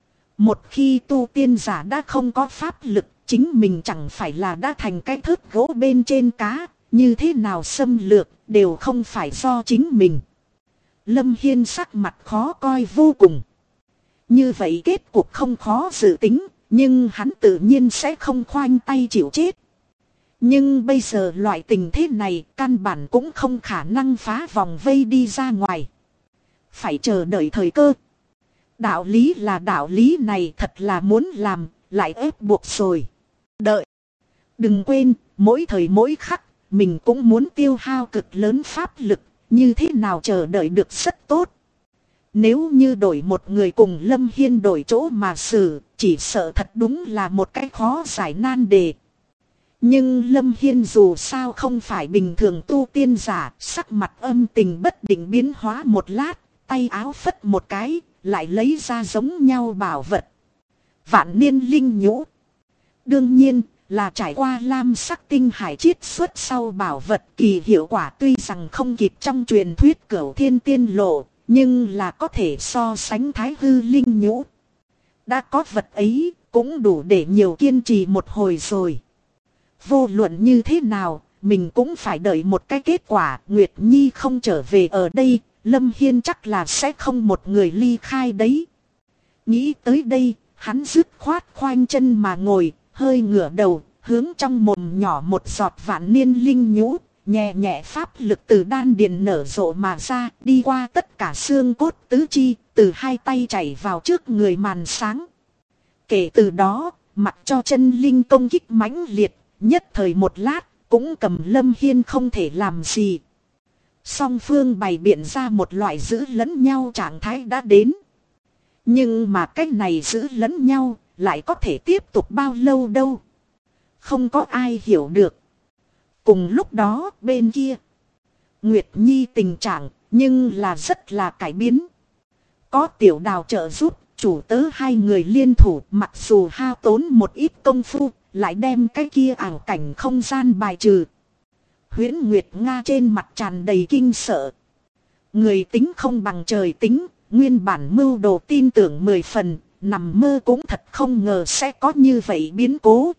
Một khi tu tiên giả đã không có pháp lực, chính mình chẳng phải là đã thành cái thớt gỗ bên trên cá, như thế nào xâm lược, đều không phải do chính mình. Lâm Hiên sắc mặt khó coi vô cùng. Như vậy kết cục không khó dự tính. Nhưng hắn tự nhiên sẽ không khoanh tay chịu chết. Nhưng bây giờ loại tình thế này căn bản cũng không khả năng phá vòng vây đi ra ngoài. Phải chờ đợi thời cơ. Đạo lý là đạo lý này thật là muốn làm, lại ép buộc rồi. Đợi. Đừng quên, mỗi thời mỗi khắc, mình cũng muốn tiêu hao cực lớn pháp lực, như thế nào chờ đợi được rất tốt. Nếu như đổi một người cùng Lâm Hiên đổi chỗ mà xử, chỉ sợ thật đúng là một cái khó giải nan đề. Nhưng Lâm Hiên dù sao không phải bình thường tu tiên giả, sắc mặt âm tình bất định biến hóa một lát, tay áo phất một cái, lại lấy ra giống nhau bảo vật. Vạn niên linh nhũ. Đương nhiên là trải qua lam sắc tinh hải chiết xuất sau bảo vật kỳ hiệu quả tuy rằng không kịp trong truyền thuyết Cửu Thiên Tiên Lộ. Nhưng là có thể so sánh thái hư linh nhũ. Đã có vật ấy, cũng đủ để nhiều kiên trì một hồi rồi. Vô luận như thế nào, mình cũng phải đợi một cái kết quả. Nguyệt Nhi không trở về ở đây, Lâm Hiên chắc là sẽ không một người ly khai đấy. Nghĩ tới đây, hắn dứt khoát khoanh chân mà ngồi, hơi ngửa đầu, hướng trong mồm nhỏ một giọt vạn niên linh nhũ. Nhẹ nhẹ pháp lực từ đan điền nở rộ mà ra, đi qua tất cả xương cốt tứ chi, từ hai tay chảy vào trước người màn sáng. Kể từ đó, mặc cho chân linh công kích mãnh liệt, nhất thời một lát, cũng cầm Lâm Hiên không thể làm gì. Song phương bày biện ra một loại giữ lẫn nhau trạng thái đã đến. Nhưng mà cái này giữ lẫn nhau, lại có thể tiếp tục bao lâu đâu. Không có ai hiểu được. Cùng lúc đó bên kia, Nguyệt Nhi tình trạng nhưng là rất là cải biến. Có Tiểu Đào trợ giúp, chủ tớ hai người liên thủ mặc dù hao tốn một ít công phu, lại đem cái kia ảo cảnh không gian bài trừ. Huyễn Nguyệt Nga trên mặt tràn đầy kinh sợ. Người tính không bằng trời tính, nguyên bản mưu đồ tin tưởng 10 phần, nằm mơ cũng thật không ngờ sẽ có như vậy biến cố.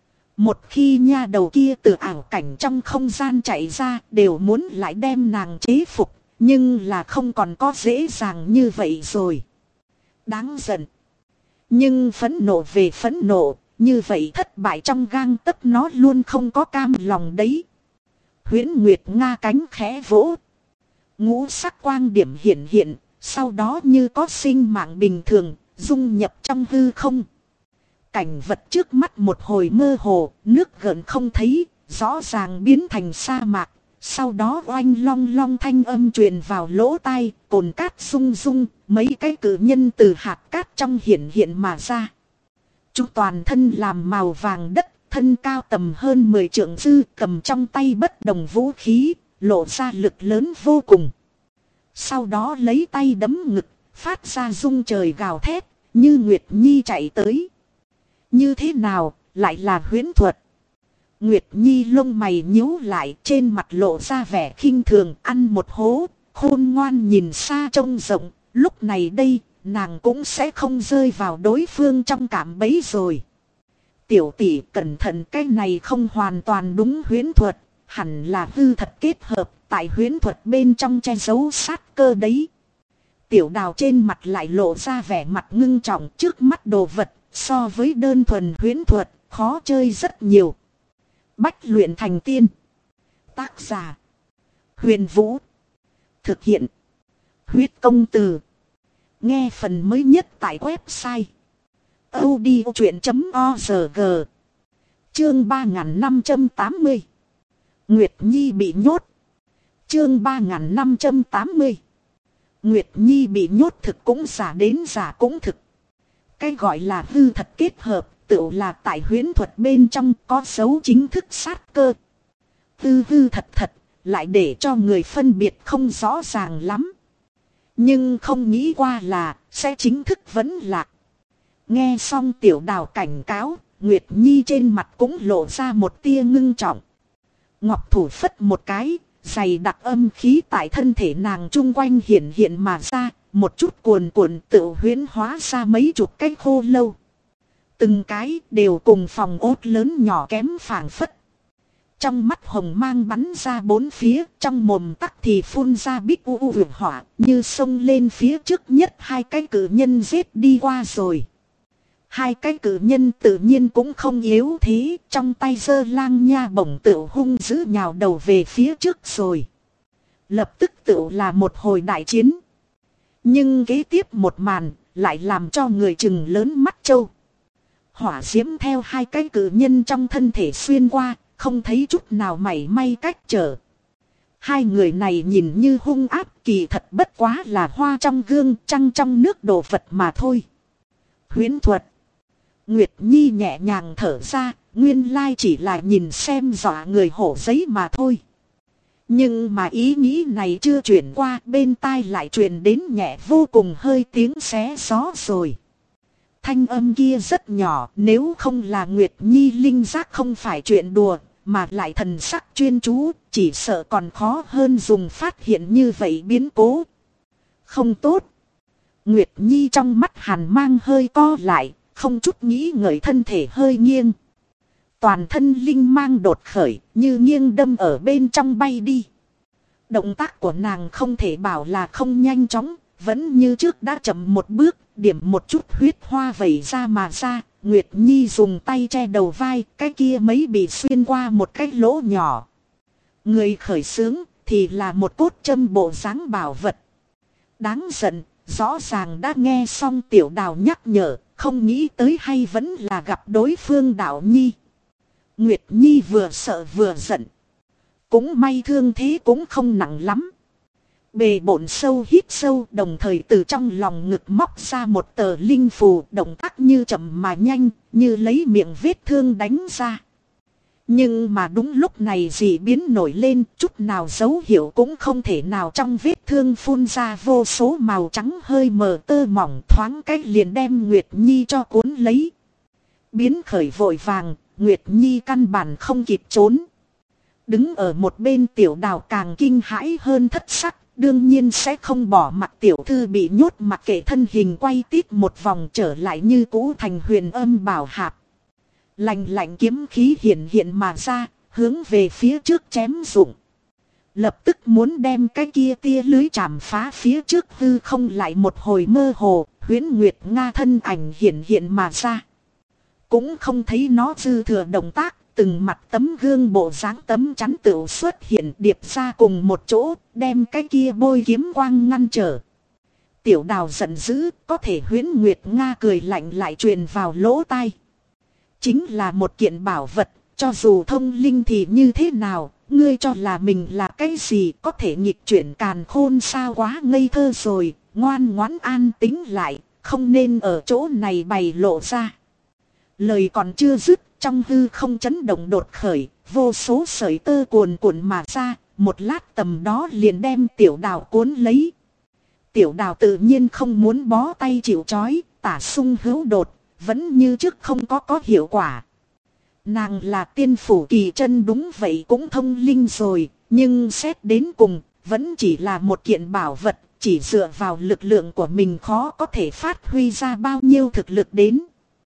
Một khi nha đầu kia từ ảo cảnh trong không gian chạy ra đều muốn lại đem nàng chế phục, nhưng là không còn có dễ dàng như vậy rồi. Đáng giận. Nhưng phẫn nộ về phẫn nộ, như vậy thất bại trong gang tấc nó luôn không có cam lòng đấy. Huyễn Nguyệt Nga cánh khẽ vỗ. Ngũ sắc quang điểm hiện hiện, sau đó như có sinh mạng bình thường, dung nhập trong hư không. Cảnh vật trước mắt một hồi mơ hồ, nước gợn không thấy, rõ ràng biến thành sa mạc. Sau đó oanh long long thanh âm truyền vào lỗ tai, cồn cát rung rung, mấy cái cự nhân từ hạt cát trong hiện hiện mà ra. Chúng toàn thân làm màu vàng đất, thân cao tầm hơn 10 trượng dư, cầm trong tay bất đồng vũ khí, lộ ra lực lớn vô cùng. Sau đó lấy tay đấm ngực, phát ra rung trời gào thét, như Nguyệt Nhi chạy tới. Như thế nào, lại là huyễn thuật? Nguyệt Nhi lông mày nhíu lại, trên mặt lộ ra vẻ khinh thường, ăn một hố, khôn ngoan nhìn xa trông rộng, lúc này đây, nàng cũng sẽ không rơi vào đối phương trong cạm bẫy rồi. Tiểu tỷ cẩn thận, cái này không hoàn toàn đúng huyễn thuật, hẳn là hư thật kết hợp, tại huyễn thuật bên trong che giấu sát cơ đấy. Tiểu Đào trên mặt lại lộ ra vẻ mặt ngưng trọng, trước mắt đồ vật, so với đơn thuần huyễn thuật, khó chơi rất nhiều. Bách luyện thành tiên. Tác giả: Huyền Vũ. Thực hiện: Huyết Công Từ. Nghe phần mới nhất tại website audiochuyện.org. Chương 3580. Nguyệt Nhi bị nhốt. Chương 3580. Nguyệt Nhi bị nhốt thực cũng giả đến giả cũng thực. Cái gọi là hư thật kết hợp, tựu là tại huyễn thuật bên trong có dấu chính thức sát cơ. Hư hư thật thật, lại để cho người phân biệt không rõ ràng lắm. Nhưng không nghĩ qua là sẽ chính thức vẫn lạc. Nghe xong Tiểu Đào cảnh cáo, Nguyệt Nhi trên mặt cũng lộ ra một tia ngưng trọng. Ngọc thủ phất một cái, dày đặc âm khí tại thân thể nàng chung quanh hiện hiện mà ra, một chút cuồn cuộn tự huyễn hóa ra mấy chục cái khô lâu. Từng cái đều cùng phòng ốt lớn nhỏ kém phảng phất. Trong mắt hồng mang bắn ra bốn phía, trong mồm tắc thì phun ra bích u vượt hỏa, như xông lên phía trước nhất hai cái cự nhân giết đi qua rồi. Hai cái cự nhân tự nhiên cũng không yếu thế, trong tay giơ lang nha bổng tự hung dữ nhào đầu về phía trước rồi. Lập tức tự là một hồi đại chiến. Nhưng kế tiếp một màn, lại làm cho người chừng lớn mắt trâu. Hỏa diễm theo hai cái cự nhân trong thân thể xuyên qua, không thấy chút nào mảy may cách trở. Hai người này nhìn như hung áp, kỳ thật bất quá là hoa trong gương, trăng trong nước đồ vật mà thôi. Huyễn thuật. Nguyệt Nhi nhẹ nhàng thở ra, nguyên lai chỉ là nhìn xem dọa người hổ giấy mà thôi. Nhưng mà ý nghĩ này chưa chuyển qua, bên tai lại truyền đến nhẹ vô cùng hơi tiếng xé gió rồi. Thanh âm kia rất nhỏ, nếu không là Nguyệt Nhi linh giác không phải chuyện đùa, mà lại thần sắc chuyên chú, chỉ sợ còn khó hơn dùng phát hiện như vậy biến cố. Không tốt. Nguyệt Nhi trong mắt hàn mang hơi co lại, không chút nghĩ ngợi thân thể hơi nghiêng. Toàn thân linh mang đột khởi, như nghiêng đâm ở bên trong bay đi. Động tác của nàng không thể bảo là không nhanh chóng, vẫn như trước đã chậm một bước, điểm một chút huyết hoa vẩy ra mà ra. Nguyệt Nhi dùng tay che đầu vai, cái kia mấy bị xuyên qua một cái lỗ nhỏ. Người khởi xướng thì là một cốt châm bộ dáng bảo vật. Đáng giận, rõ ràng đã nghe xong Tiểu Đào nhắc nhở, không nghĩ tới hay vẫn là gặp đối phương Đạo Nhi. Nguyệt Nhi vừa sợ vừa giận. Cũng may thương thế cũng không nặng lắm. Bề bộn sâu hít sâu, đồng thời từ trong lòng ngực móc ra một tờ linh phù, động tác như chậm mà nhanh, như lấy miệng vết thương đánh ra. Nhưng mà đúng lúc này dị biến nổi lên, chút nào dấu hiệu cũng không thể nào, trong vết thương phun ra vô số màu trắng hơi mờ tơ mỏng, thoáng cách liền đem Nguyệt Nhi cho cuốn lấy. Biến khởi vội vàng, Nguyệt Nhi căn bản không kịp trốn. Đứng ở một bên Tiểu Đào càng kinh hãi hơn thất sắc, đương nhiên sẽ không bỏ mặc tiểu thư bị nhốt, mặc kệ thân hình quay tít một vòng trở lại như cũ thành Huyền Âm Bảo Hạp. Lạnh lạnh kiếm khí hiện hiện mà ra, hướng về phía trước chém rụng. Lập tức muốn đem cái kia tia lưới chạm phá phía trước hư không, lại một hồi mơ hồ, Huyễn Nguyệt Nga thân ảnh hiện hiện mà ra. cũng không thấy nó dư thừa động tác. Từng mặt tấm gương bộ dáng tấm chắn tựu xuất hiện điệp ra cùng một chỗ, đem cái kia bôi kiếm quang ngăn trở. Tiểu Đào giận dữ, có thể Huyễn Nguyệt Nga cười lạnh lại truyền vào lỗ tai. Chính là một kiện bảo vật, cho dù thông linh thì như thế nào, ngươi cho là mình là cái gì, có thể nghịch chuyển càn khôn sao, quá ngây thơ rồi, ngoan ngoãn an tính lại, không nên ở chỗ này bày lộ ra. Lời còn chưa dứt, trong hư không chấn động đột khởi, vô số sợi tơ cuồn cuộn mà ra, một lát tầm đó liền đem Tiểu Đào cuốn lấy. Tiểu Đào tự nhiên không muốn bó tay chịu trói, tả sung hữu đột, vẫn như trước không có hiệu quả. Nàng là tiên phủ kỳ chân đúng vậy, cũng thông linh rồi, nhưng xét đến cùng, vẫn chỉ là một kiện bảo vật, chỉ dựa vào lực lượng của mình khó có thể phát huy ra bao nhiêu thực lực đến.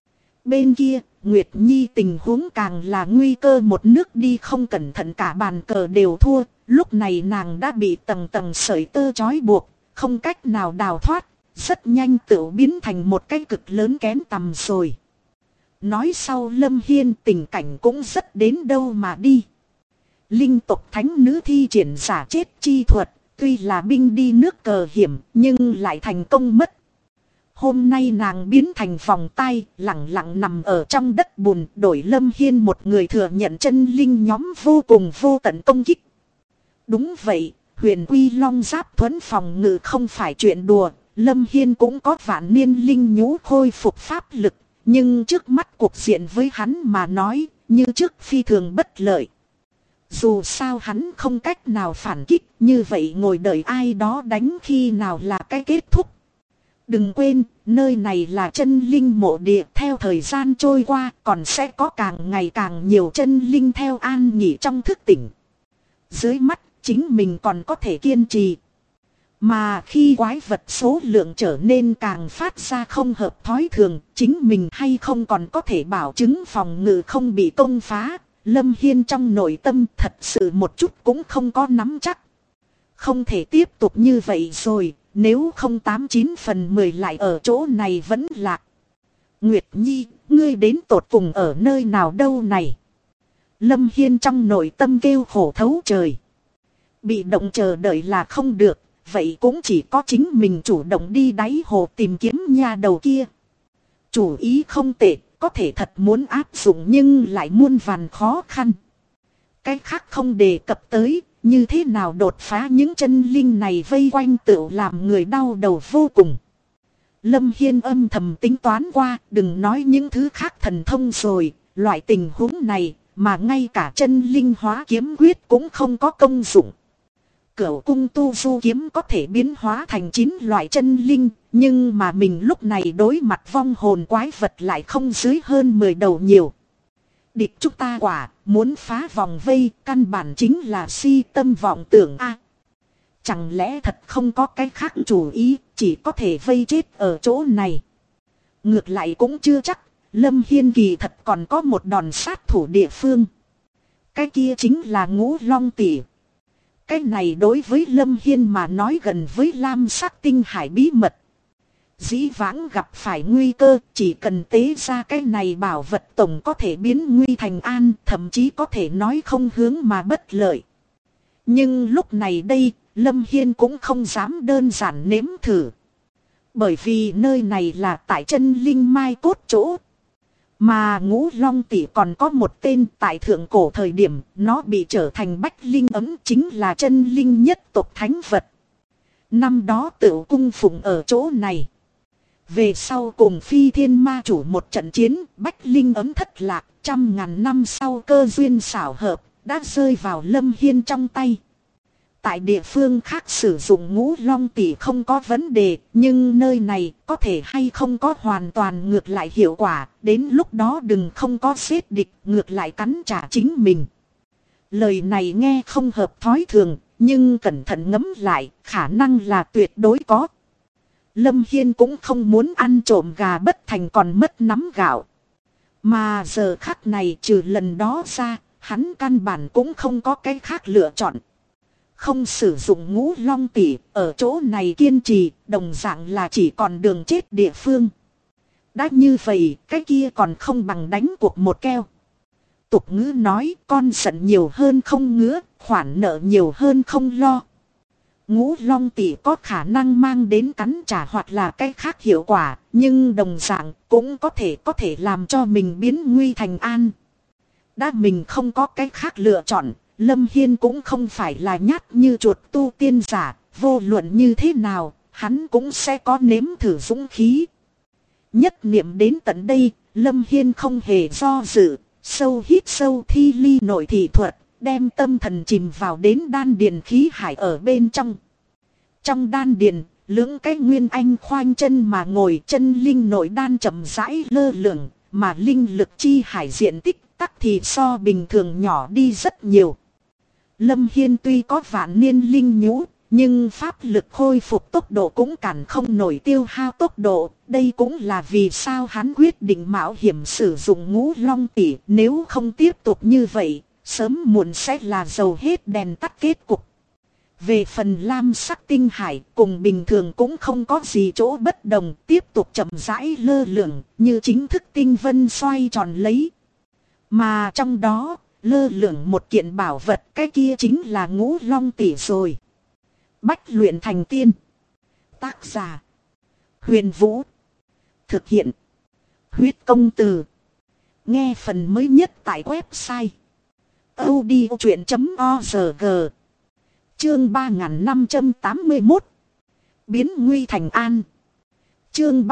Bên kia, Nguyệt Nhi tình huống càng là nguy cơ, một nước đi không cẩn thận cả bàn cờ đều thua, lúc này nàng đã bị tầng tầng sợi tơ trói buộc, không cách nào đào thoát, rất nhanh tự biến thành một cái cực lớn kén tầm rồi. Nói sau Lâm Hiên tình cảnh cũng rất đến đâu mà đi. Linh tộc thánh nữ thi triển giả chết chi thuật, tuy là binh đi nước cờ hiểm nhưng lại thành công mất. Hôm nay nàng biến thành vòng tay, lặng lặng nằm ở trong đất bùn, đổi Lâm Hiên một người thừa nhận chân linh nhóm vô cùng vô tận công kích. Đúng vậy, Huyền Quy Long Giáp thuẫn phòng ngự không phải chuyện đùa, Lâm Hiên cũng có vạn niên linh nhũ khôi phục pháp lực, nhưng trước mắt cuộc diện với hắn mà nói, như trước phi thường bất lợi. Dù sao hắn không cách nào phản kích, như vậy ngồi đợi ai đó đánh khi nào là cái kết thúc. Đừng quên, nơi này là chân linh mộ địa, theo thời gian trôi qua còn sẽ có càng ngày càng nhiều chân linh theo an nghỉ trong thức tỉnh. Dưới mắt, chính mình còn có thể kiên trì. Mà khi quái vật số lượng trở nên càng phát ra không hợp thói thường, chính mình hay không còn có thể bảo chứng phòng ngự không bị công phá, Lâm Hiên trong nội tâm thật sự một chút cũng không có nắm chắc. Không thể tiếp tục như vậy rồi, nếu không 89 phần 10 lại ở chỗ này vẫn lạc. Nguyệt Nhi, ngươi đến tột cùng ở nơi nào đâu này? Lâm Hiên trong nội tâm kêu khổ thấu trời. Bị động chờ đợi là không được, vậy cũng chỉ có chính mình chủ động đi đáy hồ tìm kiếm nha đầu kia. Chủ ý không tệ, có thể thật muốn áp dụng nhưng lại muôn vàn khó khăn. Cái khác không đề cập tới, như thế nào đột phá những chân linh này vây quanh tự làm người đau đầu vô cùng. Lâm Hiên âm thầm tính toán qua, đừng nói những thứ khác thần thông rồi, loại tình huống này mà ngay cả chân linh hóa kiếm quyết cũng không có công dụng. Cửu cung tu du kiếm có thể biến hóa thành 9 loại chân linh, nhưng mà mình lúc này đối mặt vong hồn quái vật lại không dưới hơn 10 đầu nhiều. Địch chúng ta quả, muốn phá vòng vây, căn bản chính là si tâm vọng tưởng a. Chẳng lẽ thật không có cái khác chủ ý, chỉ có thể vây chết ở chỗ này. Ngược lại cũng chưa chắc, Lâm Hiên kỳ thật còn có một đòn sát thủ địa phương. Cái kia chính là Ngũ Long Tỷ. Cái này đối với Lâm Hiên mà nói gần với lam sắc tinh hải bí mật. Dĩ vãng gặp phải nguy cơ, chỉ cần tế ra cái này bảo vật tổng có thể biến nguy thành an, thậm chí có thể nói không hướng mà bất lợi. Nhưng lúc này đây, Lâm Hiên cũng không dám đơn giản nếm thử. Bởi vì nơi này là tại chân linh mai cốt chỗ. Mà Ngũ Long Tỷ còn có một tên, tại thượng cổ thời điểm, nó bị trở thành bách linh ấm, chính là chân linh nhất tộc thánh vật. Năm đó Tửu cung phụng ở chỗ này. Về sau cùng Phi Thiên Ma Chủ một trận chiến, bách linh ấm thất lạc, 100.000 năm sau cơ duyên xảo hợp, đã rơi vào Lâm Hiên trong tay. Tại địa phương khác sử dụng Ngũ Long Tỷ không có vấn đề, nhưng nơi này có thể hay không có hoàn toàn ngược lại hiệu quả, đến lúc đó đừng không có giết địch, ngược lại cắn trả chính mình. Lời này nghe không hợp thói thường, nhưng cẩn thận ngẫm lại, khả năng là tuyệt đối có. Lâm Hiên cũng không muốn ăn trộm gà bất thành còn mất nắm gạo. Mà giờ khắc này trừ lần đó ra, hắn căn bản cũng không có cái khác lựa chọn. Không sử dụng Ngũ Long Tỷ, ở chỗ này kiên trì, đồng dạng là chỉ còn đường chết địa phương. Đã như vậy, cái kia còn không bằng đánh cuộc một keo. Tục ngữ nói, con giận nhiều hơn không ngứa, khoản nợ nhiều hơn không lo. Ngũ long tỷ có khả năng mang đến cắn trả hoặc là cái khác hiệu quả, nhưng đồng dạng cũng có thể làm cho mình biến nguy thành an. Đã mình không có cái khác lựa chọn, Lâm Hiên cũng không phải là nhát như chuột tu tiên giả, vô luận như thế nào, hắn cũng sẽ có nếm thử dũng khí. Nhất niệm đến tận đây, Lâm Hiên không hề do dự, sâu hít sâu thi ly nội thị thuật, đem tâm thần chìm vào đến đan điền khí hải ở bên trong. Trong đan điền, lưỡng cái nguyên anh khoanh chân mà ngồi, chân linh nội đan chậm rãi lơ lửng, mà linh lực chi hải diện tích tắc thì so bình thường nhỏ đi rất nhiều. Lâm Hiên tuy có vạn niên linh nhũ, nhưng pháp lực khôi phục tốc độ cũng cản không nổi tiêu hao tốc độ. Đây cũng là vì sao hắn quyết định mạo hiểm sử dụng ngũ long tỷ. Nếu không tiếp tục như vậy, sớm muộn sẽ là dầu hết đèn tắt kết cục. Về phần lam sắc tinh hải, cùng bình thường cũng không có gì chỗ bất đồng, tiếp tục chậm rãi lơ lửng, như chính thức tinh vân xoay tròn lấy. Mà trong đó, lơ lửng một kiện bảo vật, cái kia chính là ngũ long tỷ rồi. Bách luyện thành tiên. Tác giả: Huyền Vũ. Thực hiện: Huyết Công Từ. Nghe phần mới nhất tại website audiochuyện.org. Chương 3581. Biến nguy thành an. Chương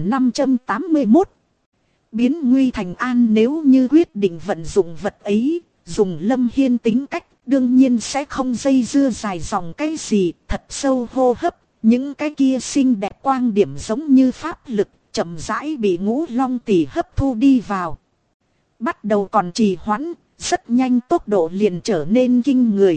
3581. Biến nguy thành an. Nếu như quyết định vận dụng vật ấy, dùng Lâm Hiên tính cách, đương nhiên sẽ không dây dưa dài dòng cái gì, thật sâu hô hấp, những cái kia xinh đẹp quang điểm giống như pháp lực, chậm rãi bị ngũ long tỷ hấp thu đi vào. Bắt đầu còn trì hoãn, rất nhanh tốc độ liền trở nên kinh người.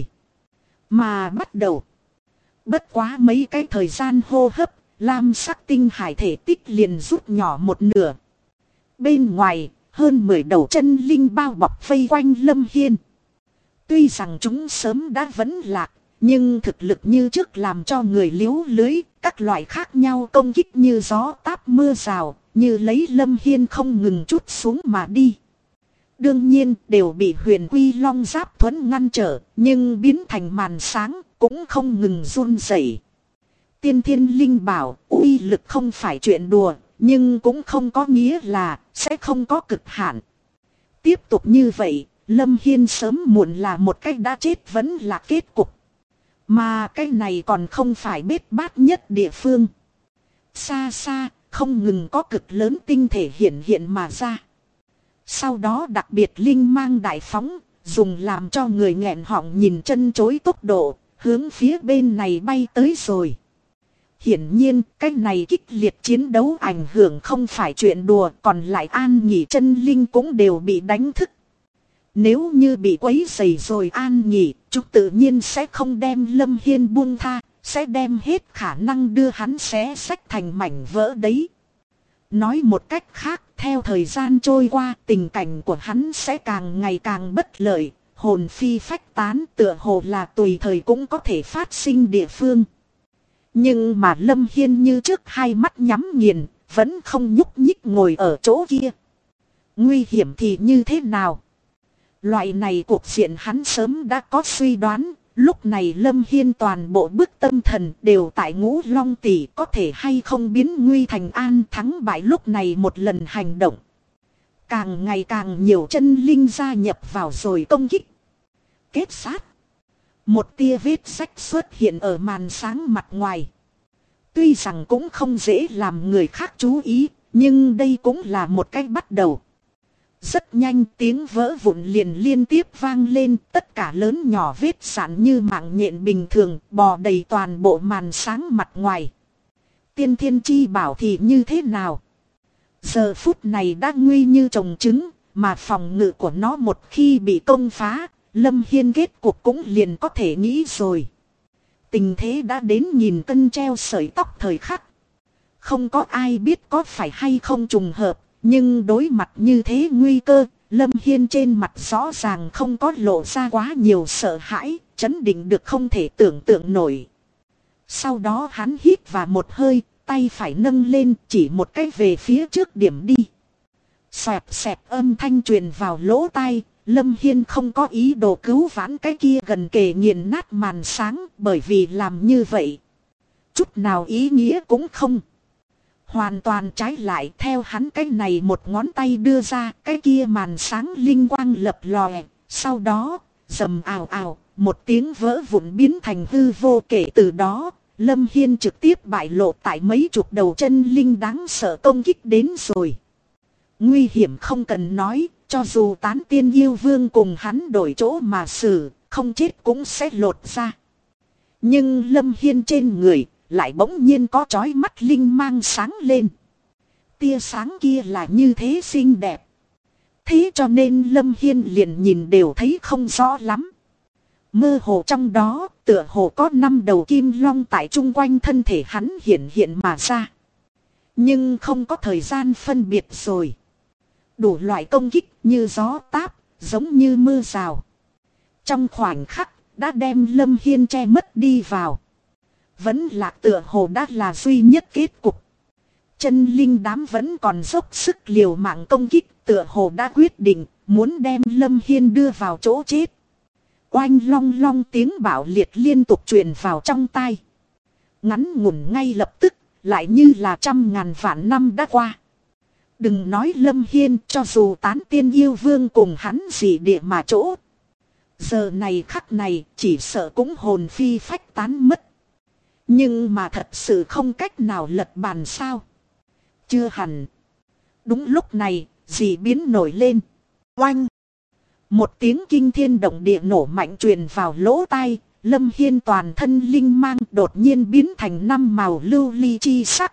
Mà bắt đầu, bất quá mấy cái thời gian hô hấp, lam sắc tinh hải thể tích liền rút nhỏ một nửa. Bên ngoài, hơn 10 đầu chân linh bao bọc vây quanh Lâm Hiên. Tuy rằng chúng sớm đã vấn lạc, nhưng thực lực như trước làm cho người liếu lưới, các loại khác nhau công kích như gió táp mưa rào, như lấy Lâm Hiên không ngừng trút xuống mà đi. Đương nhiên đều bị huyền quy long giáp thuẫn ngăn trở, nhưng biến thành màn sáng, cũng không ngừng run rẩy. Tiên thiên linh bảo, uy lực không phải chuyện đùa, nhưng cũng không có nghĩa là sẽ không có cực hạn. Tiếp tục như vậy, Lâm Hiên sớm muộn là một cách đã chết vẫn là kết cục. Mà cái này còn không phải bết bát nhất địa phương. Xa xa, không ngừng có cực lớn tinh thể hiện mà ra. Sau đó đặc biệt linh mang đại phóng, dùng làm cho người nghẹn họng nhìn chân chối tốc độ, hướng phía bên này bay tới rồi. Hiển nhiên, cái này kích liệt chiến đấu ảnh hưởng không phải chuyện đùa, còn lại an nghỉ chân linh cũng đều bị đánh thức. Nếu như bị quấy rầy rồi an nghỉ, chúng tự nhiên sẽ không đem Lâm Hiên buông tha, sẽ đem hết khả năng đưa hắn xé xách thành mảnh vỡ đấy. Nói một cách khác, theo thời gian trôi qua, tình cảnh của hắn sẽ càng ngày càng bất lợi, hồn phi phách tán, tựa hồ là tùy thời cũng có thể phát sinh địa phương. Nhưng mà Lâm Hiên như trước hai mắt nhắm nghiền, vẫn không nhúc nhích ngồi ở chỗ kia. Nguy hiểm thì như thế nào? Loại này cuộc diện hắn sớm đã có suy đoán, lúc này Lâm Hiên toàn bộ bức tâm thần đều tại ngũ long tỷ, có thể hay không biến nguy thành an, thắng bại lúc này một lần hành động. Càng ngày càng nhiều chân linh gia nhập vào rồi công kích. Kết sát. Một tia vết rách xuất hiện ở màn sáng mặt ngoài. Tuy rằng cũng không dễ làm người khác chú ý, nhưng đây cũng là một cách bắt đầu. Rất nhanh tiếng vỡ vụn liền liên tiếp vang lên, tất cả lớn nhỏ vết sạn như mạng nhện bình thường bò đầy toàn bộ màn sáng mặt ngoài. Tiên thiên chi bảo thì như thế nào? Giờ phút này đã nguy như trồng trứng, mà phòng ngự của nó một khi bị công phá, Lâm Hiên kết cục cũng liền có thể nghĩ rồi. Tình thế đã đến nghìn cân treo sợi tóc thời khắc. Không có ai biết có phải hay không trùng hợp, nhưng đối mặt như thế nguy cơ, Lâm Hiên trên mặt rõ ràng không có lộ ra quá nhiều sợ hãi, chấn định được không thể tưởng tượng nổi. Sau đó hắn hít vào một hơi, tay phải nâng lên chỉ một cái về phía trước điểm đi. Xoẹt xẹt âm thanh truyền vào lỗ tai. Lâm Hiên không có ý đồ cứu vãn cái kia gần kề nghiền nát màn sáng, bởi vì làm như vậy chút nào ý nghĩa cũng không. Hoàn toàn trái lại, theo hắn cái này một ngón tay đưa ra, cái kia màn sáng linh quang lập lòe. Sau đó, rầm ào ào, một tiếng vỡ vụn biến thành hư vô. Kể từ đó, Lâm Hiên trực tiếp bại lộ tại mấy chục đầu chân linh đáng sợ công kích đến rồi. Nguy hiểm không cần nói, cho dù tán tiên yêu vương cùng hắn đổi chỗ mà xử, không chết cũng sẽ lột ra. Nhưng Lâm Hiên trên người lại bỗng nhiên có chói mắt linh mang sáng lên. Tia sáng kia là như thế xinh đẹp. Thế cho nên Lâm Hiên liền nhìn đều thấy không rõ lắm. Mơ hồ trong đó, tựa hồ có 5 đầu kim long tại chung quanh thân thể hắn hiện hiện mà ra. Nhưng không có thời gian phân biệt rồi. Đủ loại công kích như gió táp, giống như mưa rào. Trong khoảnh khắc, đã đem Lâm Hiên che mất đi vào. Vẫn lạc tựa hồ đã là duy nhất kết cục. Chân linh đám vẫn còn dốc sức liều mạng công kích, tựa hồ đã quyết định, muốn đem Lâm Hiên đưa vào chỗ chết. Oanh long long tiếng bạo liệt liên tục truyền vào trong tai. Ngắn ngủn ngay lập tức, lại như là 100.000 vạn năm đã qua. Đừng nói Lâm Hiên, cho dù tán tiên yêu vương cùng hắn dị địa mà chỗ. Giờ này khắc này chỉ sợ cũng hồn phi phách tán mất. Nhưng mà thật sự không cách nào lật bàn sao? Chưa hẳn. Đúng lúc này, dị biến nổi lên. Oanh! Một tiếng kinh thiên động địa nổ mạnh truyền vào lỗ tai. Lâm Hiên toàn thân linh mang đột nhiên biến thành 5 màu lưu ly chi sắc.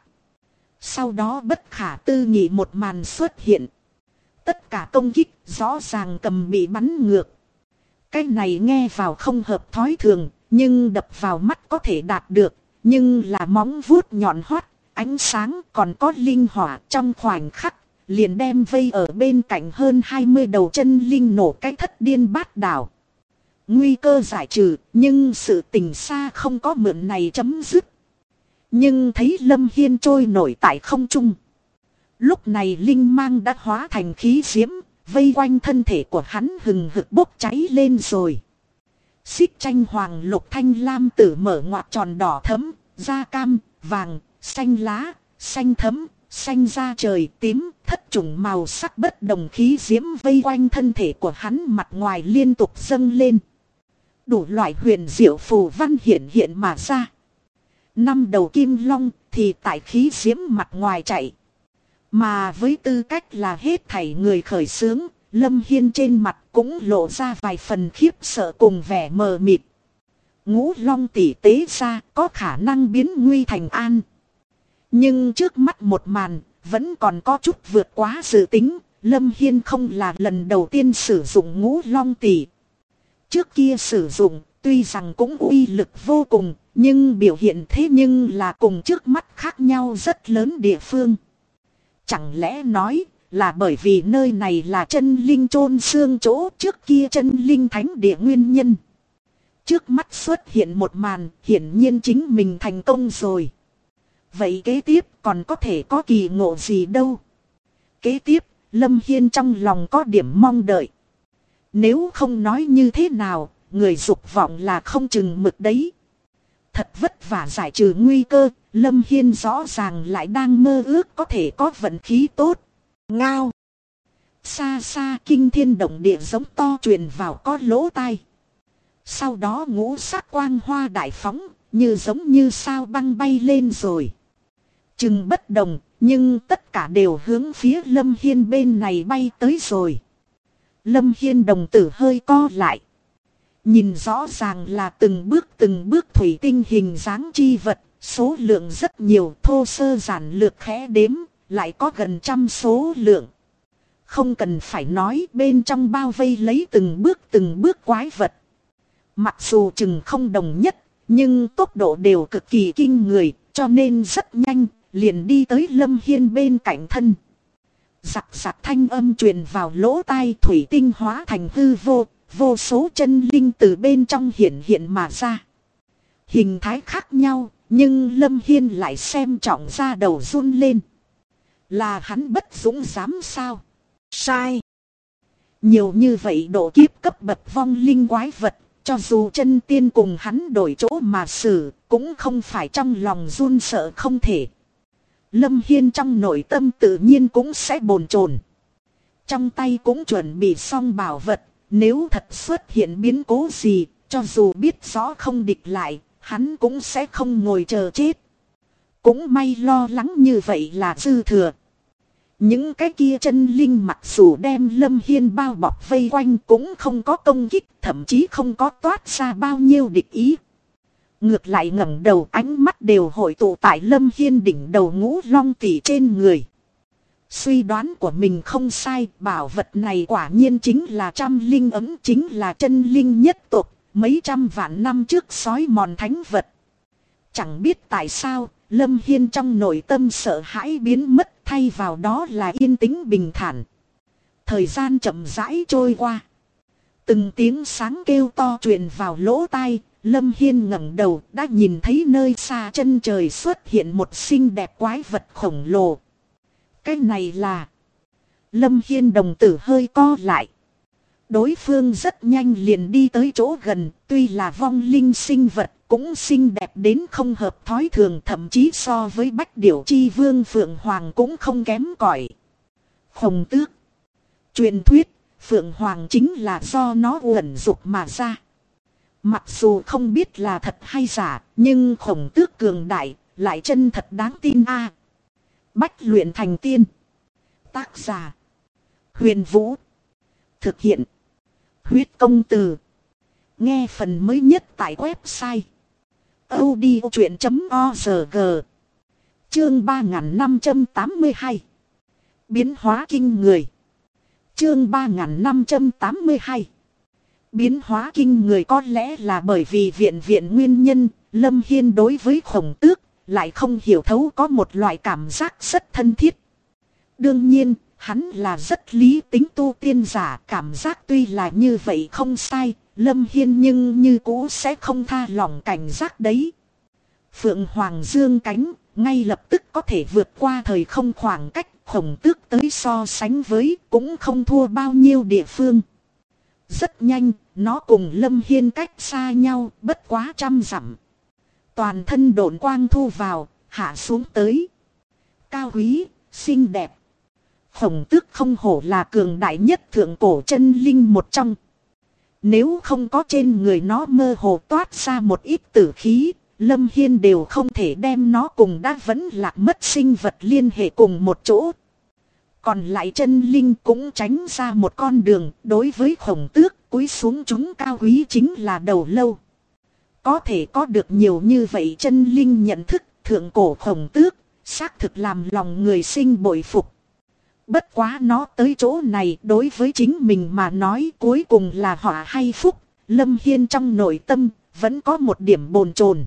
Sau đó bất khả tư nghị một màn xuất hiện. Tất cả công kích rõ ràng cầm bị bắn ngược. Cái này nghe vào không hợp thói thường, nhưng đập vào mắt có thể đạt được. Nhưng là móng vuốt nhọn hoắt, ánh sáng còn có linh hỏa trong khoảnh khắc. Liền đem vây ở bên cạnh hơn 20 đầu chân linh nổ cái thất điên bát đảo. Nguy cơ giải trừ, nhưng sự tình xa không có mượn này chấm dứt. Nhưng thấy Lâm Hiên trôi nổi tại không trung. Lúc này linh mang đã hóa thành khí diễm, vây quanh thân thể của hắn hừng hực bốc cháy lên rồi. Xích tranh hoàng lục thanh lam tử mở ngoặt tròn đỏ thẫm, da cam, vàng, xanh lá, xanh thẫm, xanh da trời, tím, thất chủng màu sắc bất đồng khí diễm vây quanh thân thể của hắn mặt ngoài liên tục dâng lên. Đủ loại huyền diệu phù văn hiện hiện mà ra. 5 đầu kim long thì tại khí diễm mặt ngoài chạy. Mà với tư cách là hết thảy người khởi xướng, Lâm Hiên trên mặt cũng lộ ra vài phần khiếp sợ cùng vẻ mờ mịt. Ngũ long tỷ tế ra có khả năng biến nguy thành an. Nhưng trước mắt một màn vẫn còn có chút vượt quá dự tính. Lâm Hiên không là lần đầu tiên sử dụng ngũ long tỷ. Trước kia sử dụng tuy rằng cũng uy lực vô cùng, nhưng biểu hiện thế nhưng là cùng trước mắt khác nhau rất lớn địa phương. Chẳng lẽ nói là bởi vì nơi này là chân linh chôn xương chỗ trước kia chân linh thánh địa nguyên nhân. Trước mắt xuất hiện một màn, hiển nhiên chính mình thành công rồi. Vậy kế tiếp còn có thể có kỳ ngộ gì đâu. Kế tiếp, Lâm Hiên trong lòng có điểm mong đợi. Nếu không nói như thế nào, người dục vọng là không chừng mực đấy. Thật vất vả giải trừ nguy cơ, Lâm Hiên rõ ràng lại đang mơ ước có thể có vận khí tốt. Ngao! Xa xa kinh thiên động địa giống to truyền vào có lỗ tai. Sau đó ngũ sắc quang hoa đại phóng, như giống như sao băng bay lên rồi. Chừng bất đồng, nhưng tất cả đều hướng phía Lâm Hiên bên này bay tới rồi. Lâm Hiên đồng tử hơi co lại. Nhìn rõ ràng là từng bước thủy tinh hình dáng chi vật, số lượng rất nhiều, thô sơ giản lược khẽ đếm, lại có gần 100 số lượng. Không cần phải nói, bên trong bao vây lấy từng bước quái vật. Mặc dù chừng không đồng nhất, nhưng tốc độ đều cực kỳ kinh người, cho nên rất nhanh, liền đi tới Lâm Hiên bên cạnh thân. Giặc giặc thanh âm truyền vào lỗ tai, thủy tinh hóa thành hư vô, vô số chân linh từ bên trong hiện mà ra. Hình thái khác nhau, Nhưng Lâm Hiên lại xem trọng ra đầu run lên. Là hắn bất dũng dám sao? Sai. Nhiều như vậy độ kiếp cấp bậc vong linh quái vật, cho dù chân tiên cùng hắn đổi chỗ mà xử, cũng không phải trong lòng run sợ không thể. Lâm Hiên trong nội tâm tự nhiên cũng sẽ bồn chồn. Trong tay cũng chuẩn bị xong bảo vật, nếu thật xuất hiện biến cố gì, cho dù biết rõ không địch lại, hắn cũng sẽ không ngồi chờ chết. Cũng may lo lắng như vậy là dư thừa. Những cái kia chân linh mặc dù đem Lâm Hiên bao bọc vây quanh cũng không có công kích, thậm chí không có toát ra bao nhiêu địch ý. Ngược lại ngẩng đầu ánh mắt đều hội tụ tại Lâm Hiên đỉnh đầu ngũ long tỷ trên người. Suy đoán của mình không sai, bảo vật này quả nhiên chính là trăm linh ấm, chính là chân linh nhất tộc, mấy trăm vạn năm trước sói mòn thánh vật. Chẳng biết tại sao, Lâm Hiên trong nội tâm sợ hãi biến mất, thay vào đó là yên tĩnh bình thản. Thời gian chậm rãi trôi qua. Từng tiếng sáng kêu to truyền vào lỗ tai, Lâm Hiên ngẩng đầu đã nhìn thấy nơi xa chân trời xuất hiện một xinh đẹp quái vật khổng lồ. Cái này là... Lâm Hiên đồng tử hơi co lại. Đối phương rất nhanh liền đi tới chỗ gần, tuy là vong linh sinh vật, cũng xinh đẹp đến không hợp thói thường, thậm chí so với Bách Điểu Chi Vương Phượng Hoàng cũng không kém cỏi. Khổng Tước. Truyền thuyết, Phượng Hoàng chính là do nó uẩn dục mà ra. Mặc dù không biết là thật hay giả, nhưng Khổng Tước cường đại, lại chân thật đáng tin a. Bách luyện thành tiên. Tác giả: Huyền Vũ. Thực hiện: Huyết Công Từ. Nghe phần mới nhất tại website audiochuyện.org. Chương 3582. Biến hóa kinh người. Chương 3582. Biến hóa kinh người. Có lẽ là bởi vì viện nguyên nhân, Lâm Hiên đối với Khổng Tước lại không hiểu thấu, có một loại cảm giác rất thân thiết. Đương nhiên, hắn là rất lý tính tu tiên giả, cảm giác tuy là như vậy không sai, Lâm Hiên nhưng như cũ sẽ không tha lỏng cảnh giác đấy. Phượng Hoàng dương cánh, ngay lập tức có thể vượt qua thời không, khoảng cách Khổng Tước tới so sánh với cũng không thua bao nhiêu địa phương. Rất nhanh, nó cùng Lâm Hiên cách xa nhau bất quá 100 dặm. Toàn thân độn quang thu vào, hạ xuống tới. Cao quý, xinh đẹp. Khổng Tước không hổ là cường đại nhất thượng cổ chân linh một trong. Nếu không có trên người nó mơ hồ toát ra một ít tử khí, Lâm Hiên đều không thể đem nó cùng đã vẫn lạc mất sinh vật liên hệ cùng một chỗ. Còn lại chân linh cũng tránh ra một con đường, đối với Khổng Tước cúi xuống chúng cao quý chính là đầu lâu. Có thể có được nhiều như vậy chân linh nhận thức thượng cổ Khổng Tước, xác thực làm lòng người sinh bội phục. Bất quá nó tới chỗ này đối với chính mình mà nói cuối cùng là họa hay phúc, Lâm Hiên trong nội tâm vẫn có một điểm bồn chồn.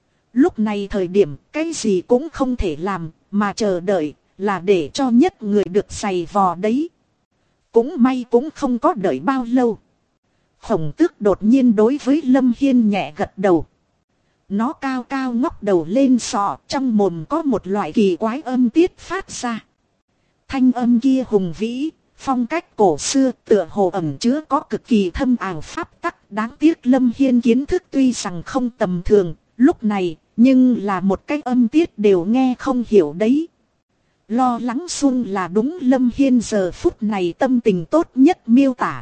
Lúc này thời điểm cái gì cũng không thể làm, mà chờ đợi là để cho nhất người được giày vò đấy. Cũng may cũng không có đợi bao lâu. Khổng Tước đột nhiên đối với Lâm Hiên nhẹ gật đầu. Nó cao cao ngóc đầu lên sọ, trong mồm có một loại kỳ quái âm tiết phát ra. Thanh âm kia hùng vĩ, phong cách cổ xưa, tựa hồ ẩn chứa có cực kỳ thâm ảo pháp tắc. Đáng tiếc Lâm Hiên kiến thức tuy rằng không tầm thường, lúc này, nhưng là một cái âm tiết đều nghe không hiểu đấy. Lo lắng sung là đúng Lâm Hiên giờ phút này tâm tình tốt nhất miêu tả.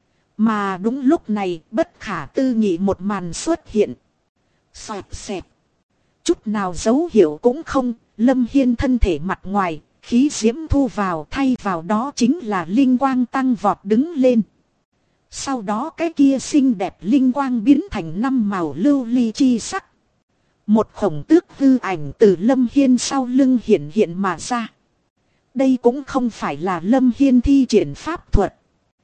Mà đúng lúc này, bất khả tư nghị một màn xuất hiện. Xoẹt xẹt. Chút nào dấu hiệu cũng không, Lâm Hiên thân thể mặt ngoài, khí diễm thu vào, thay vào đó chính là linh quang tăng vọt đứng lên. Sau đó cái kia xinh đẹp linh quang biến thành 5 màu lưu ly chi sắc. Một Khổng Tước hư ảnh từ Lâm Hiên sau lưng hiện hiện mà ra. Đây cũng không phải là Lâm Hiên thi triển pháp thuật,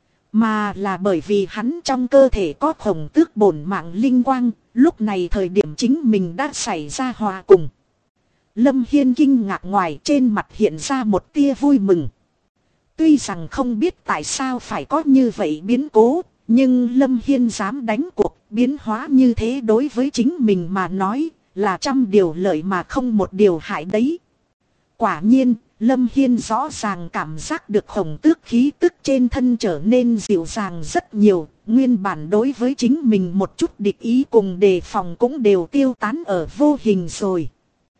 mà là bởi vì hắn trong cơ thể có Khổng Tước bổn mạng linh quang, lúc này thời điểm chính mình đã xảy ra hòa cùng. Lâm Hiên kinh ngạc, ngoài trên mặt hiện ra một tia vui mừng. Tuy rằng không biết tại sao phải có như vậy biến cố, nhưng Lâm Hiên dám đánh cuộc biến hóa như thế đối với chính mình mà nói là trăm điều lợi mà không một điều hại đấy. Quả nhiên, Lâm Hiên rõ ràng cảm giác được Khổng Tước khí tức trên thân trở nên dịu dàng rất nhiều. Nguyên bản đối với chính mình một chút địch ý cùng đề phòng cũng đều tiêu tán ở vô hình rồi.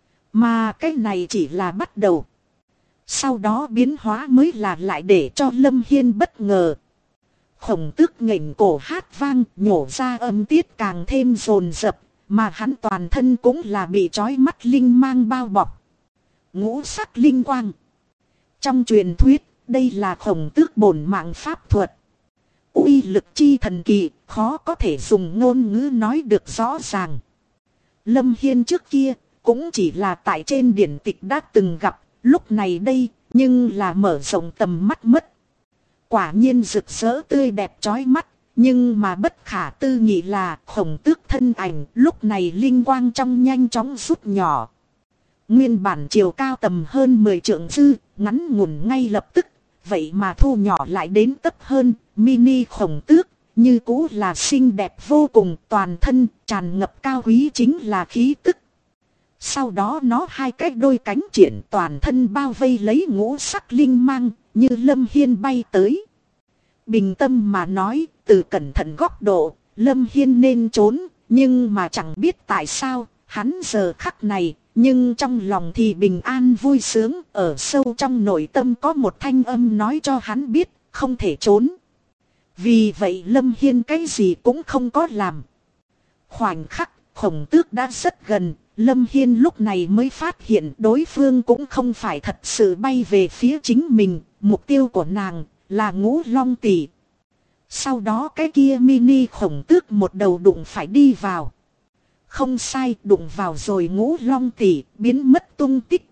Mà cái này chỉ là bắt đầu. Sau đó biến hóa mới là lại để cho Lâm Hiên bất ngờ. Khổng Tước nghển cổ hát vang, nhổ ra âm tiết càng thêm dồn dập, mà hắn toàn thân cũng là bị trói mắt linh mang bao bọc. Ngũ sắc linh quang. Trong truyền thuyết, đây là Khổng Tước bổn mạng pháp thuật. Uy lực chi thần kỳ, khó có thể dùng ngôn ngữ nói được rõ ràng. Lâm Hiên trước kia, cũng chỉ là tại trên điển tịch đã từng gặp, lúc này đây, nhưng là mở rộng tầm mắt mất. Quả nhiên rực rỡ tươi đẹp chói mắt, nhưng mà bất khả tư nghị là Khổng Tước thân ảnh lúc này linh quang trong nhanh chóng rút nhỏ. Nguyên bản chiều cao tầm hơn 10 trượng dư, ngắn ngủn ngay lập tức, vậy mà thu nhỏ lại đến tấp hơn, mini Khổng Tước, như cũ là xinh đẹp vô cùng, toàn thân tràn ngập cao quý chính là khí tức. Sau đó nó hai cái đôi cánh triển toàn thân bao vây lấy ngũ sắc linh mang, như Lâm Hiên bay tới. Bình tâm mà nói, từ cẩn thận góc độ, Lâm Hiên nên trốn, nhưng mà chẳng biết tại sao, hắn giờ khắc này, nhưng trong lòng thì bình an vui sướng, ở sâu trong nội tâm có một thanh âm nói cho hắn biết, không thể trốn. Vì vậy Lâm Hiên cái gì cũng không có làm. Khoảnh khắc, Khổng Tước đã rất gần, Lâm Hiên lúc này mới phát hiện đối phương cũng không phải thật sự bay về phía chính mình, mục tiêu của nàng là Ngũ Long Tỷ. Sau đó cái kia mini Khổng Tước một đầu đụng phải đi vào. Không sai, đụng vào rồi Ngũ Long Tỷ biến mất tung tích.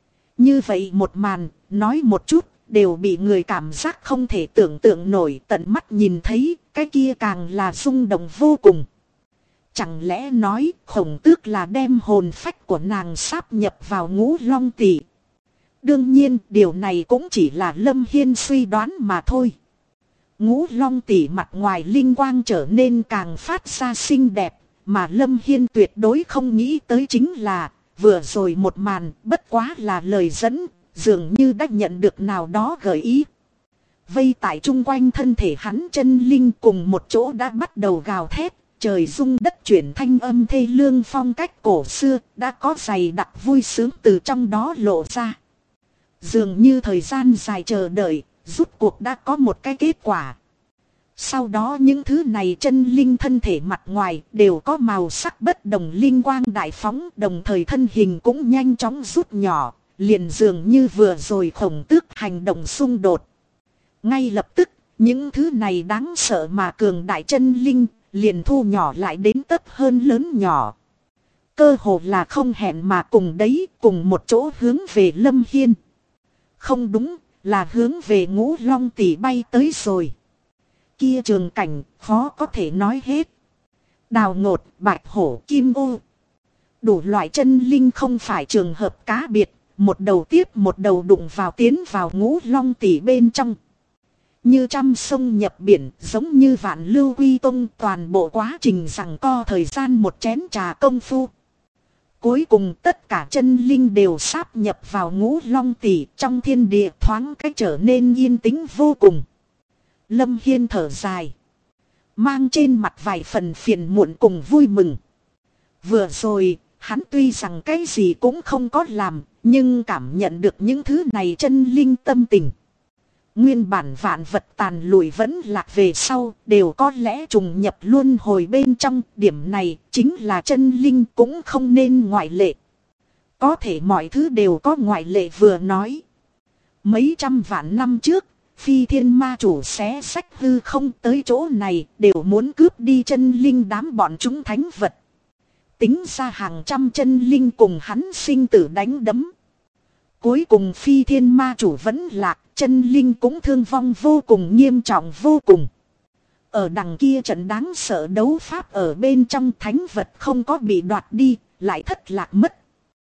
Như vậy một màn, nói một chút, đều bị người cảm giác không thể tưởng tượng nổi, tận mắt nhìn thấy, cái kia càng là rung động vô cùng. Chẳng lẽ nói Khổng Tước là đem hồn phách của nàng sáp nhập vào Ngũ Long Tỷ? Đương nhiên điều này cũng chỉ là Lâm Hiên suy đoán mà thôi. Ngũ Long Tỷ mặt ngoài linh quang trở nên càng phát ra xinh đẹp, mà Lâm Hiên tuyệt đối không nghĩ tới chính là vừa rồi một màn bất quá là lời dẫn, dường như đã nhận được nào đó gợi ý. Vây tại chung quanh thân thể hắn chân linh cùng một chỗ đã bắt đầu gào thét. Trời rung đất chuyển thanh âm thê lương phong cách cổ xưa đã có dày đặc vui sướng từ trong đó lộ ra. Dường như thời gian dài chờ đợi, rút cuộc đã có một cái kết quả. Sau đó những thứ này chân linh thân thể mặt ngoài đều có màu sắc bất đồng linh quang đại phóng, đồng thời thân hình cũng nhanh chóng rút nhỏ, liền dường như vừa rồi Khổng Tước hành động xung đột. Ngay lập tức, những thứ này đáng sợ mà cường đại chân linh liền thu nhỏ lại đến tấp hơn lớn nhỏ. Cơ hồ là không hẹn mà cùng đấy, cùng một chỗ hướng về Lâm Hiên. Không đúng, là hướng về Ngũ Long Tỷ bay tới rồi. Kia trường cảnh, khó có thể nói hết. Đào ngột, bạch hổ, kim ô. Đủ loại chân linh không phải trường hợp cá biệt, một đầu tiếp một đầu đụng vào tiến vào Ngũ Long Tỷ bên trong. Như trăm sông nhập biển, giống như vạn lưu quy tông, toàn bộ quá trình giằng co thời gian một chén trà công phu. Cuối cùng tất cả chân linh đều sáp nhập vào Ngũ Long Tỷ, trong thiên địa thoáng cách trở nên yên tĩnh vô cùng. Lâm Hiên thở dài, mang trên mặt vài phần phiền muộn cùng vui mừng. Vừa rồi, hắn tuy rằng cái gì cũng không có làm, nhưng cảm nhận được những thứ này chân linh tâm tình. Nguyên bản vạn vật tàn lụi vẫn lạc về sau, đều có lẽ trùng nhập luân hồi bên trong, điểm này chính là chân linh cũng không nên ngoại lệ. Có thể mọi thứ đều có ngoại lệ vừa nói. Mấy trăm vạn năm trước, Phi Thiên Ma Chủ xé sách hư không tới chỗ này, đều muốn cướp đi chân linh đám bọn chúng thánh vật. Tính ra hàng trăm chân linh cùng hắn sinh tử đánh đấm. Cuối cùng Phi Thiên Ma Chủ vẫn lạc, chân linh cũng thương vong vô cùng nghiêm trọng vô cùng. Ở đằng kia trận đáng sợ đấu pháp ở bên trong, thánh vật không có bị đoạt đi, lại thất lạc mất.